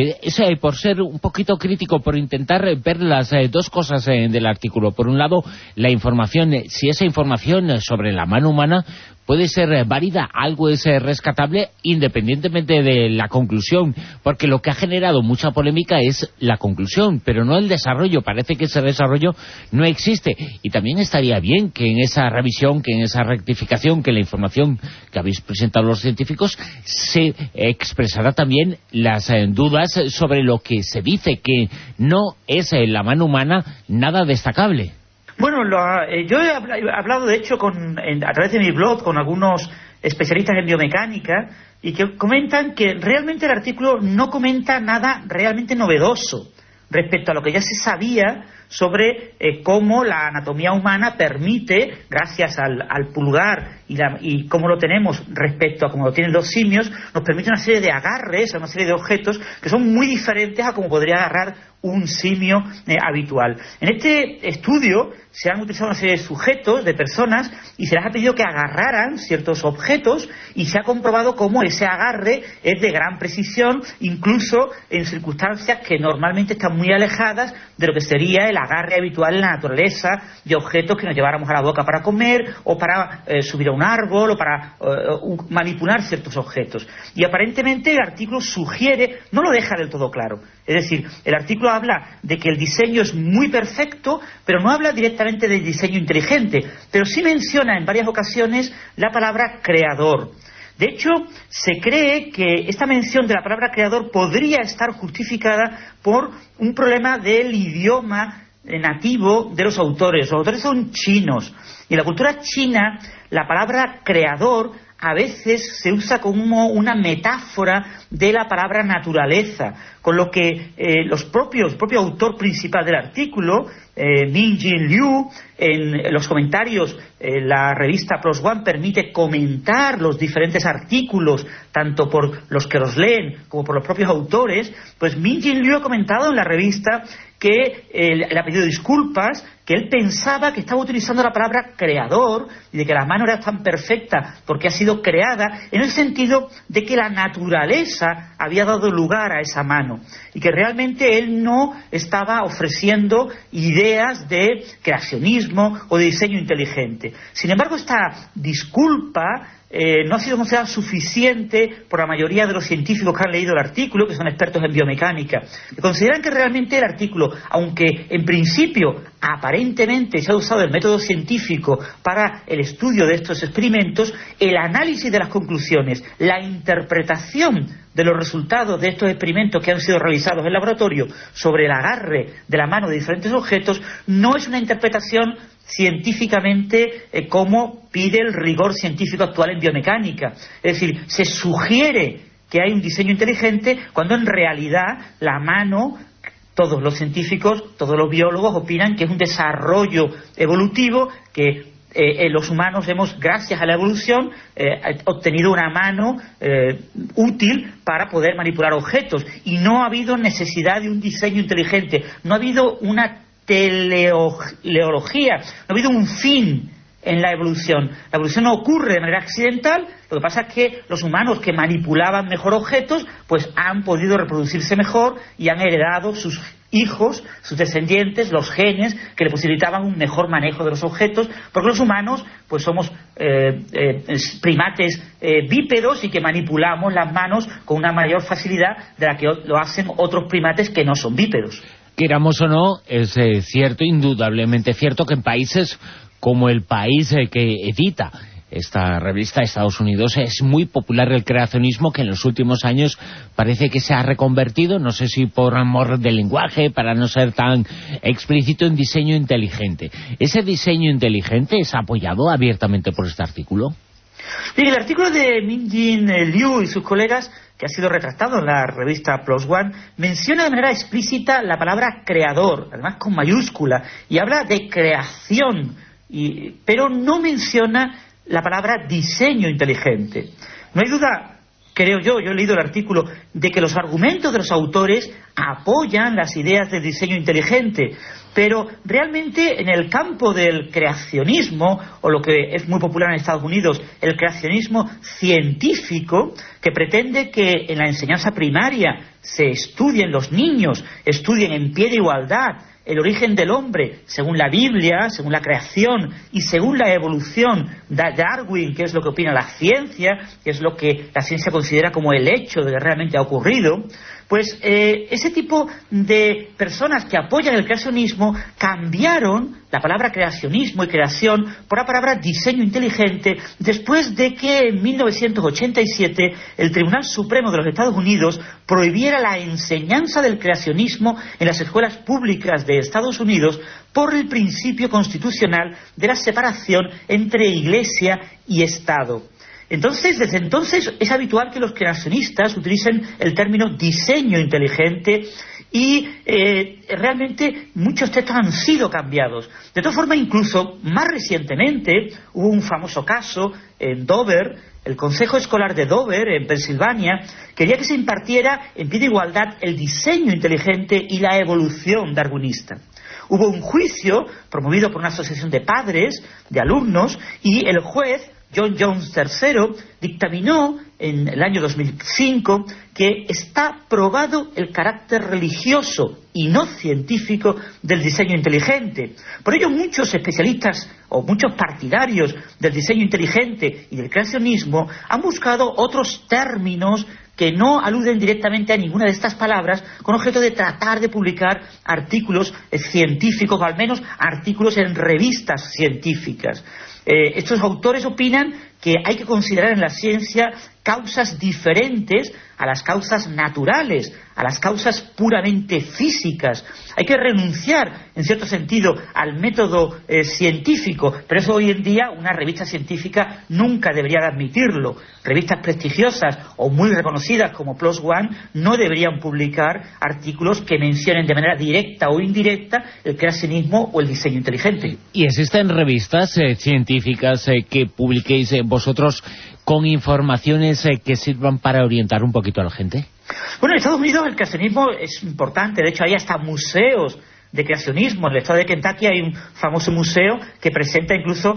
por ser un poquito crítico, por intentar ver las dos cosas del artículo. Por un lado, la información, si esa información sobre la mano humana puede ser válida, algo es rescatable independientemente de la conclusión, porque lo que ha generado mucha polémica es la conclusión, pero no el desarrollo. Parece que ese desarrollo no existe, y también estaría bien que en esa revisión, que en esa rectificación, que en la información que habéis presentado los científicos se expresara también las dudas sobre lo que se dice, que no es la mano humana nada destacable. Bueno, yo he hablado, de hecho, a través de mi blog con algunos especialistas en biomecánica, y que comentan que realmente el artículo no comenta nada realmente novedoso respecto a lo que ya se sabía sobre cómo la anatomía humana permite, gracias al pulgar y cómo lo tenemos respecto a cómo lo tienen los simios, nos permite una serie de agarres, una serie de objetos que son muy diferentes a cómo podría agarrar un simio habitual. En este estudio se han utilizado una serie de sujetos, de personas, y se les ha pedido que agarraran ciertos objetos, y se ha comprobado cómo ese agarre es de gran precisión, incluso en circunstancias que normalmente están muy alejadas de lo que sería el agarre habitual en la naturaleza de objetos que nos lleváramos a la boca para comer, o para subir a un árbol, o para manipular ciertos objetos. Y aparentemente el artículo sugiere, no lo deja del todo claro, es decir, el artículo habla de que el diseño es muy perfecto, pero no habla directamente del diseño inteligente, pero sí menciona en varias ocasiones la palabra creador. De hecho, se cree que esta mención de la palabra creador podría estar justificada por un problema del idioma nativo de los autores. Los autores son chinos, y en la cultura china la palabra creador a veces se usa como una metáfora de la palabra naturaleza, con lo que el propio autor principal del artículo, Mingjin Liu, en los comentarios, la revista PLOS ONE permite comentar los diferentes artículos, tanto por los que los leen como por los propios autores. Pues Mingjin Liu ha comentado en la revista que le ha pedido disculpas, que él pensaba que estaba utilizando la palabra creador, y de que la mano era tan perfecta porque ha sido creada en el sentido de que la naturaleza había dado lugar a esa mano, y que realmente él no estaba ofreciendo ideas de creacionismo o de diseño inteligente. Sin embargo, esta disculpa no ha sido considerada suficiente por la mayoría de los científicos que han leído el artículo, que son expertos en biomecánica, que consideran que realmente el artículo, aunque en principio aparentemente se ha usado el método científico para el estudio de estos experimentos, el análisis de las conclusiones, la interpretación de los resultados de estos experimentos que han sido realizados en laboratorio sobre el agarre de la mano de diferentes objetos, no es una interpretación científicamente como pide el rigor científico actual en biomecánica. Es decir, se sugiere que hay un diseño inteligente cuando en realidad la mano, todos los científicos, todos los biólogos opinan que es un desarrollo evolutivo, que los humanos hemos, gracias a la evolución, obtenido una mano útil para poder manipular objetos, y no ha habido necesidad de un diseño inteligente, no ha habido una teleología, no ha habido un fin en la evolución. La evolución no ocurre de manera accidental. Lo que pasa es que los humanos que manipulaban mejor objetos pues han podido reproducirse mejor y han heredado sus hijos, sus descendientes, los genes que le posibilitaban un mejor manejo de los objetos, porque los humanos pues somos primates bípedos, y que manipulamos las manos con una mayor facilidad de la que lo hacen otros primates que no son bípedos. Queramos o no, es cierto, indudablemente cierto, que en países como el país que edita esta revista, Estados Unidos, es muy popular el creacionismo, que en los últimos años parece que se ha reconvertido, no sé si por amor del lenguaje, para no ser tan explícito, en diseño inteligente. ¿Ese diseño inteligente es apoyado abiertamente por este artículo? Bien, el artículo de Mingjin Liu y sus colegas, que ha sido retractado en la revista PLOS ONE, menciona de manera explícita la palabra creador, además con mayúscula, y habla de creación, pero no menciona la palabra diseño inteligente. No hay duda creo yo he leído el artículo, de que los argumentos de los autores apoyan las ideas del diseño inteligente, pero realmente en el campo del creacionismo, o lo que es muy popular en Estados Unidos, el creacionismo científico, que pretende que en la enseñanza primaria se estudien los niños, estudien en pie de igualdad el origen del hombre según la Biblia, según la creación y según la evolución de Darwin, que es lo que opina la ciencia, que es lo que la ciencia considera como el hecho de que realmente ha ocurrido, pues ese tipo de personas que apoyan el creacionismo cambiaron la palabra creacionismo y creación por la palabra diseño inteligente después de que en 1987 el Tribunal Supremo de los Estados Unidos prohibiera la enseñanza del creacionismo en las escuelas públicas de Estados Unidos por el principio constitucional de la separación entre Iglesia y Estado. Entonces, desde entonces es habitual que los creacionistas utilicen el término diseño inteligente y realmente muchos textos han sido cambiados. De todas formas, incluso más recientemente hubo un famoso caso en Dover. El Consejo Escolar de Dover, en Pensilvania, quería que se impartiera en pie de igualdad el diseño inteligente y la evolución darwinista. Hubo un juicio promovido por una asociación de padres, de alumnos, y el juez John Jones III dictaminó en el año 2005 que está probado el carácter religioso y no científico del diseño inteligente. Por ello, muchos especialistas o muchos partidarios del diseño inteligente y del creacionismo han buscado otros términos que no aluden directamente a ninguna de estas palabras, con objeto de tratar de publicar artículos científicos, o al menos artículos en revistas científicas. Estos autores opinan que hay que considerar en la ciencia causas diferentes a las causas naturales, a las causas puramente físicas. Hay que renunciar, en cierto sentido, al método científico, pero eso hoy en día una revista científica nunca debería de admitirlo. Revistas prestigiosas o muy reconocidas como PLOS ONE no deberían publicar artículos que mencionen de manera directa o indirecta el creacionismo o el diseño inteligente. ¿Y existen revistas científicas que publiquéis vosotros con informaciones que sirvan para orientar un poquito a la gente? Bueno, en Estados Unidos el creacionismo es importante. De hecho, hay hasta museos de creacionismo. En el estado de Kentucky hay un famoso museo que presenta incluso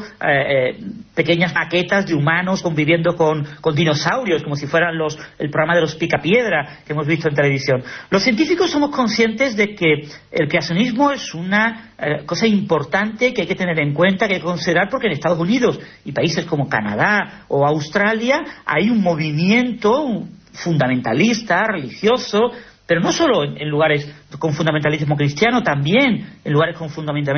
pequeñas maquetas de humanos conviviendo con dinosaurios, como si fueran el programa de los Picapiedra que hemos visto en televisión. Los científicos somos conscientes de que el creacionismo es una cosa importante que hay que tener en cuenta, que hay que considerar, porque en Estados Unidos y países como Canadá o Australia hay un movimiento fundamentalista, religioso, pero no solo en lugares con fundamentalismo cristiano, también en lugares con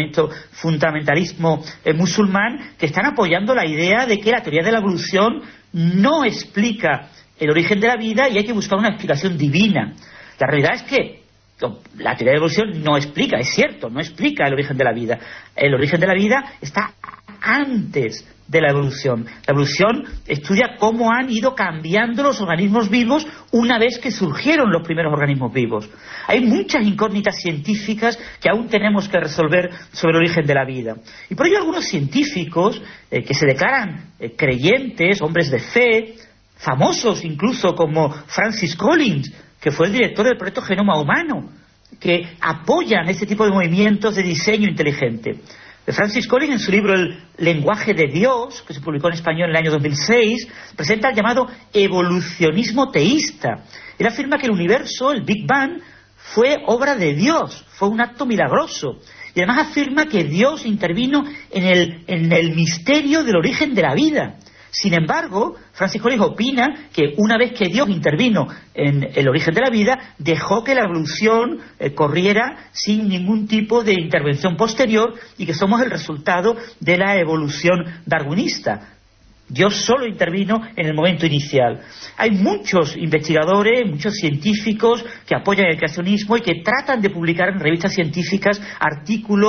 fundamentalismo musulmán, que están apoyando la idea de que la teoría de la evolución no explica el origen de la vida y hay que buscar una explicación divina. La realidad es que la teoría de la evolución no explica, es cierto, no explica el origen de la vida. El origen de la vida está antes de la evolución. La evolución estudia cómo han ido cambiando los organismos vivos una vez que surgieron los primeros organismos vivos. Hay muchas incógnitas científicas que aún tenemos que resolver sobre el origen de la vida. Y por ello algunos científicos que se declaran creyentes, hombres de fe, famosos incluso como Francis Collins, que fue el director del proyecto Genoma Humano, que apoyan este tipo de movimientos de diseño inteligente. Francis Collins, en su libro El lenguaje de Dios, que se publicó en español en el año 2006, presenta el llamado evolucionismo teísta. Él afirma que el universo, el Big Bang, fue obra de Dios, fue un acto milagroso. Y además afirma que Dios intervino en el misterio del origen de la vida. Sin embargo, Francis Collins opina que una vez que Dios intervino en el origen de la vida, dejó que la evolución corriera sin ningún tipo de intervención posterior y que somos el resultado de la evolución darwinista. Dios solo intervino en el momento inicial. Hay muchos investigadores, muchos científicos que apoyan el creacionismo y que tratan de publicar en revistas científicas artículos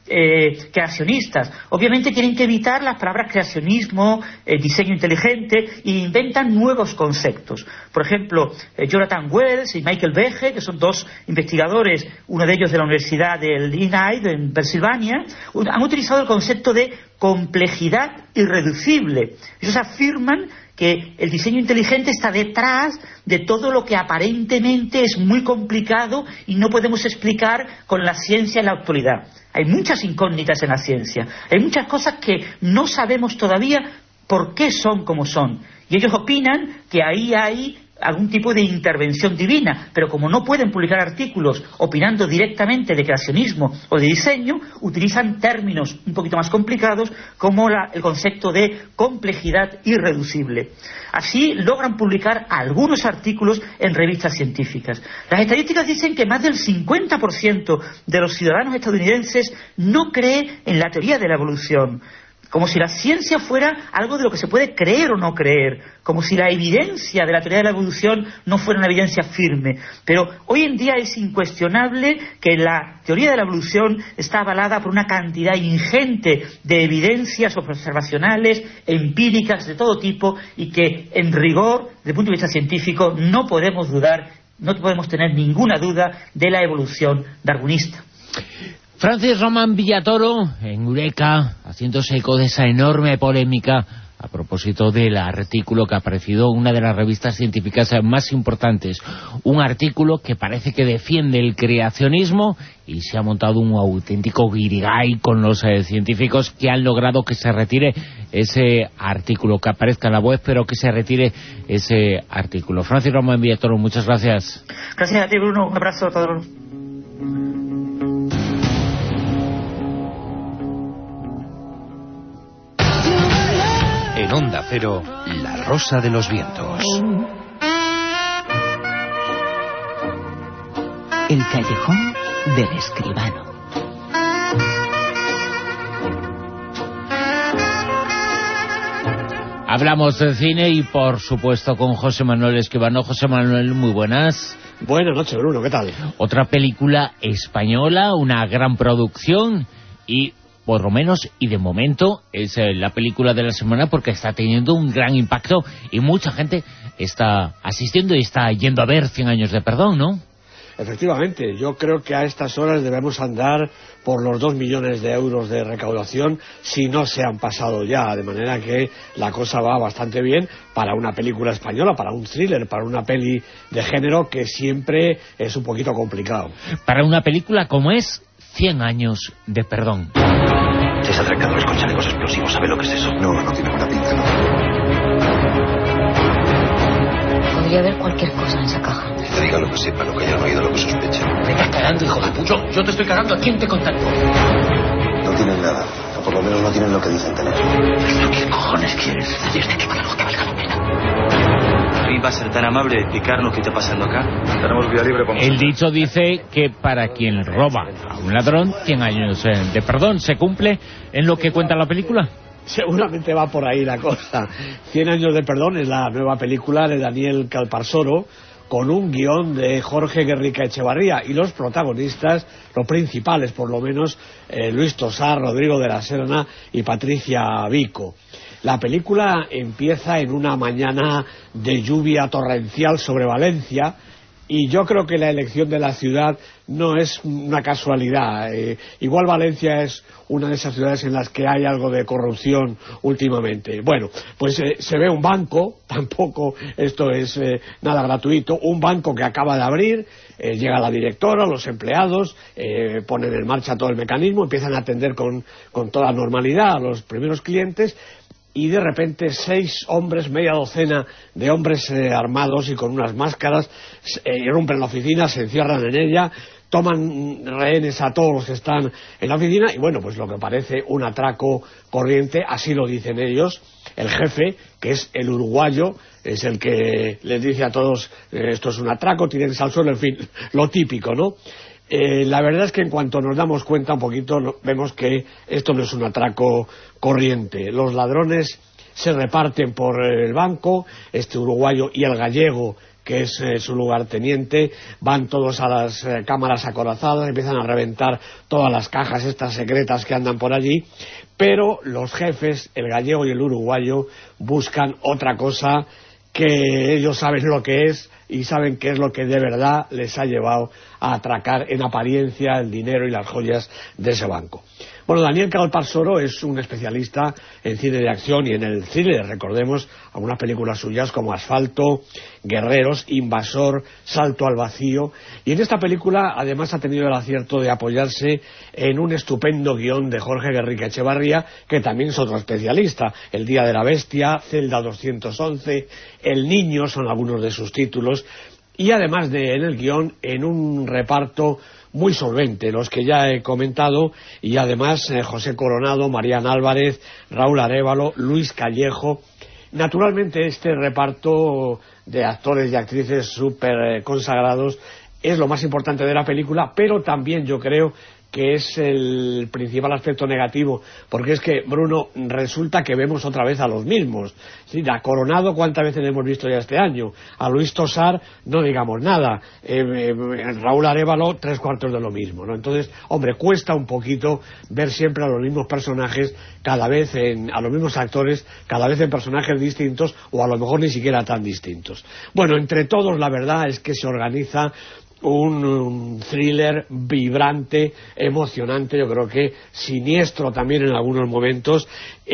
creacionistas. Obviamente tienen que evitar las palabras creacionismo, diseño inteligente, e inventan nuevos conceptos. Por ejemplo, Jonathan Wells y Michael Behe, que son dos investigadores, uno de ellos de la Universidad del Illinois, en Pensilvania, han utilizado el concepto de complejidad irreducible. Ellos afirman que el diseño inteligente está detrás de todo lo que aparentemente es muy complicado y no podemos explicar con la ciencia en la actualidad. Hay muchas incógnitas en la ciencia, hay muchas cosas que no sabemos todavía por qué son como son. Y ellos opinan que ahí hay algún tipo de intervención divina, pero como no pueden publicar artículos opinando directamente de creacionismo o de diseño, utilizan términos un poquito más complicados como el concepto de complejidad irreducible. Así logran publicar algunos artículos en revistas científicas. Las estadísticas dicen que más del 50% de los ciudadanos estadounidenses no cree en la teoría de la evolución, como si la ciencia fuera algo de lo que se puede creer o no creer, como si la evidencia de la teoría de la evolución no fuera una evidencia firme. Pero hoy en día es incuestionable que la teoría de la evolución está avalada por una cantidad ingente de evidencias observacionales, empíricas de todo tipo, y que en rigor, desde el punto de vista científico, no podemos dudar, no podemos tener ninguna duda de la evolución darwinista. Francis Román Villatoro, en Eureka, haciéndose eco de esa enorme polémica a propósito del artículo que ha aparecido en una de las revistas científicas más importantes. Un artículo que parece que defiende el creacionismo y se ha montado un auténtico guirigay con los científicos que han logrado que se retire ese artículo, que aparezca en la web, pero que se retire ese artículo. Francis Román Villatoro, muchas gracias. Gracias a ti, Bruno. Un abrazo a todos. En Onda Cero, La Rosa de los Vientos. El callejón del escribano. Hablamos de cine y, por supuesto, con José Manuel Escribano. José Manuel, muy buenas. Buenas noches, Bruno, ¿qué tal? Otra película española, una gran producción y, por lo menos, y de momento, es la película de la semana porque está teniendo un gran impacto y mucha gente está asistiendo y está yendo a ver 100 años de perdón, ¿no? Efectivamente, yo creo que a estas horas debemos andar por los 2 millones de euros de recaudación si no se han pasado ya, de manera que la cosa va bastante bien para una película española, para un thriller, para una peli de género que siempre es un poquito complicado. Para una película como es 100 años de perdón. Tres atracadores con chalecos explosivos, ¿sabe lo que es eso? No tiene buena pinta, ¿no? Podría haber cualquier cosa en esa caja. Que te diga lo que sepa, lo que haya oído, lo que sospeche. Me estás cagando, hijo de puta. Yo te estoy cagando. ¿A quién te contacto? No tienen nada, o por lo menos no tienen lo que dicen tener. ¿Qué cojones quieres? Decirte que para algo que valga la pena. ¿Y va a ser tan amable de explicarnos qué está pasando acá? Tenemos vía libre para... El dicho dice que para quien roba a un ladrón, 100 años de perdón. ¿Se cumple en lo que cuenta la película? Seguramente va por ahí la cosa. 100 años de perdón es la nueva película de Daniel Calparsoro, con un guión de Jorge Guerrica Echevarría, y los protagonistas, los principales por lo menos, Luis Tosar, Rodrigo de la Serna y Patricia Vico. La película empieza en una mañana de lluvia torrencial sobre Valencia, y yo creo que la elección de la ciudad no es una casualidad. Igual Valencia es una de esas ciudades en las que hay algo de corrupción últimamente. Bueno, pues se ve un banco, tampoco esto es nada gratuito, un banco que acaba de abrir, llega la directora, los empleados, ponen en marcha todo el mecanismo, empiezan a atender con toda normalidad a los primeros clientes, y de repente 6 hombres, media docena de hombres armados y con unas máscaras, irrumpen la oficina, se encierran en ella, toman rehenes a todos los que están en la oficina, y bueno, pues lo que parece un atraco corriente, así lo dicen ellos. El jefe, que es el uruguayo, es el que les dice a todos, esto es un atraco, tírense al suelo, en fin, lo típico, ¿no? La verdad es que en cuanto nos damos cuenta un poquito vemos que esto no es un atraco corriente. Los ladrones se reparten por el banco, este uruguayo y el gallego, que es su lugarteniente. Van todos a las cámaras acorazadas, empiezan a reventar todas las cajas estas secretas que andan por allí, pero los jefes, el gallego y el uruguayo, buscan otra cosa que ellos saben lo que es y saben qué es lo que de verdad les ha llevado a atracar en apariencia el dinero y las joyas de ese banco. Bueno, Daniel Calparsoro es un especialista en cine de acción y en el thriller. Recordemos algunas películas suyas como Asfalto, Guerreros, Invasor, Salto al vacío. Y en esta película además ha tenido el acierto de apoyarse en un estupendo guión de Jorge Guerrica Echevarría, que también es otro especialista. El Día de la Bestia, Celda 211, El Niño son algunos de sus títulos. Y además de en el guión, en un reparto muy solvente, los que ya he comentado, y además José Coronado, Marián Álvarez, Raúl Arévalo, Luis Callejo. Naturalmente este reparto de actores y actrices súper consagrados es lo más importante de la película, pero también yo creo que es el principal aspecto negativo, porque es que, Bruno, resulta que vemos otra vez a los mismos. Sí, a Coronado, ¿cuántas veces le hemos visto ya este año? A Luis Tosar, no digamos nada. Raúl Arévalo, 3/4 de lo mismo, ¿no? Entonces, hombre, cuesta un poquito ver siempre a los mismos personajes, cada vez a los mismos actores, cada vez en personajes distintos, o a lo mejor ni siquiera tan distintos. Bueno, entre todos, la verdad es que se organiza un thriller vibrante, emocionante, yo creo que siniestro también en algunos momentos,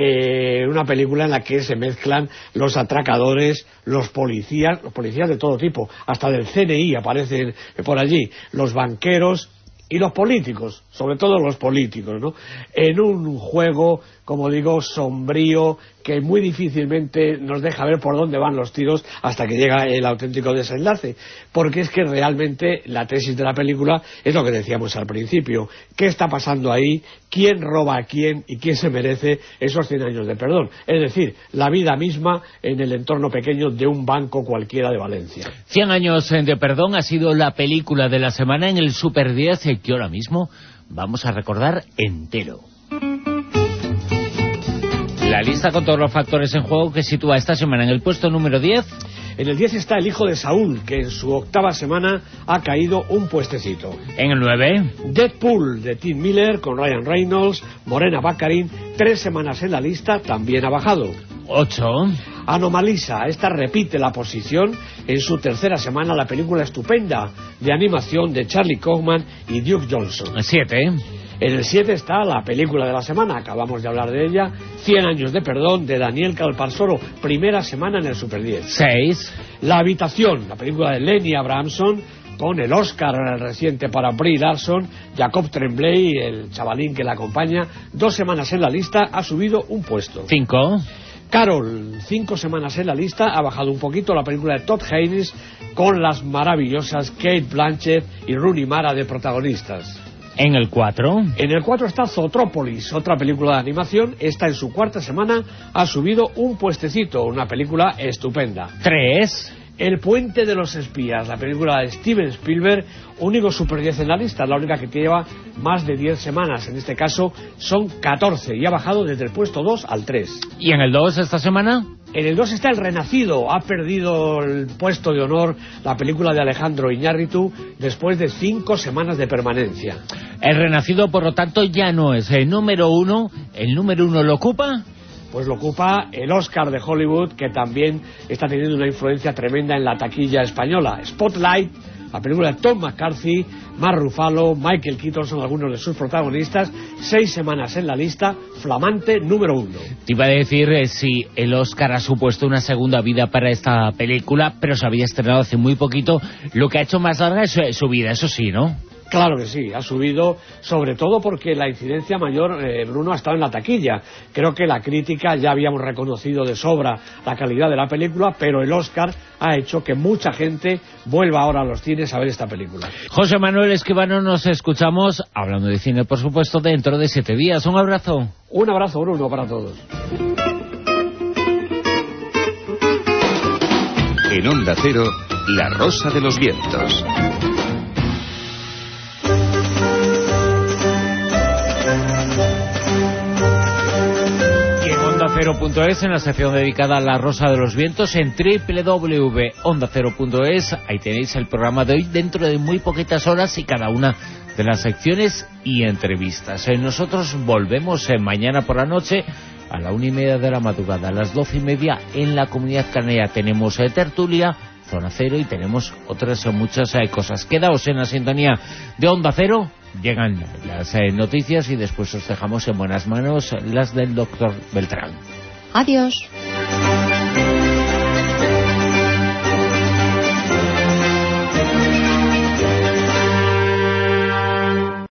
una película en la que se mezclan los atracadores, los policías de todo tipo, hasta del CNI aparecen por allí, los banqueros y los políticos, sobre todo los políticos, ¿no? En un juego, como digo, sombrío, que muy difícilmente nos deja ver por dónde van los tiros hasta que llega el auténtico desenlace, porque es que realmente la tesis de la película es lo que decíamos al principio: ¿qué está pasando ahí? ¿Quién roba a quién? ¿Y quién se merece esos 100 años de perdón? Es decir, la vida misma en el entorno pequeño de un banco cualquiera de Valencia. 100 años de perdón ha sido la película de la semana en el Super 10, que ahora mismo vamos a recordar entero. La lista con todos los factores en juego que sitúa esta semana en el puesto número 10. En el 10 está El hijo de Saúl, que en su 8ª semana ha caído un puestecito. En el 9... Deadpool, de Tim Miller, con Ryan Reynolds, Morena Baccarin, 3 semanas en la lista, también ha bajado. 8... Anomalisa, esta repite la posición en su 3ª semana, la película estupenda de animación de Charlie Kaufman y Duke Johnson. 7... En el 7 está la película de la semana, acabamos de hablar de ella, 100 años de perdón, de Daniel Calparsoro, primera semana en el Super 10. 6. La habitación, la película de Lenny Abramson, con el Oscar reciente para Brie Larson, Jacob Tremblay, el chavalín que la acompaña, 2 semanas en la lista, ha subido un puesto. 5. Carol, 5 semanas en la lista, ha bajado un poquito, la película de Todd Haynes, con las maravillosas Cate Blanchett y Rooney Mara de protagonistas. En el 4... En el 4 está Zootrópolis, otra película de animación. Esta en su 4ª semana ha subido un puestecito, una película estupenda. 3... El puente de los espías, la película de Steven Spielberg, único Super 10 en la lista, la única que lleva más de 10 semanas. En este caso son 14 y ha bajado desde el puesto 2 al 3. ¿Y en el 2 esta semana? En el 2 está El Renacido, ha perdido el puesto de honor la película de Alejandro Iñárritu después de 5 semanas de permanencia. El Renacido, por lo tanto, ya no es el número 1. ¿El número 1 lo ocupa? Pues lo ocupa el Oscar de Hollywood, que también está teniendo una influencia tremenda en la taquilla española. Spotlight, la película de Tom McCarthy, Mark Ruffalo, Michael Keaton son algunos de sus protagonistas. 6 semanas en la lista, flamante número 1. Te iba a decir si el Oscar ha supuesto una segunda vida para esta película, pero se había estrenado hace muy poquito. Lo que ha hecho más larga es su vida, eso sí, ¿no? Claro que sí, ha subido, sobre todo porque la incidencia mayor, Bruno, ha estado en la taquilla. Creo que la crítica ya habíamos reconocido de sobra la calidad de la película, pero el Oscar ha hecho que mucha gente vuelva ahora a los cines a ver esta película. José Manuel Esquivano, nos escuchamos, hablando de cine, por supuesto, dentro de 7 días. Un abrazo. Un abrazo, Bruno, para todos. En Onda Cero, La Rosa de los Vientos. OndaCero.es, en la sección dedicada a la Rosa de los Vientos, en www.ondacero.es. Ahí tenéis el programa de hoy dentro de muy poquitas horas y cada una de las secciones y entrevistas. Nosotros volvemos mañana por la noche a la 1:30 de la madrugada, a las 12:30 en la Comunidad Canaria. Tenemos tertulia, Zona Cero y tenemos otras muchas cosas. Quedaos en la sintonía de Onda Cero. Llegan las noticias y después os dejamos en buenas manos las del doctor Beltrán. Adiós.